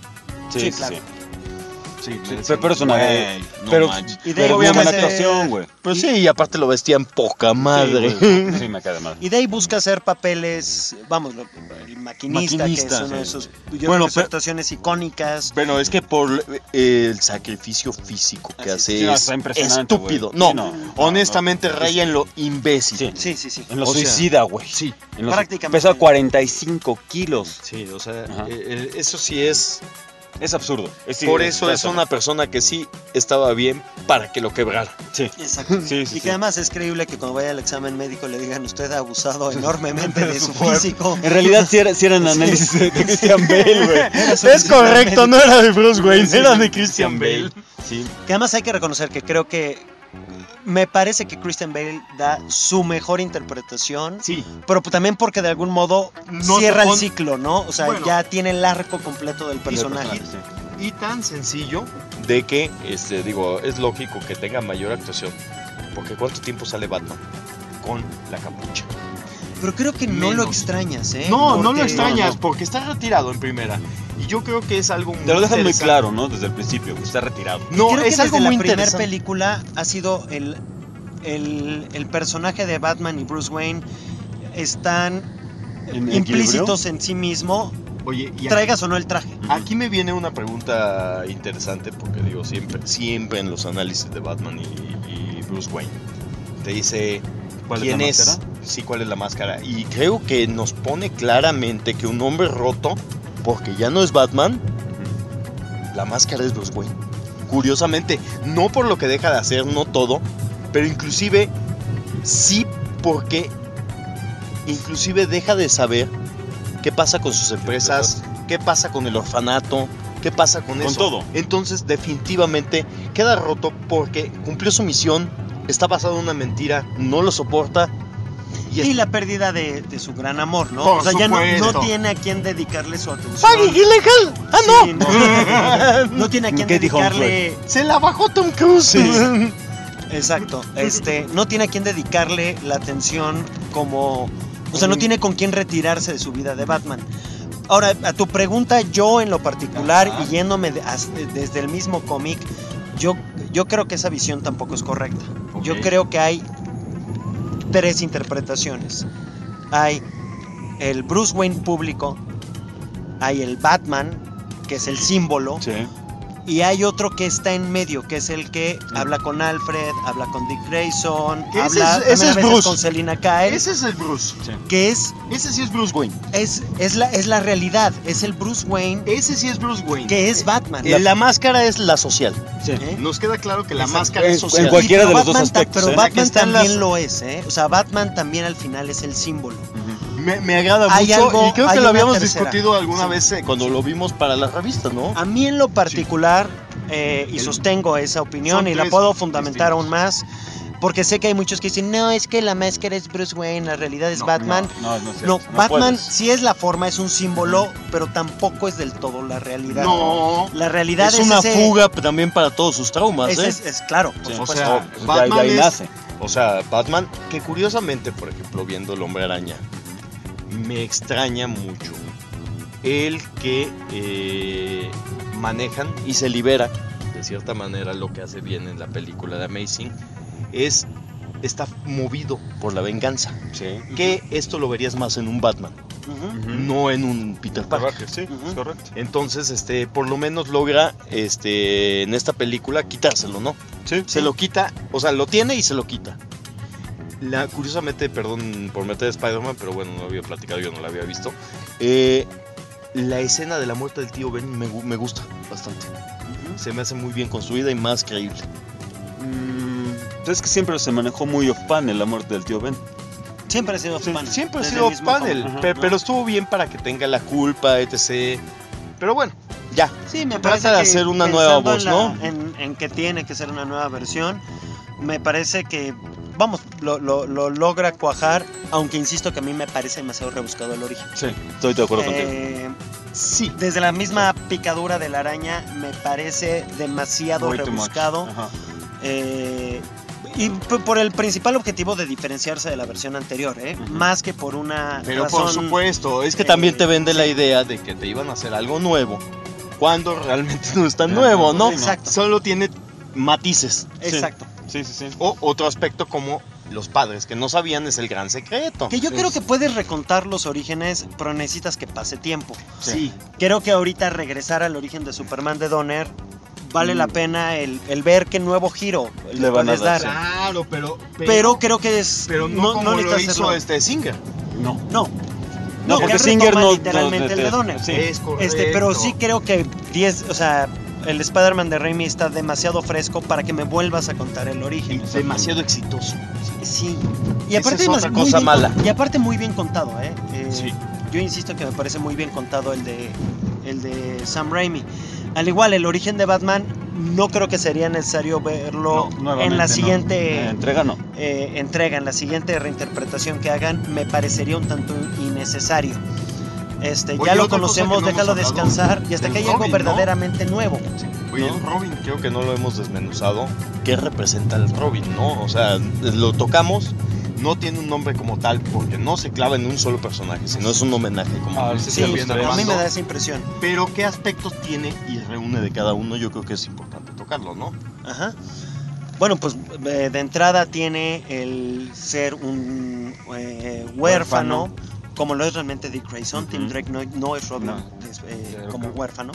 Sí, Sí, sí, claro. sí. Sí, Pero, pero es una. Güey, no pero manches. Y de pero ahí muy buena obviamente- actuación, güey. Pues sí, y aparte lo vestían poca madre. Sí, güey. Sí, me cae de madre. Y de ahí busca hacer papeles, vamos, lo- el maquinista, Maquinista, que es una sí. de sus yo Bueno, creo que sus pero- actuaciones icónicas. Bueno, es que por eh, el sacrificio físico que Así, hace sí, no, es está impresionante, estúpido. güey. No, Sí, no, no, honestamente no. raya en lo imbécil. Sí. Sí, sí, sí. En lo O sea, suicida, güey. Sí. En lo- prácticamente. Pesa cuarenta y cinco kilos. Sí, o sea, Ajá. eh, eh, eso sí es. Es absurdo. Es- Por sí, eso es está- una persona que sí estaba bien para que lo quebrara. Sí. Exacto. Sí, sí, y que sí. además es creíble que cuando vaya al examen médico le digan usted ha abusado enormemente de su físico. En realidad sí, era, sí eran análisis de, de Christian Bale, güey. Es correcto, no era de Bruce Wayne, era de Christian Bale. Sí. Que además hay que reconocer que creo que me parece que Christian Bale da su mejor interpretación. Sí. Pero también porque de algún modo No cierra te el pon- ciclo, ¿no? O sea, Bueno. ya tiene el arco completo del personaje. Y tan sencillo de que, este, digo, es lógico que tenga mayor actuación. Porque ¿cuánto tiempo sale Batman? Con la capucha. Pero creo que no lo Menos. extrañas, ¿eh? No, no lo Porque- extrañas, no, no. porque está retirado en primera. Y yo creo que es algo muy Te lo dejan muy interesante. claro, ¿no? Desde el principio, que está retirado. No, creo que es algo desde muy la primera interesante. película ha sido el, el, el personaje de Batman y Bruce Wayne están ¿En implícitos en sí mismo, Oye, y aquí, traigas o no el traje. aquí me viene una pregunta interesante, porque digo, siempre, siempre en los análisis de Batman y, y Bruce Wayne, te dice ¿Cuál es quién la es, máscara? sí, cuál es la máscara. Y creo que nos pone claramente que un hombre roto, porque ya no es Batman, la máscara es Bruce Wayne. Curiosamente, no por lo que deja de hacer, no todo, pero inclusive sí porque inclusive deja de saber qué pasa con sus empresas, qué pasa con el orfanato, qué pasa con, Con eso. todo. Entonces definitivamente queda roto porque cumplió su misión, está basado en una mentira, no lo soporta. Y, Y es- la pérdida de, de su gran amor, ¿no? Por o sea, ya no, supuesto. no tiene a quien dedicarle su atención. ¡Paggy Gyllenhaal! ¡Ah, no! Sí, no, no tiene a quien ¿Qué dijo dedicarle. Se la bajó Tom Cruise. Exacto. Este, no tiene a quien dedicarle la atención como. O sea, no tiene con quién retirarse de su vida de Batman. Ahora, a tu pregunta, yo en lo particular, Ajá. y yéndome de- as- desde el mismo cómic, yo, yo creo que esa visión tampoco es correcta. Ok. Yo creo que hay tres interpretaciones. Hay el Bruce Wayne público, hay el Batman, que es el símbolo, Sí. Y hay otro que está en medio, que es el que habla con Alfred, habla con Dick Grayson, Que ese habla es- ese también a es veces Bruce. con Selina Kyle, Ese es el Bruce. que es, Ese sí es Bruce Wayne. es, es, la, es la realidad, es el Bruce Wayne Ese sí es Bruce Wayne. que es Batman. La, la máscara es la social. ¿Eh? Nos queda claro que la Exacto. máscara En- es social. en cualquiera Sí, de pero los dos Batman ta- aspectos, Pero ¿eh? Batman Que están también las- lo es, ¿eh? O sea, Batman también al final es el símbolo. Me, me agrada Hay mucho algo- y creo hay que lo una habíamos tercera. discutido alguna Sí. vez eh, cuando lo vimos para la revista, ¿no? A mí en lo particular, eh, y El- sostengo esa opinión son y la tres puedo fundamentar distintos. aún más, porque sé que hay muchos que dicen, no, es que la máscara es Bruce Wayne, la realidad es No, Batman. No, no, es cierto, No, no Batman puedes. sí es la forma, es un símbolo, pero tampoco es del todo la realidad. No. La realidad Es es, una ese- fuga también para todos sus traumas, ese ¿eh? es, es claro, por O supuesto. sea, Pues de Batman ahí es- nace. O sea, Batman, que curiosamente, por ejemplo, viendo El Hombre Araña, me extraña mucho el que eh, manejan y se libera, de cierta manera, lo que hace bien en la película de Amazing, es está movido por la venganza. Que esto lo verías más en un Batman, Ujú. no en un Peter Parker. Sí, Ujú. es correcto. Entonces, este, por lo menos logra, este, en esta película quitárselo, ¿no? Sí. Se lo quita, o sea, lo tiene y se lo quita. La, curiosamente, perdón por meter a Spider-Man, pero bueno, no había platicado, yo no la había visto. Eh, la escena de la muerte del tío Ben me, gu- me gusta bastante. Se me hace muy bien construida y más creíble. Mm, es que siempre se manejó muy off-panel la muerte del tío Ben. Siempre ha sido fan. Siempre ha Desde sido el mismo panel, cómic, pe- ¿no? pero estuvo bien para que tenga la culpa, etcétera. Pero bueno, ya. Sí, me Trata parece de que hacer una pensando nueva voz, en la- ¿no? En, en que tiene que ser una nueva versión, me parece que, vamos, lo, lo- lo logra cuajar, aunque insisto que a mí me parece demasiado rebuscado el origen. Sí, estoy de acuerdo contigo. Eh, Sí. desde la misma picadura de la araña me parece demasiado Way too much. rebuscado. Ajá. eh, y p- por el principal objetivo de diferenciarse de la versión anterior, ¿eh? Ujú. Más que por una Pero razón, por supuesto, es que eh, también te vende la idea de que te iban a hacer algo nuevo, cuando realmente no es tan Ya, nuevo, no, ¿no? exacto. Solo tiene matices. Exacto. Sí, sí, sí. O otro aspecto como los padres que no sabían es el gran secreto. Que yo creo que puedes recontar los orígenes, pero necesitas que pase tiempo. Sí. Creo que ahorita regresar al origen de Superman de Donner vale Mm. la pena el, el ver qué nuevo giro Le le van a puedes dar, dar. sí. Claro, pero. Pero creo que es. Pero no, como lo necesitas hizo hacerlo. este Singer. No. No. No, No, porque que Singer retoma no- literalmente no- el de Donner. sí. Es correcto. Este, pero sí creo que diez, o sea, el Spider-Man de Raimi está demasiado fresco para que me vuelvas a contar el Y origen. demasiado exitoso. Sí. Y Esa aparte es más- otra muy cosa bien mala. con- Y aparte muy bien contado, ¿eh? Eh, Sí. Yo insisto que me parece muy bien contado el de el de Sam Raimi. Al igual, el origen de Batman no creo que sería necesario verlo No, nuevamente en la no. siguiente Eh, entrega no. eh, entrega, en la siguiente reinterpretación que hagan, me parecería un tanto innecesario. Este, Oye, ya lo otra cosa conocemos, que no déjalo hemos hablado, descansar y hasta el que haya algo Robin, ¿no? verdaderamente nuevo. Oye, ¿no? el Robin, creo que no lo hemos desmenuzado. ¿Qué representa el Robin, no? O sea, lo tocamos, no tiene un nombre como tal, porque no se clava en un solo personaje, sino es un homenaje, como Ah, dices, Sí, a los bien a tres. mí me Armando. da esa impresión. Pero qué aspectos tiene y reúne de cada uno, yo creo que es importante tocarlo, ¿no? Ajá. Bueno, pues eh, de entrada tiene el ser un eh, huérfano, Huérfano. como lo es realmente Dick Grayson. Ujú. Tim Drake no, no es Robin No. es, eh, Claro, como claro. huérfano.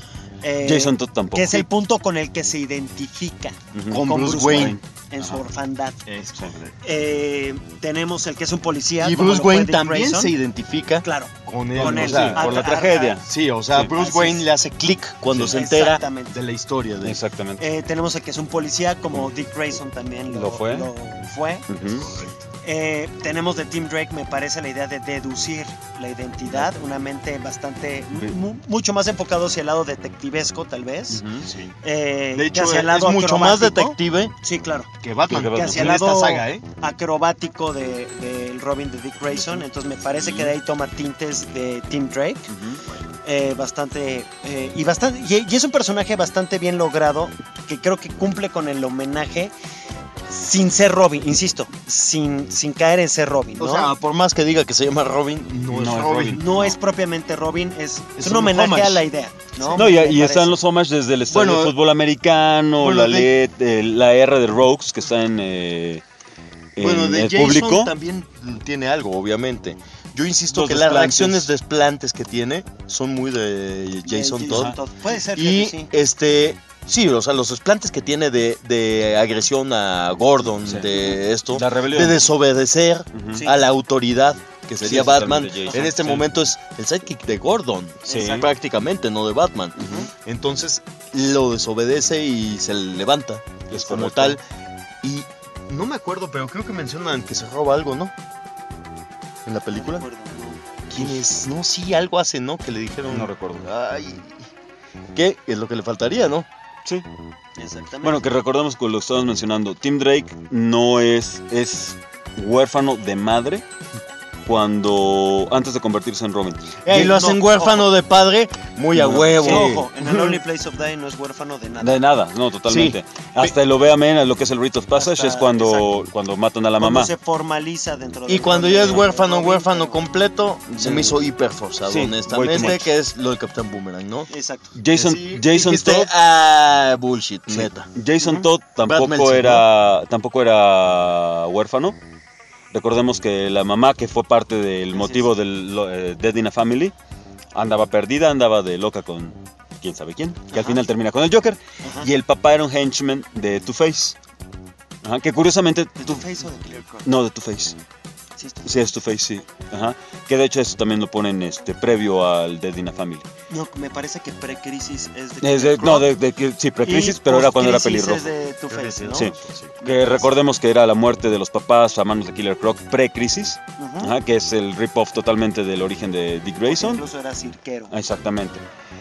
Eh, Jason Todd tampoco. que es el punto con el que se identifica Ujú. Con Bruce Wayne. en su Ajá. orfandad. Es correcto. Eh, tenemos el que es un policía. Y como Bruce lo fue Wayne Dick también Grayson. se identifica Claro. con él. Con o él, sea, sí, Ah, por la ah, tragedia. sí, o sea, Sí. Bruce Así Wayne es. le hace clic cuando Sí, se entera exactamente. de la historia de Exactamente. Eh, tenemos el que es un policía, como Dick Grayson también lo, Lo fue. lo fue. Ujú. Eh, tenemos de Tim Drake, me parece, la idea de deducir la identidad, una mente bastante, mu- mucho más enfocado hacia el lado detectivesco, tal vez. Ujú. Sí. Eh, De que hecho, hacia el es lado mucho más acrobático. detective Sí, claro. que Batman. Que Que hacia el en esta lado saga, ¿eh? acrobático del de, del Robin de Dick Grayson. Entonces me parece que de ahí toma tintes de Tim Drake. Ujú. Eh, bastante eh, y bastante y, y es un personaje bastante bien logrado, que creo que cumple con el homenaje sin ser Robin, insisto, sin, sin caer en ser Robin, ¿no? O sea, por más que diga que se llama Robin, no, No es es Robin. Robin. no es propiamente Robin, es, Es es un un homenaje homage. a la idea, ¿no? No, y, Me y están parece. los homages desde el estadio Bueno, de fútbol americano, bueno, la de- L E D, eh, la R de Rogues, que está en, eh, en Bueno, de el Jason público. también tiene algo, obviamente. Yo insisto Los que las desplantes. reacciones desplantes que tiene son muy de Jason Eh, Todd. Puede ser, Y fíjate, sí. este Sí, o sea, los desplantes que tiene de, de agresión a Gordon, Sí. de esto, La rebelión. de desobedecer Ujú. a la autoridad, que sería Sí, Batman. totalmente Jason, En este sí. momento es el sidekick de Gordon, Sí. prácticamente, no de Batman. Ujú. Entonces lo desobedece y se levanta Es como correcto. tal. Y no me acuerdo, pero creo que mencionan que se roba algo, ¿no? En la película. ¿Quién es? No, sí, algo hace, ¿no? Que le dijeron. No recuerdo. Ay. ¿Qué? Es lo que le faltaría, ¿no? Sí. Exactamente. Bueno, que recordemos que lo estábamos mencionando. Tim Drake no es, es huérfano de madre cuando antes de convertirse en Robin. Y lo hacen no, huérfano de padre, muy a No, huevo. Sí, ojo, en el Only Place of Die no es huérfano de nada. De nada, no, totalmente. Hasta el Ovea Men, lo que es el Rite of Passage, Hasta- es cuando, exacto. cuando matan a la Cuando mamá. se formaliza dentro Y del cuando rol ya de- es huérfano, de Robin, huérfano pero- completo, se me hizo hiper forzado, Sí, way too honestamente, much. que es lo de Capitán Boomerang, ¿no? Exacto. Jason, Sí, Jason dijiste, Todd, ah, bullshit, sí. neta. Jason Todd Brad tampoco Meltzer, era, tampoco era huérfano. Recordemos que la mamá, que fue parte del Así motivo es. del lo- eh, Dead in a Family, andaba perdida, andaba de loca con quién sabe quién, que al Ajá. final termina con el Joker. Ajá. Y el papá era un henchman de Two-Face. Ajá, que curiosamente... ¿De Two- Two-Face o de Killer Croc? no, de Two-Face. Sí, está- Sí, es Two-Face, sí. Ajá. Que de hecho eso también lo ponen este, previo al Dead in a Family. No, me parece que pre-crisis es de Es de- Killer no, Croc de, de que- sí, y pre-crisis, pero era cuando era post-crisis pelirrojo. es de Two-Face, ¿no? Sí. Que recordemos que era la muerte de los papás a manos de Killer Croc pre-crisis, Ujú. ajá, que es el rip-off totalmente del origen de Dick Grayson. Incluso era cirquero. Ah, exactamente.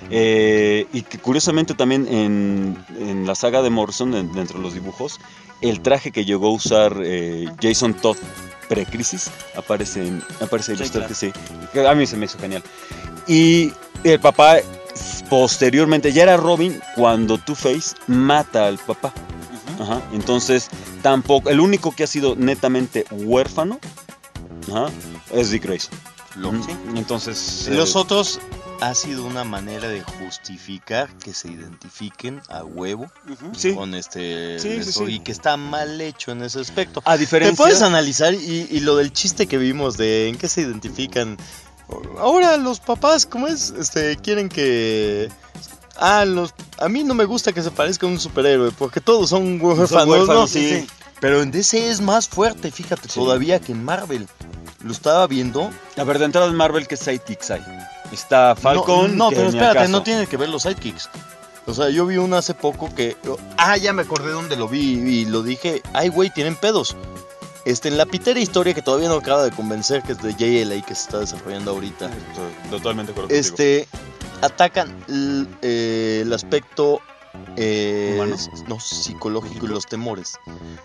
Eh, y que curiosamente también en, en la saga de Morrison, en- dentro de los dibujos, el traje que llegó a usar eh, Jason Todd pre-crisis aparece, en, aparece Sí, ilustrado, claro. sí, que a mí se me hizo genial. Y el papá posteriormente ya era Robin cuando Two-Face mata al papá. Ujú. Ajá, entonces tampoco, el único que ha sido netamente huérfano, ajá, es Dick Grayson. Lo- Ujú. Entonces, Los eh, otros ha sido una manera de justificar que se identifiquen a huevo Ujú. sí, con este Sí, sí, esto, sí. y que está mal hecho en ese aspecto. a Te diferencia, puedes analizar y, y lo del chiste que vimos de en qué se identifican. Ahora los papás, ¿cómo es? Este, quieren que ah, los a mí no me gusta que se parezca a un superhéroe porque todos son huérfanos, Son huérfanos, ¿no? sí. Sí. Pero en D C es más fuerte, fíjate, Sí. todavía que en Marvel. Lo estaba viendo. a ver, de entrada en Marvel, ¿qué sidekicks hay? Está Falcon, No, no que pero ni espérate, acaso. no tiene que ver los sidekicks. O sea, yo vi uno hace poco que. Ah, ya me acordé dónde lo vi y lo dije. Ay, güey, tienen pedos. Este, en la pitera historia que todavía no acaba de convencer, que es de J L A que se está desarrollando ahorita. Estoy Totalmente de acuerdo contigo. Este, atacan l- eh, el aspecto eh, ¿Humano? no, psicológico y los temores.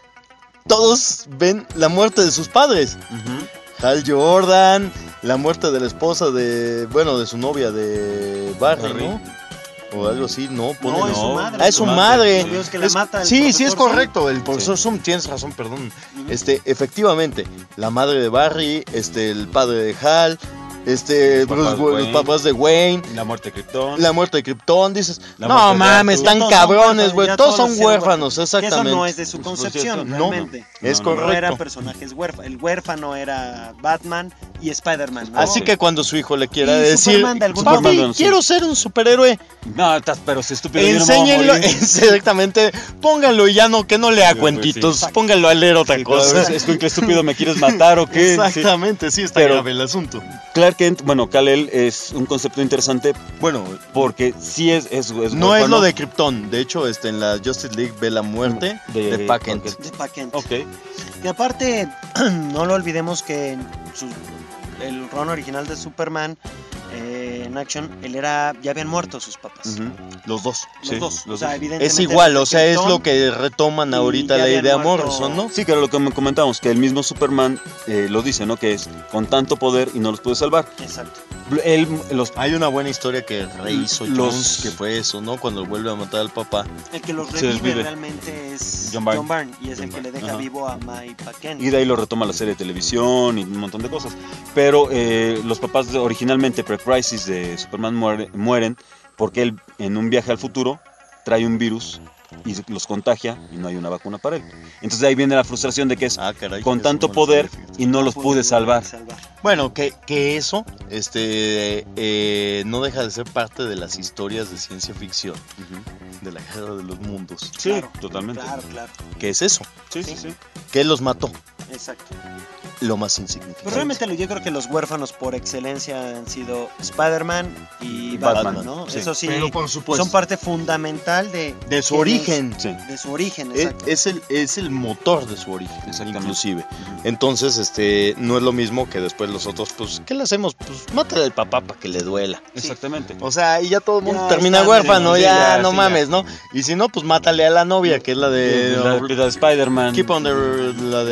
Todos ven la muerte de sus padres. Ujú. Hal Jordan, la muerte de la esposa de, bueno, de su novia de Barry, Barry. ¿no? O algo así, no, pone No, es no. su madre. Ah, es su madre. ¿No vio que la Es- mata el sí, sí es profesor correcto. El profesor Zoom, tienes razón, perdón. Ujú. Este, efectivamente, la madre de Barry, este, el padre de Hal, este, Los Bruce papás de Wa- los Wayne. papás de Wayne, La muerte de Krypton. la muerte de Krypton, dices, La no muerte de mames, Arthur. están Todos son cabrones, huérfanos, güey, ya todos son hicieron huérfanos, Que exactamente. eso no es de su Pues, concepción, no, realmente. Es No, no, No correcto. eran personajes huérfanos. El huérfano era Batman y Spider-Man. ¿no? Así que cuando su hijo le quiera Y decir, Superman de algún papi, modo. quiero ser un superhéroe, No, estás, pero si estúpido. yo no me voy a enséñenlo, morir. exactamente, pónganlo y ya no, que no lea Sí, cuentitos, sí. pónganlo a leer otra Sí, cosa. Es, es que estúpido, ¿me quieres matar o qué? Sí. Exactamente, sí, está Pero- grave el asunto. Clark Kent, bueno, Kal-El es un concepto interesante Bueno, porque sí es, es, es no es huérfano. lo de Krypton, de hecho, este, en la Justice League ve la muerte De- de, Packent. Packent. de Paquent. Ok. Y aparte, no lo olvidemos que en su- el run original de Superman eh, en Action, él era, ya habían muerto sus papás. Ujú. Los dos. Los Sí, dos. los o sea, dos. evidentemente. Es igual, o sea, es Krypton, lo que retoman y ahorita ya la habían idea muerto- Morrison, ¿no? Sí, que era lo que me comentábamos, que el mismo Superman eh, lo dice, ¿no? Que es con tanto poder y no los puede salvar. Exacto. Él, los, Hay una buena historia que rehizo Los- Jones, que fue eso, ¿no? Cuando vuelve a matar al papá. El que los Se revive desvive. realmente es John John Byrne. Byrne. Y es el que le deja Ajá. vivo a Mike Paquent. y de ahí lo retoma la serie de televisión y un montón de cosas. Pero eh, los papás de- originalmente pre-crisis de Superman muere- mueren porque él en un viaje al futuro trae un virus y los contagia y no hay una vacuna para él. Entonces de ahí viene la frustración de que es Ah, caray, con eso tanto no lo poder sabía, y no los pude salvar. Bueno, que, que eso este, eh, no deja de ser parte de las historias de ciencia ficción, Ujú. de la guerra de los mundos. Sí, Claro, totalmente. Claro, claro. ¿Qué es eso? Sí, sí, sí. ¿Qué los mató? Exacto. Lo más insignificante. Pues realmente lo- yo creo que los huérfanos por excelencia han sido Spider-Man y Batman, Batman, ¿no? sí. Eso sí, Pero por supuesto. son parte fundamental de, De su quién origen. Sí. es- de su origen, Es, exacto. es el, es el motor de su origen, Exactamente. inclusive. Entonces, este, no es lo mismo que después los otros, pues, ¿qué le hacemos? Pues, mátale al papá para que le duela. Exactamente. O sea, y ya todo el mundo Ya termina está, huérfano, sí, ya, ya, no sí, mames, ¿no? Y si no, pues mátale a la novia, que es la de... la, la de Spider-Man. Keep on the, la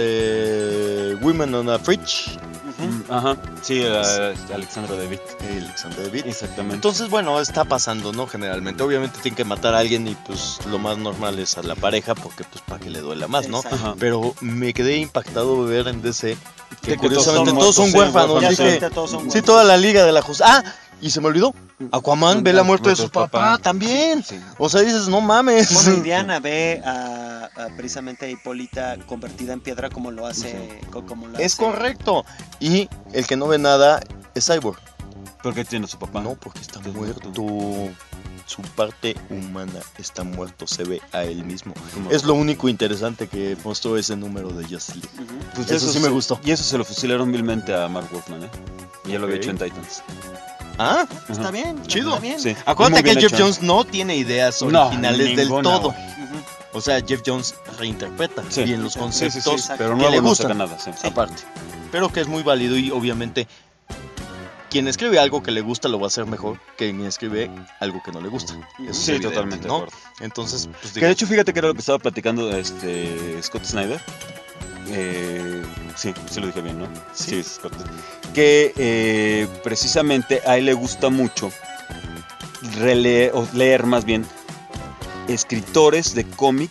de Women on a Fridge. Mm, Ajá. Sí, la- Alexandra David. Alexander David. Exactamente. Entonces, bueno, está pasando, ¿no? Generalmente, obviamente tienen que matar a alguien y pues lo más normal es a la pareja porque pues para que le duela más, ¿no? Exacto. Ajá. Pero me quedé impactado de ver en D C que Que curiosamente todos todos son son muertos, sí, huérfanos. Ya huérfanos, Dije, ahorita todos son sí, huérfanos. toda la Liga de la Justicia. Ah, y se me olvidó. Aquaman ve la muerte de su papá, también. Sí. O sea, dices, no mames. Bueno, Indiana ve a, a precisamente a Hipólita convertida en piedra como lo hace, co- como lo Es hace. correcto. Y el que no ve nada es Cyborg. Porque tiene a su papá. No, porque está Está muerto. muerto. Su parte humana está muerto, se ve a él mismo. Como- Es lo único interesante que mostró ese número de Justice League. Ujú. Pues Eso sí me se- gustó. Y eso se lo fusilaron vilmente a Mark Wolfman, ¿eh? Y ya lo había Ok. hecho en Titans. Ah, Está Ajá. bien, Chido. está bien. Sí. acuérdate Muy bien que Jeff hecho. Jones no tiene ideas No, originales del ninguna, todo. güey. Ujú. O sea, Jeff Jones reinterpreta Sí. bien los Sí, Sí, sí, conceptos sí, pero que nuevo le no gustan. saca nada, sí. Aparte. Pero que es muy válido y obviamente quien escribe algo que le gusta lo va a hacer mejor que quien escribe algo que no le gusta. Eso es Sí, evidente, totalmente de ¿no? acuerdo. Entonces, pues Que digo, de hecho, fíjate que era lo que estaba platicando este Scott Snyder. Eh, sí, sí lo dije bien, ¿no? Sí. Scott. Que eh, precisamente a él le gusta mucho releer, o leer más bien, escritores de cómic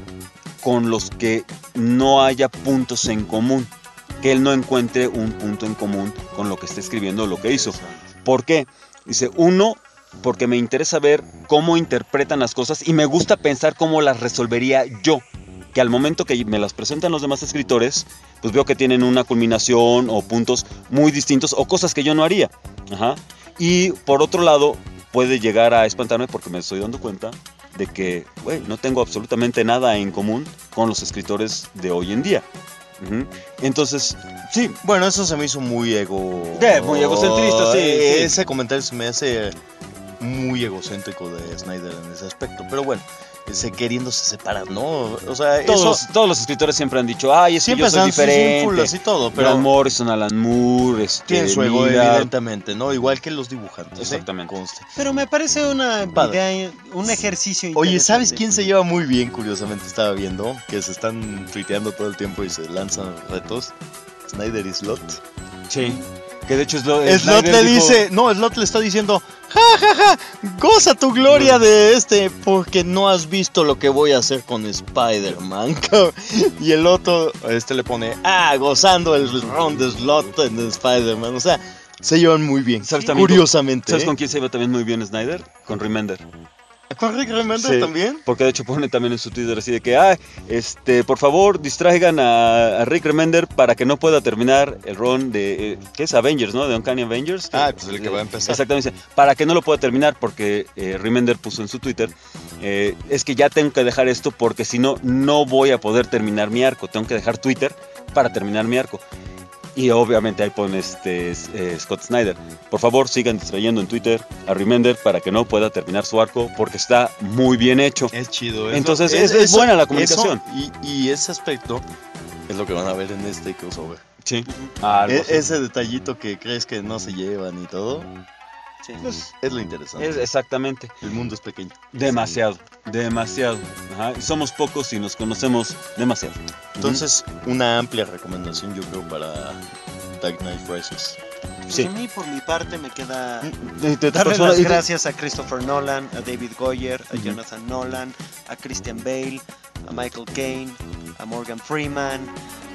con los que no haya puntos en común. Que él no encuentre un punto en común con lo que está escribiendo o lo que hizo. ¿Por qué? Dice, uno, porque me interesa ver cómo interpretan las cosas y me gusta pensar cómo las resolvería yo. Que al momento que me las presentan los demás escritores, pues veo que tienen una culminación o puntos muy distintos o cosas que yo no haría. Ajá. Y por otro lado, puede llegar a espantarme porque me estoy dando cuenta de que, güey, no tengo absolutamente nada en común con los escritores de hoy en día. Ujú. Entonces, sí, bueno, eso se me hizo muy ego. Eh, muy egocentrista, sí, Eh, sí. Ese comentario se me hace muy egocéntrico de Snyder en ese aspecto. Pero bueno, ese queriéndose separar, ¿no? O sea, todos, eso todos los escritores siempre han dicho, ay, es que siempre yo soy son sus diferente. ínfulas y todo, pero Grant Morrison, Alan Moore, este, tienen su ego, Millard. evidentemente, ¿no? Igual que los dibujantes. ¿eh? Exactamente. Conste. Pero me parece una Padre. idea, un ejercicio Oye, interesante. ¿sabes quién se lleva muy bien? Curiosamente estaba viendo que se están tuiteando todo el tiempo y se lanzan retos. Snyder y Slot. Sí. Que de hecho es lo, Slot Snyder le dijo- dice, no, Slot le está diciendo, ja, ja, ja, goza tu gloria de este, porque no has visto lo que voy a hacer con Spider-Man. Y el otro, este le pone, ah, gozando el ron de Slot en Spider-Man. O sea, se llevan muy bien, ¿Sabes también curiosamente. ¿Sabes ¿eh? con quién se iba también muy bien Snyder? Con Remender. ¿Con Rick Remender Sí, también? Porque de hecho pone también en su Twitter así de que, ah, este, por favor, distraigan a, a Rick Remender para que no pueda terminar el run de, eh, ¿qué es? Avengers, ¿no? De Uncanny Avengers. Ah, pues el que va a empezar. Exactamente, dice, para que no lo pueda terminar porque eh, Remender puso en su Twitter, eh, es que ya tengo que dejar esto porque si no, no voy a poder terminar mi arco. Tengo que dejar Twitter para terminar mi arco. Y obviamente ahí pone este, eh, Scott Snyder. Por favor, sigan distrayendo en Twitter a Remender para que no pueda terminar su arco porque está muy bien hecho. Es chido. es Entonces, lo- es- es buena la comunicación. eso y, y ese aspecto es lo que van a ver en este crossover. Sí. Algo E- así. ese detallito que crees que no se llevan y todo, Sí. es lo interesante. Es exactamente. El mundo es pequeño. Demasiado. Demasiado. Ajá. Y somos pocos y nos conocemos demasiado. Entonces, una amplia recomendación yo creo para Dark Knight Rises. Sí. A mí, por mi parte, me queda De- de- darle persona- las y de- gracias a Christopher Nolan, a David Goyer, a Ujú. Jonathan Nolan, a Christian Bale, a Michael Caine, a Morgan Freeman,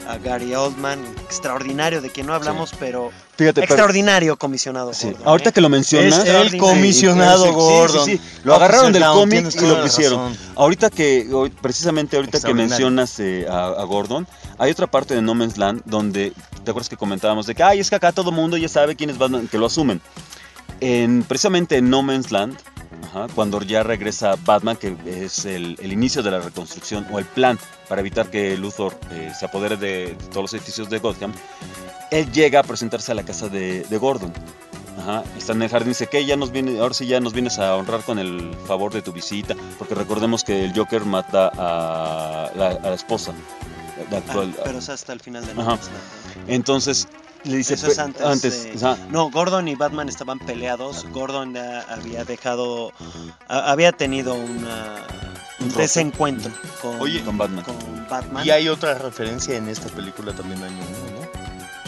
a Gary Oldman, extraordinario, de quien no hablamos, Sí. pero Fíjate, pero- extraordinario comisionado. Sí, Gordon, ahorita ¿eh? que lo mencionas, Es el comisionado Sí, sí, Gordon. sí, sí. Lo agarraron del Officer Down, cómic tienes y toda lo la pusieron. razón. Ahorita que, hoy- precisamente ahorita que Extraordinario. mencionas eh, a, a Gordon, hay otra parte de No Man's Land donde, ¿te acuerdas que comentábamos de que, ay, es que acá todo mundo ya sabe quién es Batman, que lo asumen? En, precisamente en No Man's Land, ajá, cuando ya regresa Batman, que es el, el inicio de la reconstrucción o el plan para evitar que Luthor eh, se apodere de todos los edificios de Gotham, él llega a presentarse a la casa de, de Gordon. Ajá, está en el jardín, dice que ya nos viene, ahora sí ya nos vienes a honrar con el favor de tu visita, porque recordemos que el Joker mata a la, a la esposa. La Ah, actual, pero es hasta el final de No Ajá. Man's Land. Entonces le dice Eso es pe- antes. de- ajá, No, Gordon y Batman estaban peleados. Gordon ya había dejado, a- había tenido una, un Un roce. desencuentro con, Oye, con Batman. con Batman. Y hay otra referencia en esta película también año uno, ¿no?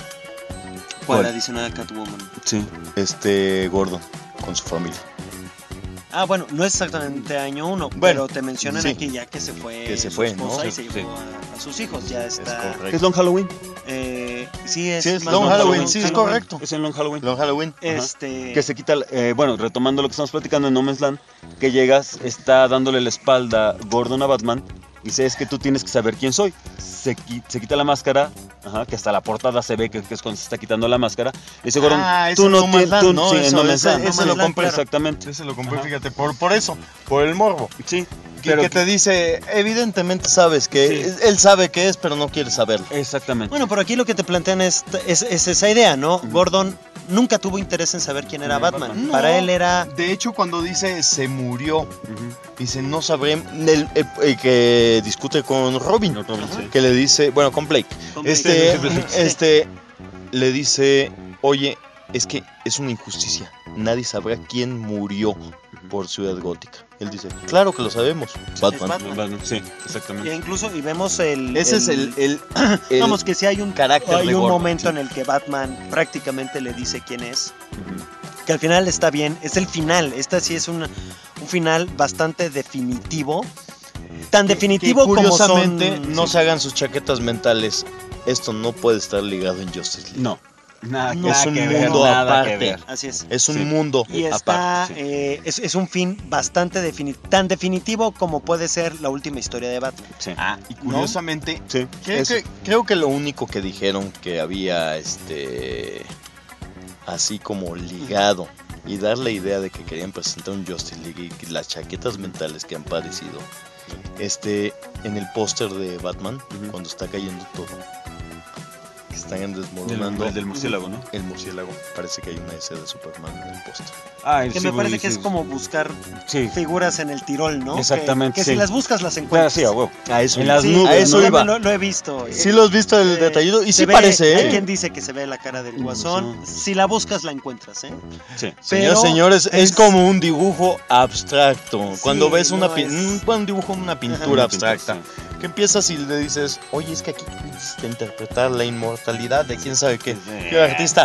¿Cuál? ¿Cuál? Adicional a Catwoman. Sí. Este Gordon con su familia. Ah, bueno, no es exactamente año uno, Bueno, pero te mencionan sí. aquí ya que se fue, Que se su fue, esposa ¿no? y se Sí. llevó a, a sus hijos. Ya está. Es correcto. ¿Es Long Halloween? Eh, sí, es, Sí, es más Long Long Halloween, sí, es Halloween. correcto. Es en Long Halloween. Long Halloween. Este, Que se quita, eh, bueno, retomando lo que estamos platicando en No Man's Land, que llegas, está dándole la espalda Gordon a Batman y dice, es que tú tienes que saber quién soy. Se, qui- se quita la máscara, ajá, que hasta la portada se ve que, que es cuando se está quitando la máscara. Dice Gordon, Ah, ese tú es no No Man's tienes, Land, tú, ¿no? sí, en Eso, No Man's ese- Land. ese lo compré. Exactamente. Ese lo compré, Ajá. fíjate, por, por eso, por el morbo. Sí, Que, pero que te dice, evidentemente sabes que Sí. es- él sabe que es, pero no quiere saberlo. exactamente. bueno, pero aquí lo que te plantean es, es, es esa idea, ¿no? Gordon nunca tuvo interés en saber quién era Era Batman. Batman. No. Para él era... De hecho, cuando dice se murió, Ujú. dice no sabré. El, el- el que discute con Robin, No, Robin, sí. que le dice, bueno, con Blake, Con Blake. este, Sí. este, le dice, oye, es que es una injusticia. Nadie sabrá quién murió por Ciudad Gótica. Él dice, claro que lo sabemos. Batman. Batman. Batman, sí, Y exactamente. incluso, y vemos el... Ese es el, el, el- Vamos, que si hay un, carácter hay de un Gordon, momento sí. en el que Batman prácticamente le dice quién es. Ujú. Que al final está bien, es el final. Esta sí es un, un final bastante definitivo. Tan que- definitivo que curiosamente como son... no se hagan sus chaquetas mentales. Esto no puede estar ligado en Justice League. No, nada, No, nada es un que ver, mundo nada que aparte. ver. Así es. Es un Sí. mundo Y está, aparte. eh, es, es un fin bastante definitivo, tan definitivo como puede ser la última historia de Batman. Sí. Ah, y curiosamente, Sí, creo, eso. que, creo que lo único que dijeron que había este así como ligado y dar la idea de que querían presentar un Justice League y las chaquetas mentales que han padecido este en el póster de Batman Ujú. cuando está cayendo todo, que están Del, desmoronando el del murciélago, ¿no? el murciélago, parece que hay una S de Superman en el póster. Ah, Que me parece que es como buscar Sí, figuras en el Tirol, ¿no? Que- Exactamente, Que, sí. si las buscas las claro, encuentras. sí, a huevo. A eso En iba. las Sí, nubes, a eso ¿no? iba. Lo, lo he visto. Sí lo has visto el Eh, detallito y se sí ve- parece, Hay ¿eh? quien dice que se ve la cara del El guasón. Guasón. Si la buscas, la encuentras, ¿eh? Sí. Señoras Pero señores, es, es- como un dibujo abstracto. Sí, Cuando ves una no pin- es- un, bueno, un dibujo, una pintura Una abstracta, pintura, que empiezas y le dices, oye, es que aquí quisiste interpretar la inmortalidad de quién sabe qué. Sí. Y el artista,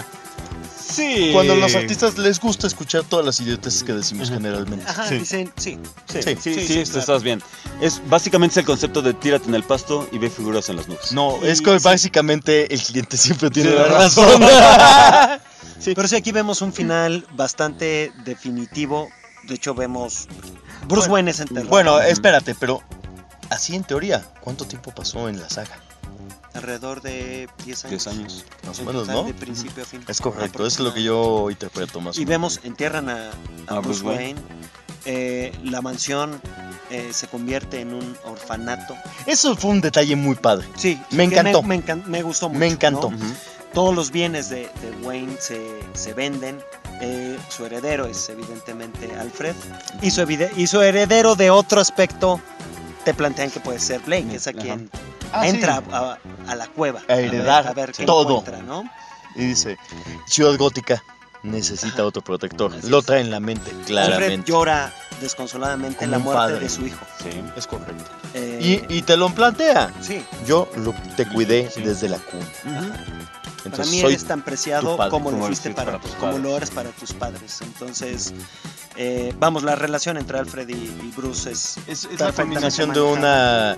Sí. cuando a los artistas les gusta escuchar todas las idioteces que decimos Ajá. generalmente. Ajá, Sí. dicen, sí. Sí, sí, Sí, sí, sí, sí, claro. estás bien. Es básicamente es el concepto de tírate en el pasto y ve figuras en las nubes. No, Y- es que sí. básicamente el cliente siempre tiene Sí, la la razón. Pero sí, aquí vemos un final bastante definitivo. De hecho, vemos Bruce Bueno, Wayne es enterrado. Bueno, espérate, pero así en teoría, ¿cuánto tiempo pasó en la saga? Alrededor de diez años. diez años. Más o En menos, total, ¿no? De principio a fin. Es correcto, es lo que yo interpreto más o Y menos. vemos, entierran a, a A Bruce Bruce Wayne. Eh, la mansión eh, se convierte en un orfanato. Eso fue un detalle muy padre. Sí, Me que encantó. Me, encan- me gustó mucho. Me encantó. ¿no? Ujú. Todos los bienes de, de Wayne se, se venden. Eh, su heredero es evidentemente Alfred. Y su, evide- y su heredero de otro aspecto te plantean que puede ser Blake, que es a Ajá. quien Ah, entra sí. a, a la cueva. A heredar ver, a ver qué todo. encuentra, ¿no? Y dice, Ciudad Gótica necesita Ajá. otro protector. Así Lo es. trae en la mente, Alfred claramente. llora desconsoladamente Como la un muerte padre. de su hijo. Sí. Es correcto. Eh, Y, y te lo plantea. sí, Yo lo, te cuidé Sí. desde la cuna. Ujú. para Entonces mí soy eres tan preciado tu padre, como lo como fuiste eres para, para tus como padres. lo eres para tus padres. Entonces, eh, vamos, la relación entre Alfred y, y Bruce es Es, es la perfectamente combinación de manejada. una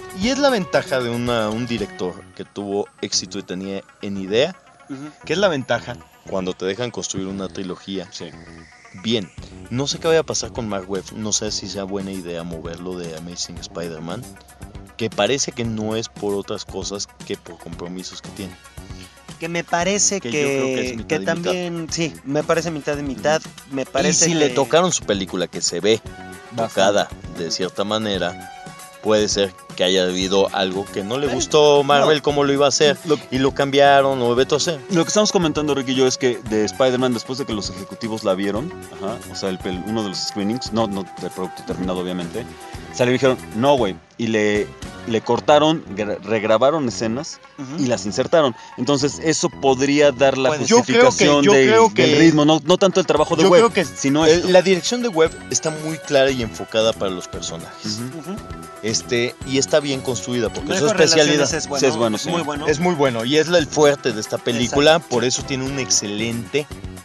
y es la ventaja de una, un director que tuvo éxito y tenía en idea, Ujú. que es la ventaja cuando te dejan construir una trilogía. Sí. Bien, no sé qué vaya a pasar con Mark Webb, no sé si sea buena idea moverlo de Amazing Spider-Man, que parece que no es por otras cosas que por compromisos que tiene. Que me parece Que que, yo creo que es que, mitad y mitad. también, sí, me parece mitad y mitad. Me parece y si que... le tocaron su película que se ve tocada de cierta manera, puede ser que haya habido algo que no le gustó Marvel no. cómo lo iba a hacer Lo- y lo cambiaron o veto a hacer. Lo que estamos comentando, Rick y yo, es que de Spider-Man, después de que los ejecutivos la vieron, ajá, o sea, el, el- uno de los screenings, no, no del producto terminado, obviamente, salieron y dijeron, no, güey, y le, le cortaron, gra- regrabaron escenas Ujú. y las insertaron. Entonces, eso podría dar la Puede- Yo creo que- justificación yo del- creo que- del ritmo, no, no tanto el trabajo de Yo web, creo que sino el- esto. la dirección de Webb está muy clara y enfocada para los personajes. Ujú. Ujú. Este, y está bien construida porque es su Manejo de especialidad. relaciones es bueno, Sí, es bueno, es sí. muy bueno. Es muy bueno y es la- el fuerte de esta película, Exacto, por sí. eso tiene un excelente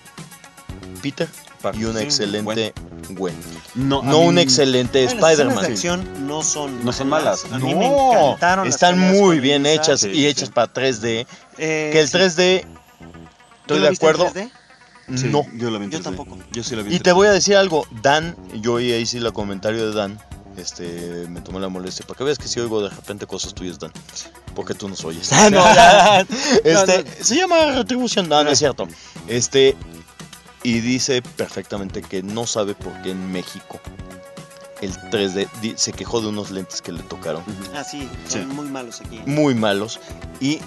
Peter Parker. y un Sí, excelente Gwen. No, a No mí- un excelente Bueno, las escenas Spider-Man. de acción no son No son malas. A mí No, me encantaron. las están peleas muy con bien Elisa. hechas Sí, y sí, hechas sí. para tres D. Eh, Que el sí. tres D, ¿Tú estoy lo de viste en acuerdo. tres D? Sí, No. yo la vi en Yo tres D. tampoco. Yo sí la vi en Y te tres D. voy a decir algo, Dan, yo oí ahí sí el comentario de Dan, este, me tomé la molestia, para que veas que si oigo de repente cosas tuyas, Dan, porque tú nos oyes. Ah, no, ya. Este, se llama retribución, no, no es cierto. Este, y dice perfectamente que no sabe por qué en México el tres D, di- se quejó de unos lentes que le tocaron, Ah, sí, son Sí. muy malos aquí. muy malos, y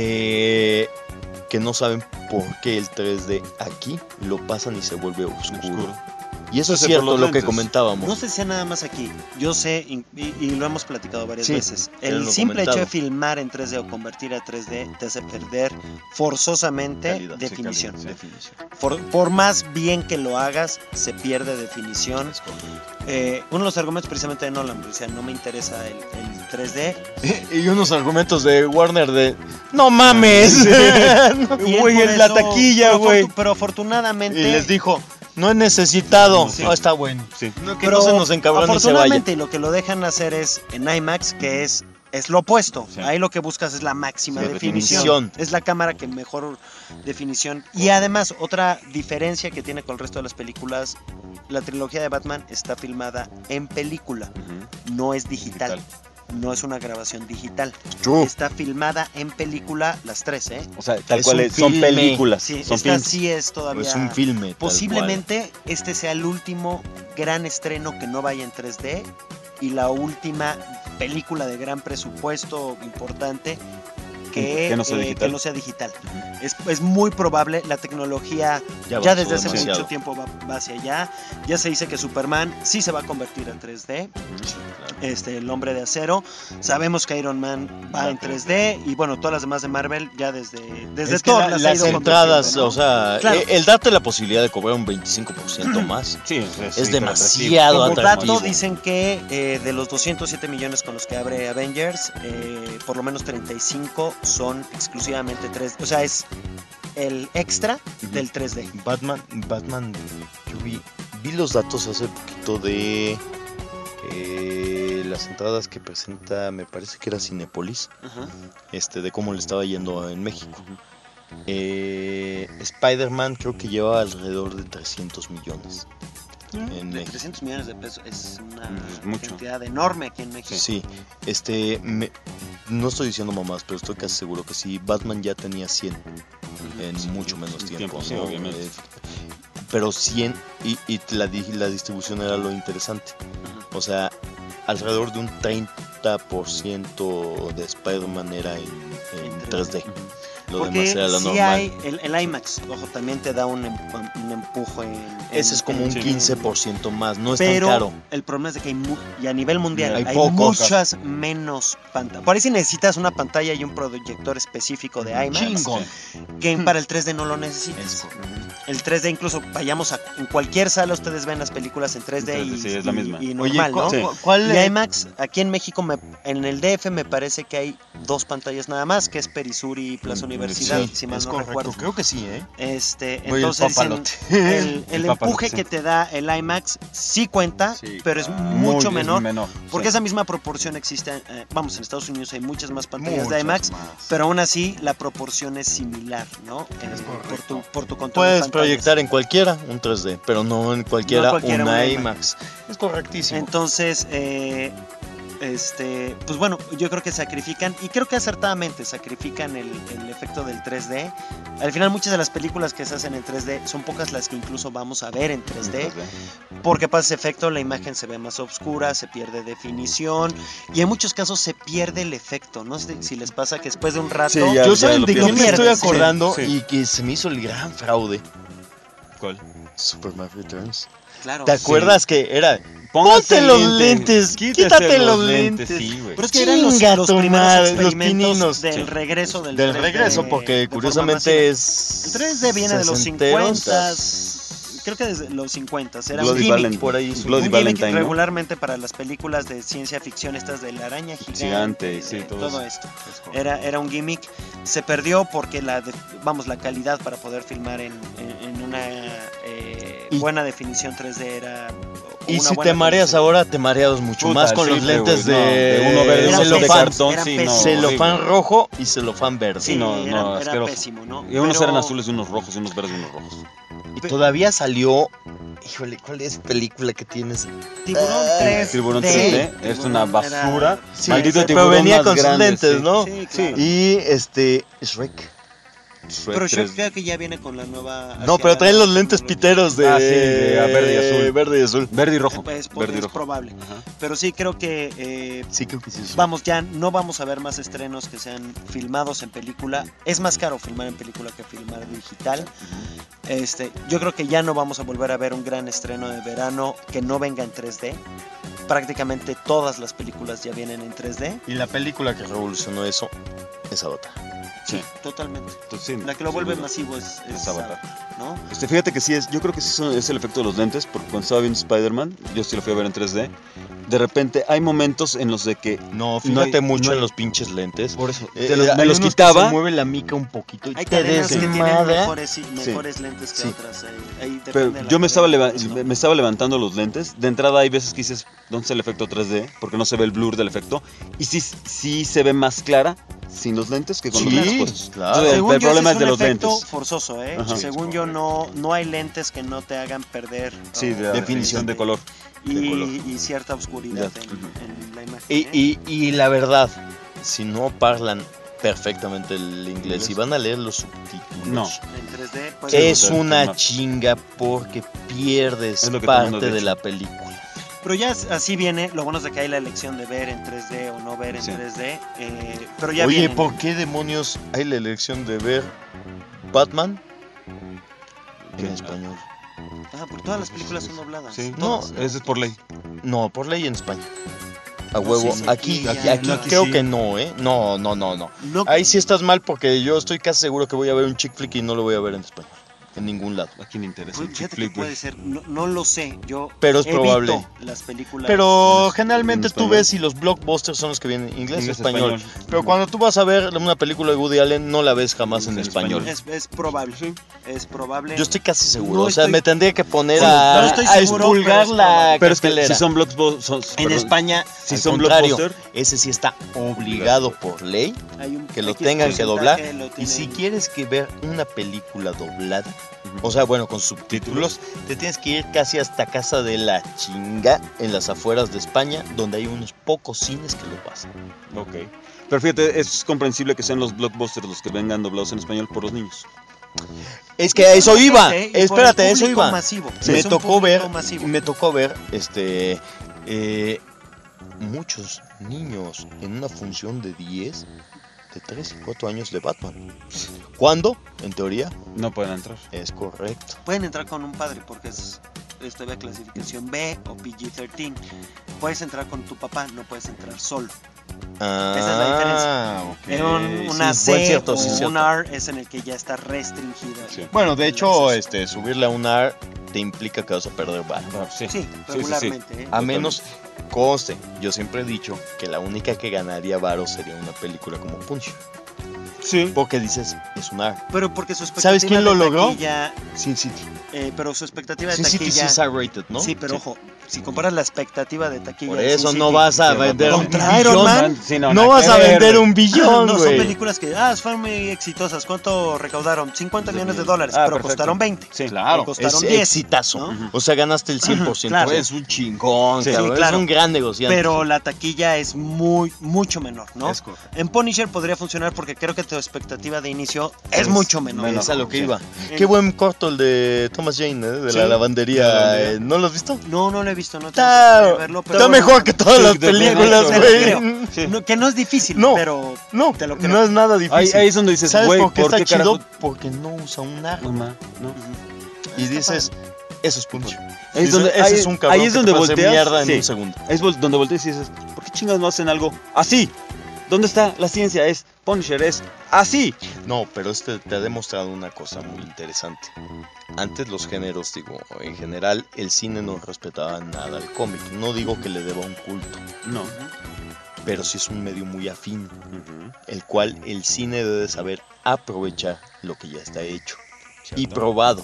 eh, que no saben por qué el tres D aquí lo pasan y se vuelve oscuro. Oscuro. Y eso es Puede ser por cierto los lo que lentes. comentábamos. No sé si sea nada más aquí. Yo sé, y, y- y lo hemos platicado varias Sí, veces. ya El lo he simple hecho comentado. de filmar en tres D o convertir a tres D te hace perder forzosamente Calidad, sí, definición. calidad, definición. Por, por más bien que lo hagas, se pierde definición. Eh, uno de los argumentos precisamente de Nolan, o sea, no me interesa el, el tres D. Y unos argumentos de Warner de no mames, Y él güey, por en la eso- taquilla, pero güey. afortu- Pero afortunadamente. Y les dijo, no es necesitado. Sí. No, está bueno. Sí. No, que pero no se nos encabrone y se vaya. afortunadamente lo que lo dejan hacer es en IMAX, que es es lo opuesto. Sí. Ahí lo que buscas es la máxima Sí, definición. definición. Es la cámara que mejor definición. Y además, otra diferencia que tiene con el resto de las películas, la trilogía de Batman está filmada en película, Ujú. no es digital. Digital. No es una grabación digital. True. Está filmada en película las tres, ¿eh? O sea, tal Es cual un es, son filme. películas. Sí, son esta films. sí es todavía. Es un filme. tal Posiblemente este sea el último gran estreno que no vaya en tres D y la última película de gran presupuesto importante que, Que no sea eh, digital. que no sea digital. Es, es muy probable, la tecnología Ya ya, avanzó desde hace demasiado. mucho tiempo va, va hacia allá. Ya se dice que Superman sí se va a convertir en tres D. Este, el hombre de acero. Sabemos que Iron Man va en tres D y bueno, todas las demás de Marvel ya desde, desde Es que todas la- las, ha las ido entradas, convirtiendo, ¿no? o sea, Claro. eh, el darte la posibilidad de cobrar un veinticinco por ciento más Sí, es, es sí, demasiado Como atractivo. dato, dicen que eh, de los doscientos siete millones con los que abre Avengers, eh, por lo menos treinta y cinco son exclusivamente tres D. O sea, es el extra Ujú. del tres D. Batman, Batman, yo vi, vi los datos hace poquito de eh, las entradas que presenta, me parece que era Cinépolis, Ajá. este, de cómo le estaba yendo en México. Eh, Spider-Man creo que lleva alrededor de trescientos millones en De México. trescientos millones de pesos es una Es mucho. cantidad enorme aquí en México. Sí, este, me- no estoy diciendo mamás, pero estoy casi seguro que sí, Batman ya tenía cien en mucho menos sí, tiempo, tiempo, sí, ¿no? obviamente. Eh, pero cien y, y la, di- la distribución era lo interesante. O sea, alrededor de un treinta por ciento de Spider-Man era en, en tres D. Lo Porque demás era lo sí normal. hay el, el IMAX, ojo, también te da un, em- un empuje. En, Ese es como un Sí. quince por ciento más, no es pero tan caro. el problema es de que hay mu- y a nivel mundial Hay hay, pocos. muchas menos pantallas. Por ahí si necesitas una pantalla y un proyector específico de IMAX, Chingón. que para el tres D no lo necesitas. El tres D incluso vayamos a en cualquier sala ustedes ven las películas en tres D, En tres D, y, sí, es la y- misma. y Oye, normal, ¿cu- ¿no? Sí. cu- ¿cuál Y eh, IMAX aquí en México me- en el D F me parece que hay dos pantallas nada más, que es Perisur y Plaza Mm. universidad, Sí, si mal es no correcto. recuerdo. Creo que sí, ¿eh? Este, Voy el entonces dicen, papalote. el, El el papalote, empuje sí. que te da el IMAX sí cuenta, Sí, pero es claro. mucho Muy- es menor, menor, porque sí. esa misma proporción existe, eh, vamos, en Estados Unidos hay muchas más pantallas de Muchas IMAX, más. pero aún así la proporción es similar, ¿no? Eh, por tu, por tu control de Puedes pantallas. proyectar en cualquiera un tres D, pero no en cualquiera, No en cualquiera una una IMAX. Es correctísimo. Entonces, eh, este, pues bueno, yo creo que sacrifican, y creo que acertadamente sacrifican el, el efecto del tres D. Al final muchas de las películas que se hacen en tres D son pocas las que incluso vamos a ver en tres D, porque pasa ese efecto, la imagen se ve más oscura, se pierde definición, y en muchos casos se pierde el efecto. No sé si les pasa que después de un rato... Sí, ya- Yo ya saben lo de quién me pierdes, estoy sí, acordando sí. y que se me hizo el gran fraude. ¿Cuál? Superman Returns. Claro, ¿Te acuerdas que era? Póngase Ponte los lentes, lentes, quítese quítate los los lentes, lentes. sí, güey. Pero es que eran los, Chinga los tu primeros madre, los experimentos pininos. del Sí. regreso del Del tres D regreso, de porque forma curiosamente masiva. es. El tres D viene de los sesenteros. cincuenta, creo que desde los cincuenta, era un Bloody gimmick, Valentine. por ahí, un Bloody gimmick Valentine, ¿no? regularmente para las películas de ciencia ficción, estas de la araña gigante, Gigante, sí, de todo todo, eso. esto. Era, era un gimmick, se perdió porque la, de- vamos, la calidad para poder filmar en, en- en una eh, Y- buena definición tres D era... Y una si buena te mareas condición. ahora, te mareas mucho Puta, más con sí, los lentes güey, de, no, de uno verde, Eran uno de pésimos, cartón, eran sí, no. pésimos. celofán horrible. rojo y celofán verde. Sí, no, era, no, era asqueroso. pésimo, ¿no? Y unos Pero- eran azules y unos rojos y unos verdes y unos rojos. Y todavía salió. Híjole, ¿cuál es película que tienes? Tiburón Ah, tres Tiburón D. tres D es Tiburón una era- basura. Sí, Maldito pero tiburón venía más con sus grande, lentes, sí. ¿no? Sí, claro. Y este. Shrek. Pero Shrek Shrek tres. creo que ya viene con la nueva... No, hacia pero traen los la- lentes piteros de. Ah, sí, de verde y azul. Verde y azul. Verde y rojo. Es, Verde y es rojo. probable. Ajá. Pero sí creo que... eh, Sí, creo que sí. es- vamos, ya no vamos a ver más estrenos que sean filmados en película. Es más caro filmar en película que filmar digital. Este, yo creo que ya no vamos a volver a ver un gran estreno de verano que no venga en tres D. Prácticamente todas las películas ya vienen en tres D. Y la película que revolucionó eso es Avatar. Sí. Totalmente. Entonces, sí, La que lo sin vuelve duda. masivo es, es Es Avatar. ¿no? Este, fíjate que sí es, yo creo que sí son- es el efecto de los lentes, porque cuando estaba viendo Spider-Man, yo sí lo fui a ver en tres D. De repente hay momentos en los de que No, No fíjate hay- mucho no hay- en los pinches lentes. por eso Eh, te los- hay me los unos que quitaba. Se mueve la mica un poquito y Hay te cadenas que tienen desmadra. mejores, sí, mejores lentes que Sí. otras. Ahí, ahí depende Pero de la yo me estaba, cadena, leva- ¿no? me estaba levantando los lentes. De entrada hay veces que dices, ¿dónde está el efecto tres D? Porque no se ve el blur del efecto. Y sí, sí se ve más clara sin los lentes que con Sí, los lentes puestos. claro. Entonces, el, Según el yo, problema ese es de un los efecto lentes. forzoso, ¿eh? Ajá. Según yo, no, no hay lentes que no te hagan perder Sí, uh, de la definición de color. y, de color. y cierta oscuridad Ya. en, Ujú. en la imagen. Y, ¿eh? y, y la verdad, si no parlan perfectamente el inglés y van a leer los subtítulos, No. En tres D, pues, es Sí, una no. chinga porque pierdes Es lo que todo el mundo parte ha de dicho. la película. pero ya es- así viene. Lo bueno es de que hay la elección de ver en tres D o no ver en Sí. tres D. eh, pero ya Oye, vienen. ¿por qué demonios hay la elección de ver Batman en ¿Qué? español? Ah, porque todas las películas son dobladas. Sí, No, no, eso es por ley. No, por ley en España. A No, huevo. sí, sí, aquí, aquí aquí, ya- aquí no, aquí creo sí. que no, ¿eh? No, no, no, no. No, Ahí sí estás mal porque yo estoy casi seguro que voy a ver un chick flick y no lo voy a ver en español. En ningún lado. ¿A quién le interesa? pues, el fíjate chick que flick, güey? puede ser. No, no lo sé. Yo Pero es evito probable. las películas. Pero en generalmente tú español. ves si los blockbusters son los que vienen inglés o Inglés, español. español. Pero cuando tú vas a ver una película de Woody Allen, no la ves jamás en En español. español. Es, es probable. Es probable. Yo estoy casi seguro. No o sea, estoy- me tendría que poner Sí, a, no estoy a seguro, expulgar pero es la probable. Pero es que cartelera. si son blockbusters. En España, si al son contrario, blockbuster, ese sí está obligado por ley Hay un que lo X tengan que doblar. porcentaje lo Y tienen- si quieres que ver una película doblada, o sea, bueno, con subtítulos, te tienes que ir casi hasta casa de la chinga en las afueras de España, donde hay unos pocos cines que lo pasan. ok. Pero fíjate, es comprensible que sean los blockbusters los que vengan doblados en español por los niños. Es que a eso iba. ¿eh? Y por el Espérate, a eso público iba. masivo. Me Es un tocó público ver, masivo. me tocó ver, este, eh, muchos niños en una función de diez, de tres y cuatro años de Batman. ¿Cuándo? En teoría, No pueden entrar. es correcto. Pueden entrar con un padre porque es esto de clasificación B o P G trece. Puedes entrar con tu papá, no puedes entrar solo. Ah, Esa es la diferencia. ok. En un- una Sí, buen C cierto, o sí, cierto. un R es en el que ya está restringida. Sí. Bueno, de el hecho, acceso. este, subirle a un A R te implica que vas a perder varo. Ah, sí. Sí, sí, regularmente. ¿eh? A menos, conste, yo siempre he dicho que la única que ganaría varo sería una película como Punch. Sí. Porque dices, es un arte. Pero porque su expectativa ¿Sabes quién lo de logró? taquilla, Sin City. eh, pero su expectativa de Sin City sí taquilla... es R-rated, ¿no? Sí, pero ojo, si comparas la expectativa de taquilla Por de eso Sin no City vas a Sí, vender un contra Iron billón. Man, Sí, no nada vas que a ver, vender güey. un billón, no, son güey. películas que ah, fueron muy exitosas. ¿Cuánto recaudaron? cincuenta millones de dólares, Ah, pero perfecto. costaron veinte. Sí. Claro, O costaron es diez, exitazo. ¿no? O sea, ganaste el cien por ciento. Claro. Es un chingón, Sí, cabrón. sí, claro. Es un gran negociante. Pero la taquilla es muy, mucho menor, ¿no? Es correcto. En Punisher podría funcionar porque creo que tu expectativa de inicio es, Es mucho menor. menor. Es a lo que Sí. iba. En- Qué buen corto el de Thomas Jane, ¿eh? De Sí. la lavandería. La lavandería. eh, ¿No lo has visto? No, no lo he visto, no tengo Está, oportunidad de verlo, pero está bueno, mejor que todas Sí, las de- de- películas, te lo güey. creo. Sí. No, que no es difícil, No. pero No, te lo creo. no es nada difícil. Ahí, ahí es donde dices, ¿Sabes güey, por qué está chido? carajo? Porque no usa un arma. No, ma, no. Y dices, eso es Punisher. Ahí es Dices, donde, ese ahí, es un cabrón ahí es que donde te puede hacer volteas. mierda en sí. un segundo. Ahí es vol- donde volteas y dices, ¿por qué chingados no hacen algo así? ¿Dónde está la ciencia? Es Punisher, es así. No, pero este te ha demostrado una cosa muy interesante. Antes los géneros, digo, en general, el cine no respetaba nada al cómic. No digo que le deba un culto, No. pero sí es un medio muy afín, el cual el cine debe saber aprovechar lo que ya está hecho y probado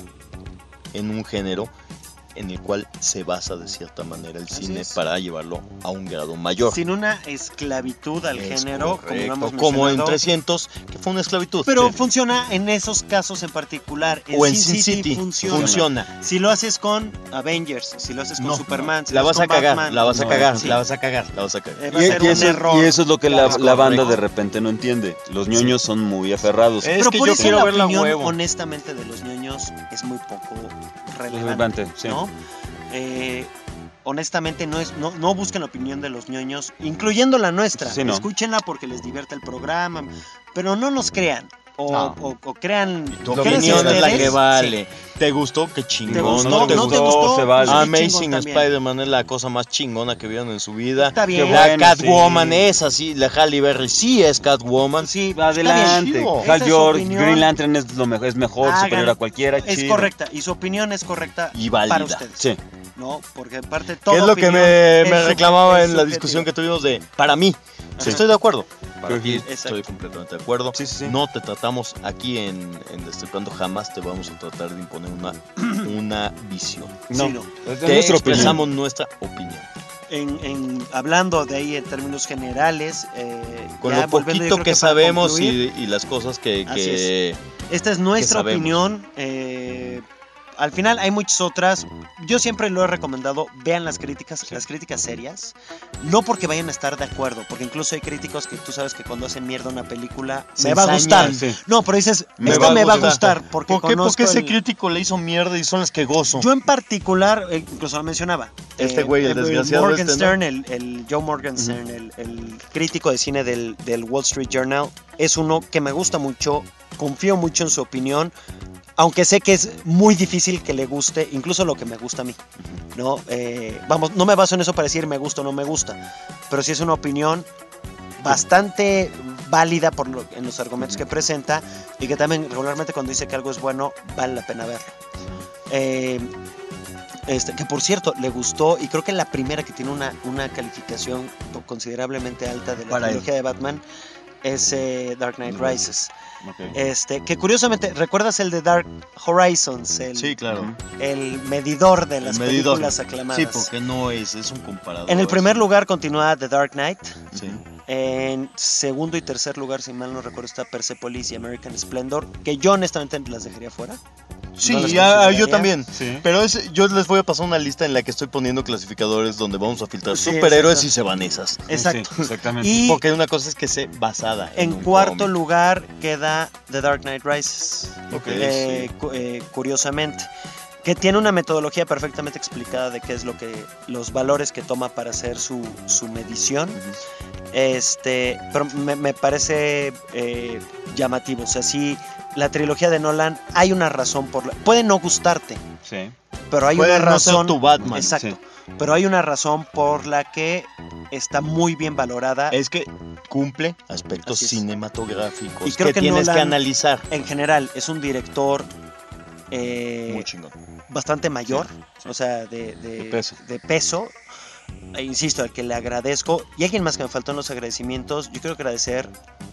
en un género en el cual se basa de cierta manera el Así cine es. para llevarlo a un grado mayor. sin una esclavitud al Es género, correcto, como lo hemos como en mencionado. trescientos, que fue una esclavitud. Pero Sí. funciona en esos casos en particular. En o en Sin Sin City, funciona. funciona. Si lo haces con Avengers, si lo haces con No, Superman, si la lo vas haces a con cagar, Batman, la vas a no, cagar, sí. la vas a cagar, la vas a cagar. Eh, va a Y, ser y un eso, error. y eso es lo que la, Claro, la banda correcto. de repente no entiende. Los ñoños son muy aferrados. Eh, Pero que por yo eso quiero la verla opinión, huevo. honestamente, de los ñoños es muy poco relevante, Relevante, sí. ¿no? Eh, honestamente, no, es, no, no busquen la opinión de los ñoños, incluyendo la nuestra. Sí, no. Escúchenla porque les divierte el programa, pero no nos crean. O, No. o, o crean... Tu créanse opinión es la ustedes. que vale. Sí. ¿Te gustó? Qué chingón. ¿Te gustó? no te ¿No te gustó? gustó? Se vale. Pues, qué Amazing chingón también. Spider-Man es la cosa más chingona que vieron en su vida. Está bien. Qué La bueno, Catwoman sí. es así, la Halle Berry sí es Catwoman. Sí, está Adelante. bien. chido. Hal Esa es su George, opinión. Green Lantern es, lo mejor, es mejor, Hagan- superior a cualquiera. Es chido. correcta, y su opinión es correcta Y válida. para ustedes. Sí. ¿No? Porque aparte Que todo es lo que me, me reclamaba en la discusión que tuvimos de, para mí, Ajá. estoy de acuerdo. Para Ujú. ti Exacto. estoy completamente de acuerdo. Sí, sí, sí. No te tratamos aquí en, en Destripando, jamás te vamos a tratar de imponer una, una visión. No, Sí, no. es Te nuestra expresamos opinión. nuestra opinión. En, en- hablando de ahí en términos generales, eh, Con ya lo volviendo, yo poquito creo que para sabemos concluir, y, y las cosas que... Así que esta es nuestra sabemos. opinión. eh, al final hay muchas otras. Yo siempre lo he recomendado. Vean las críticas, las críticas serias. No porque vayan a estar de acuerdo, porque incluso hay críticos que tú sabes que cuando hacen mierda una película Se me va a ensañan, gustar. sí. No, pero dices, Me esta va a me va a gustar. gustar porque ¿Por qué? conozco Porque ese el- crítico le hizo mierda y son las que gozo. Yo en particular, eh, incluso lo mencionaba. Este güey, el desgraciado Morgenstern, este, ¿no? el, el Joe Morgenstern, el, el crítico de cine del, del Wall Street Journal, es uno que me gusta mucho, confío mucho en su opinión, aunque sé que es muy difícil que le guste, incluso lo que me gusta a mí. ¿No? Eh, vamos, no me baso en eso para decir me gusta o no me gusta, pero sí es una opinión bastante válida por lo, en los argumentos que presenta y que también regularmente cuando dice que algo es bueno vale la pena verlo. Eh, este, que por cierto le gustó y creo que la primera que tiene una, una calificación considerablemente alta de la Para él. trilogía de Batman es eh, Dark Knight Rises. Ok. Este, que curiosamente, ¿recuerdas el de Dark Horizons? El, Sí, claro. el medidor de las El medidor. películas aclamadas. Sí, porque no es, es un comparador. En el primer lugar continúa The Dark Knight. Sí. En segundo y tercer lugar, si mal no recuerdo, está Persepolis y American Splendor, que yo honestamente las dejaría fuera. Sí, No las ya, consideraría. yo también. Sí. Pero es, yo les voy a pasar una lista en la que estoy poniendo clasificadores donde vamos a filtrar Sí, superhéroes exacto. y sevanesas. Exacto. Sí, exactamente. Y Porque una cosa es que sea basada en, en un cuarto cómic. lugar queda The Dark Knight Rises. Ok, Eh, cu- eh, curiosamente. Que tiene una metodología perfectamente explicada de qué es lo que. Los valores que toma para hacer su, su medición. Este. Pero me, me parece eh, llamativo. O sea, sí. La trilogía de Nolan, hay una razón por la. Puede no gustarte, Sí. pero hay Puede una no ser razón. tu Batman. Exacto. sí. Pero hay una razón por la que está muy bien valorada. Es que cumple aspectos Así es. cinematográficos Y creo que, que tienes Nolan- que analizar. En general, es un director eh, Muy chingón. bastante mayor, o sea, de, de- De peso. de peso. E insisto, al que le agradezco. Y alguien más que me faltó en los agradecimientos, yo quiero agradecer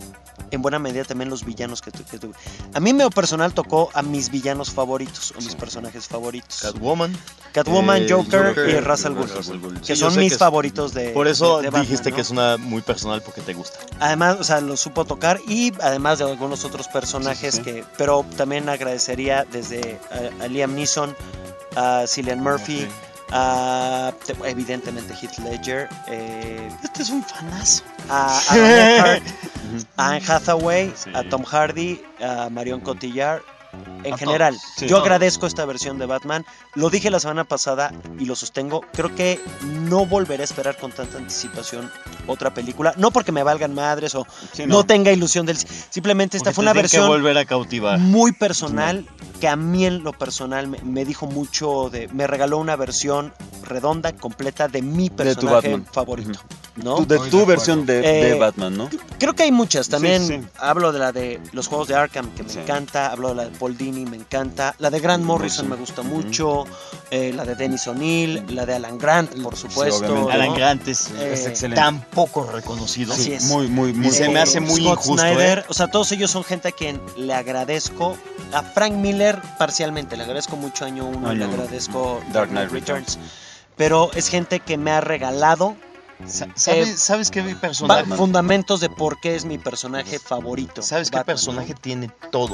en buena medida también los villanos que, tu, que tuve. A mí en lo personal tocó a mis villanos favoritos, o mis sí. personajes favoritos. Catwoman. Catwoman, eh, Joker, Joker y Ra's al Ghul, que sí, son mis que favoritos de Por eso de, de Batman, dijiste ¿no? que es una muy personal porque te gusta. Además, o sea, lo supo tocar y además de algunos otros personajes sí, sí, sí. que... Pero también agradecería desde a, a Liam Neeson, a Cillian Murphy... Okay. Uh, evidentemente Heath Ledger, eh, este es un fanazo, a Aaron Eckhart, a Anne Hathaway, sí. a Tom Hardy, a Marion Cotillard. En a general, sí, yo todos. agradezco esta versión de Batman. Lo dije la semana pasada y lo sostengo. Creo que no volveré a esperar con tanta anticipación otra película. No porque me valgan madres o sí, no. no tenga ilusión del. Simplemente esta porque fue una versión que volver a cautivar. muy personal. No. Que a mí en lo personal me, me dijo mucho de. Me regaló una versión redonda, completa de mi personaje de favorito. ¿no? Tu, de tu de versión de, eh, de Batman, ¿no? Creo que hay muchas. También sí, sí. hablo de la de los juegos de Arkham, que me sí. encanta. Hablo de la de Paul Dini, me encanta. La de Grant Morrison sí. me gusta mucho. Eh, la de Dennis O'Neill. La de Alan Grant, por supuesto. Sí, ¿no? Alan Grant es, eh, es excelente. Tan poco reconocido. Así es. Muy, muy, muy. Y se eh, me hace muy Scott injusto. Snyder, ¿eh? O sea, todos ellos son gente a quien le agradezco. A Frank Miller, parcialmente. Le agradezco mucho Año uno. Le agradezco Dark Knight Returns. Pero es gente que me ha regalado. ¿Sabes, eh, ¿Sabes qué personaje? Fundamentos de por qué es mi personaje favorito. ¿Sabes Batman, qué personaje ¿no? tiene todo?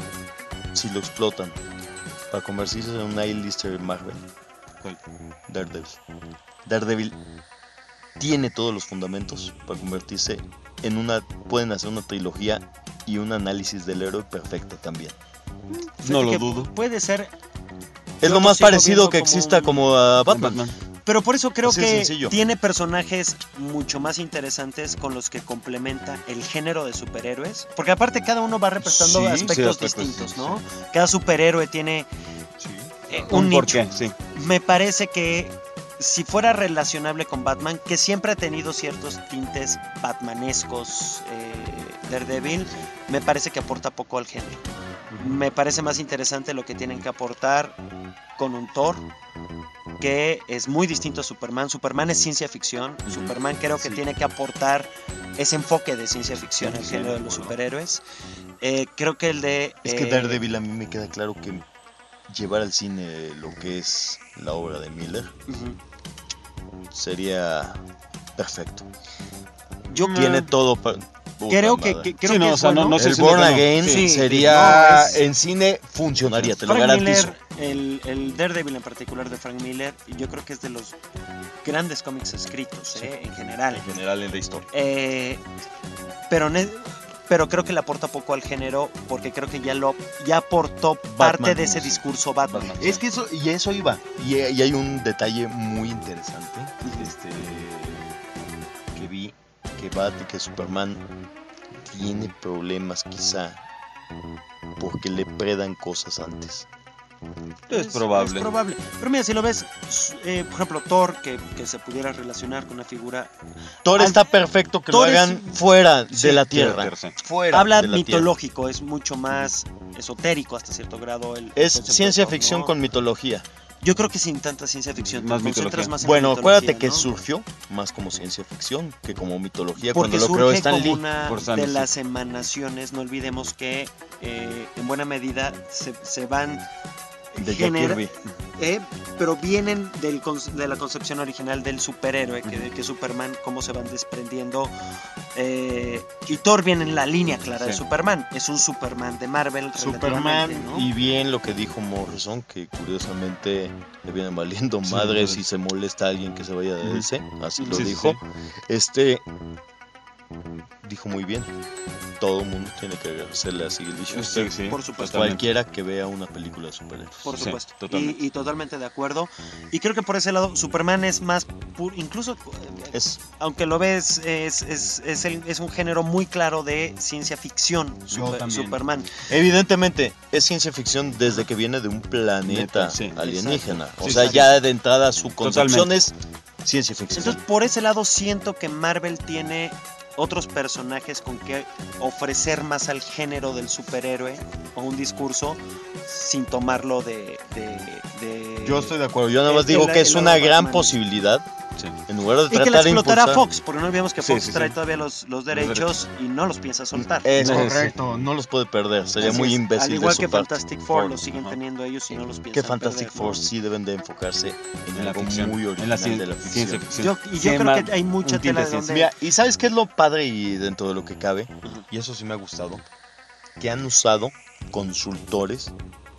Si lo explotan para convertirse en un A-lister Marvel. Daredevil. Daredevil tiene todos los fundamentos para convertirse en una. Pueden hacer una trilogía y un análisis del héroe perfecto también. No lo dudo. Puede ser. Es lo más parecido que exista un, como a Batman. Batman. Pero por eso creo Así que tiene personajes mucho más interesantes con los que complementa el género de superhéroes. Porque aparte cada uno va representando sí, aspectos, sí, aspectos distintos, ¿no? Sí. Cada superhéroe tiene sí. eh, un, un nicho. Sí. Me parece que si fuera relacionable con Batman, que siempre ha tenido ciertos tintes batmanescos, eh, Daredevil, me parece que aporta poco al género. Me parece más interesante lo que tienen que aportar con un Thor, que es muy distinto a Superman. Superman es ciencia ficción. Uh-huh. Superman creo que sí. tiene que aportar ese enfoque de ciencia ficción al sí, género de los bueno. superhéroes. Eh, creo que el de... Es eh, que Daredevil a mí me queda claro que llevar al cine lo que es la obra de Miller uh-huh. sería perfecto. Yo Tiene todo para... Puta creo que, que, creo sí, no, que o sea, bueno. no, no el Born Again sí, sería no, es... en cine funcionaría, te Frank lo garantizo. Miller, el, el Daredevil en particular de Frank Miller, yo creo que es de los grandes cómics escritos, sí. eh, en general. En general en la historia. Eh, pero, ne- pero creo que le aporta poco al género porque creo que ya lo ya aportó Batman, parte de ese discurso Batman. Batman. Es que eso y eso iba y, y hay un detalle muy interesante este que vi que Bat y que Superman tiene problemas quizá porque le predan cosas antes. Es, es probable. Es probable. Pero mira, si lo ves, eh, por ejemplo, Thor, que, que se pudiera relacionar con una figura... Thor al... está perfecto que Thor lo hagan es... fuera sí, de la Tierra. Tierra sí. Fuera Habla de la mitológico, tierra. Es mucho más esotérico hasta cierto grado. El, es el ciencia Thor, ficción ¿no? con mitología. Yo creo que sin tanta ciencia ficción, más te concentras más en bueno, la mitología. Acuérdate que ¿no? surgió más como ciencia ficción que como mitología porque cuando lo creó Stan como Lee. Una Por Stan de Lee. las emanaciones, no olvidemos que eh, en buena medida se, se van de genera, Jack Kirby. Eh, pero vienen del, de la concepción original del superhéroe, que, de que Superman, cómo se van desprendiendo. Eh, y Thor viene en la línea clara sí. de Superman. Es un Superman de Marvel. Superman, ¿no? Y bien lo que dijo Morrison, que curiosamente le vienen valiendo sí, madres si se molesta a alguien que se vaya de D C, así lo sí, dijo. Sí. Este dijo muy bien. Todo el mundo tiene que hacerle así el bicho. Sí, sí, por supuesto. Cualquiera que vea una película de superhéroes. Por supuesto. Sí, totalmente. Y, y totalmente de acuerdo. Y creo que por ese lado Superman es más puro, incluso es, aunque lo ves, es, es, es, el, es un género muy claro de ciencia ficción. Super, Superman. Evidentemente, es ciencia ficción desde que viene de un planeta sí, alienígena. Exacto. O Sí, sea, exacto. ya de entrada su concepción totalmente. es ciencia ficción. Entonces, por ese lado siento que Marvel tiene otros personajes con que ofrecer más al género del superhéroe o un discurso sin tomarlo de... de, de Yo estoy de acuerdo, yo nada más digo la, que es la una gran Batman. posibilidad Sí. En lugar de Y que tratar la de explotara impulsar... Fox, porque no olvidemos que Sí, Fox sí, trae sí. todavía los, los derechos y no los piensa soltar. Es Sí, sí. correcto, no los puede perder. Sería Así muy es. imbécil Al igual de su que parte. Fantastic Four, Four, los siguen ajá. teniendo ellos y no los piensan Que Fantastic perder, Four ¿no? sí deben de enfocarse en, En la algo ficción. muy En original la cien- de la ciencia ficción. ficción. Yo, y yo Sí, creo más que hay mucha un tinte tela de de donde... Mira, ¿y sabes qué es lo padre y dentro de lo que cabe? Y eso sí me ha gustado. Que han usado consultores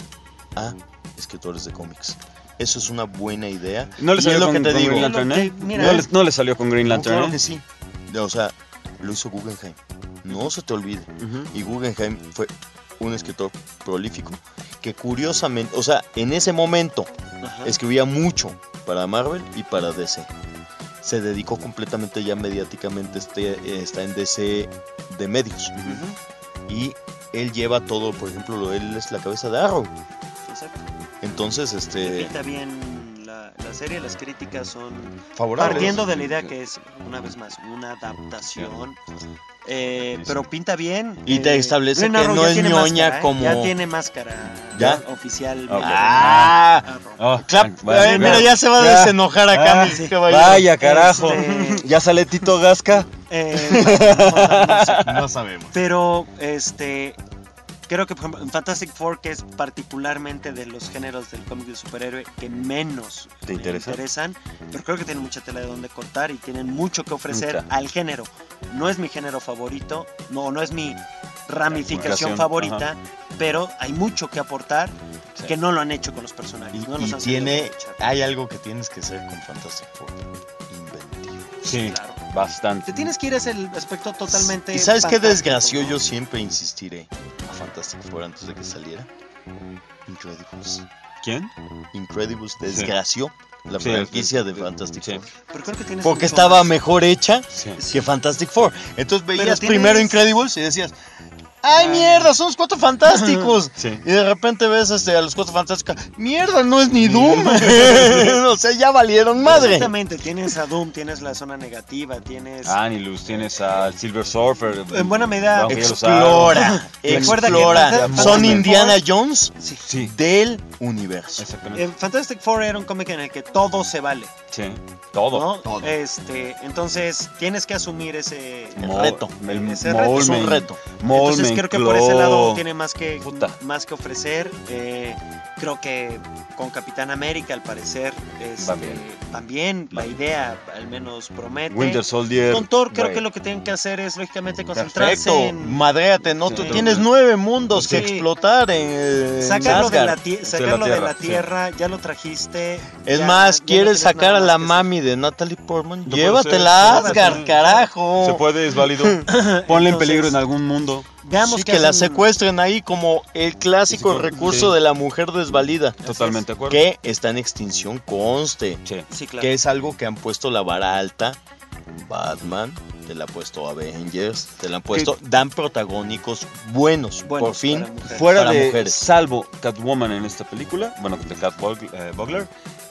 a escritores de cómics. Eso es una buena idea. No le Y salió es lo con, que te con digo. Green Lantern, ¿eh? Que, mira, no, le, no le salió con Green No, Lantern, claro ¿eh? que sí. O sea, lo hizo Guggenheim. No se te olvide. Ujú. Y Guggenheim fue un escritor prolífico que curiosamente, o sea, en ese momento Ajá. escribía mucho para Marvel y para D C. Se dedicó completamente ya mediáticamente, este, eh, está en D C de medios. Ujú, Y él lleva todo, por ejemplo, lo- él es la cabeza de Arrow. exacto. Entonces, Que este, pinta bien la, la serie, las críticas son favorable. partiendo de la idea que es, una vez más, una adaptación. Eh, pero pinta bien. Y te eh, establece Green que Arrow no ya es tiene ñoña máscara, ¿eh? como- Ya tiene máscara ¿Ya? oficial. Ah, Arrow. Oh, clap. vale, Ay, mira, vale. ya se va a Ya. desenojar acá, Ah, mi sí. caballero. Vaya, carajo. Este- ¿Ya sale Tito Gasca? Eh, no, no sé. No sabemos. Pero este creo que por ejemplo, en Fantastic Four, que es particularmente de los géneros del cómic de superhéroe que menos ¿Te me interesa? interesan, pero creo que tienen mucha tela de donde cortar y tienen mucho que ofrecer Mucha. al género. No es mi género favorito, no, no es mi ramificación Ramificación, favorita, pero hay mucho que aportar Sí. que no lo han hecho con los personajes. Y, no y los han sabido tiene, aprovechar. hay algo que tienes que hacer con Fantastic Four. Inventivo. Sí, Claro. bastante. Te tienes que ir a ese aspecto totalmente. ¿Y sabes qué fantástico, desgració? ¿no? Yo siempre insistiré a Fantastic Four antes de que saliera. Incredibles. ¿Quién? Incredibles desgració la Sí, franquicia sí, de sí. Fantastic Sí. Four. Pero creo que tienes Porque mucho estaba más. mejor hecha Sí. que Fantastic Four. Entonces veías tienes- primero Incredibles y decías, ¡ay, mierda! Son los cuatro fantásticos. Sí. Y de repente ves este, a los cuatro fantásticos, ¡mierda! No es ni Doom. O sea, ya valieron madre. Exactamente, tienes a Doom, tienes la zona negativa, tienes... Anilus, tienes al Silver Surfer. En buena medida, Aunque ya lo Explora, sabe. Recuerda que explora. Fantastic Son Four- Indiana Jones Sí. Sí, del universo. exactamente. Eh, Fantastic Four era un cómic en el que todo se vale, Sí, todo. ¿no? todo. Este, entonces tienes que asumir ese... El Mo- reto. El Ese reto Es un Molmen. reto. Entonces Molmen, creo que por ese lado Claw. tiene más que, Puta. más que ofrecer. Eh, creo que con Capitán América, al parecer, este, Va bien. también la idea al menos promete. Winter Soldier. Con Thor creo Right. que lo que tienen que hacer es lógicamente concentrarse Perfecto. en... Madréate, ¿no? Sí. Tú tienes nueve mundos que Sí. explotar en, eh, Sacarlo, en de la, Asgard. tie- de sacarlo la de tierra, la sí. tierra, ya lo trajiste. Es ya- más, ya no ¿quieres tienes sacar nada a más la que mami de Natalie Portman? puede Llévatela a ser, Asgard, sí. carajo. Se puede, es válido. Ponle en Entonces, peligro en algún mundo. hacer. Veamos Sí, qué que la hacen- secuestren ahí como el clásico Sí, recurso sí. de la mujer desvalida. Totalmente de acuerdo. Que está en extinción, conste. Sí. Sí, claro. Que es algo que han puesto la vara alta. Batman, te la han puesto Avengers, te la han puesto. Dan protagónicos buenos, Buenos por fin. para mujeres. Fuera Para de, mujeres. salvo Catwoman en esta película, bueno, de Cat Bug- eh, Bugler.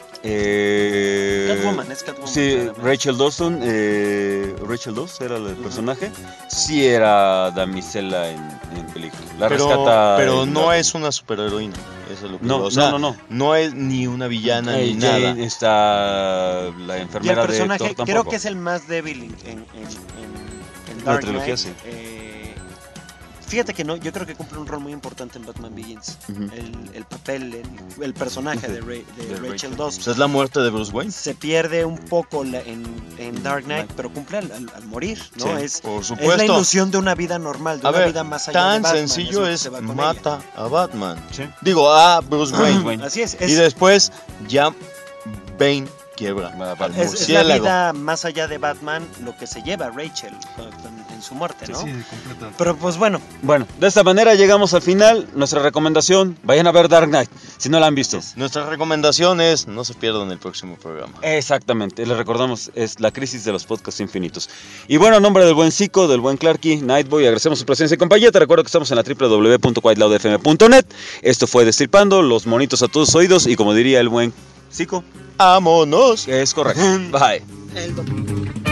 Eh, Catwoman, es Catwoman. Sí, claramente. Rachel Dawson, eh, Rachel Dawson era el personaje, sí era damisela en, en película. La Pero, rescata. pero en no la- es una superheroína. Eso es lo que No, digo. O sea, no, no, no. no es ni una villana Eh, ni Jane nada. está la Y el enfermera de personaje Thor creo tampoco. que es el más débil en, en, en, en- en La Dark trilogía, Knight. sí. Eh, fíjate que no, yo creo que cumple un rol muy importante en Batman Begins. Ujú. el, el papel, el, el personaje de, Ra- de De Rachel Rachel. Dawson. Pues es la muerte de Bruce Wayne. Se pierde un poco la- en, en Dark Knight, pero cumple al, al- al morir, ¿no? Sí, es, por es supuesto. la ilusión de una vida normal, de A una ver, vida más allá de tan Batman, sencillo lo que es se va con mata a Batman. Sí. Digo, a Bruce Wayne. Wayne. ella. Así es, es, Y después ya Bane quiebra Va- va- al es- es la murciélago. vida más allá de Batman lo que se lleva a Rachel con- con- en su muerte, ¿no? completamente. Pero pues bueno, Bueno, de esta manera llegamos al final. Nuestra recomendación, vayan a ver Dark Knight, si no la han visto. Nuestra recomendación es no se pierdan el próximo programa. Exactamente, les recordamos, es la crisis de los podcasts infinitos. Y bueno, a nombre del buen Zico, del buen Clarky, Nightboy, agradecemos su presencia y compañía. Te recuerdo que estamos en la w w w punto quiet loud f m punto net. Esto fue Destripando, los monitos a todos oídos y como diría el buen Zico, ¡Vámonos! que es correcto. Bye. el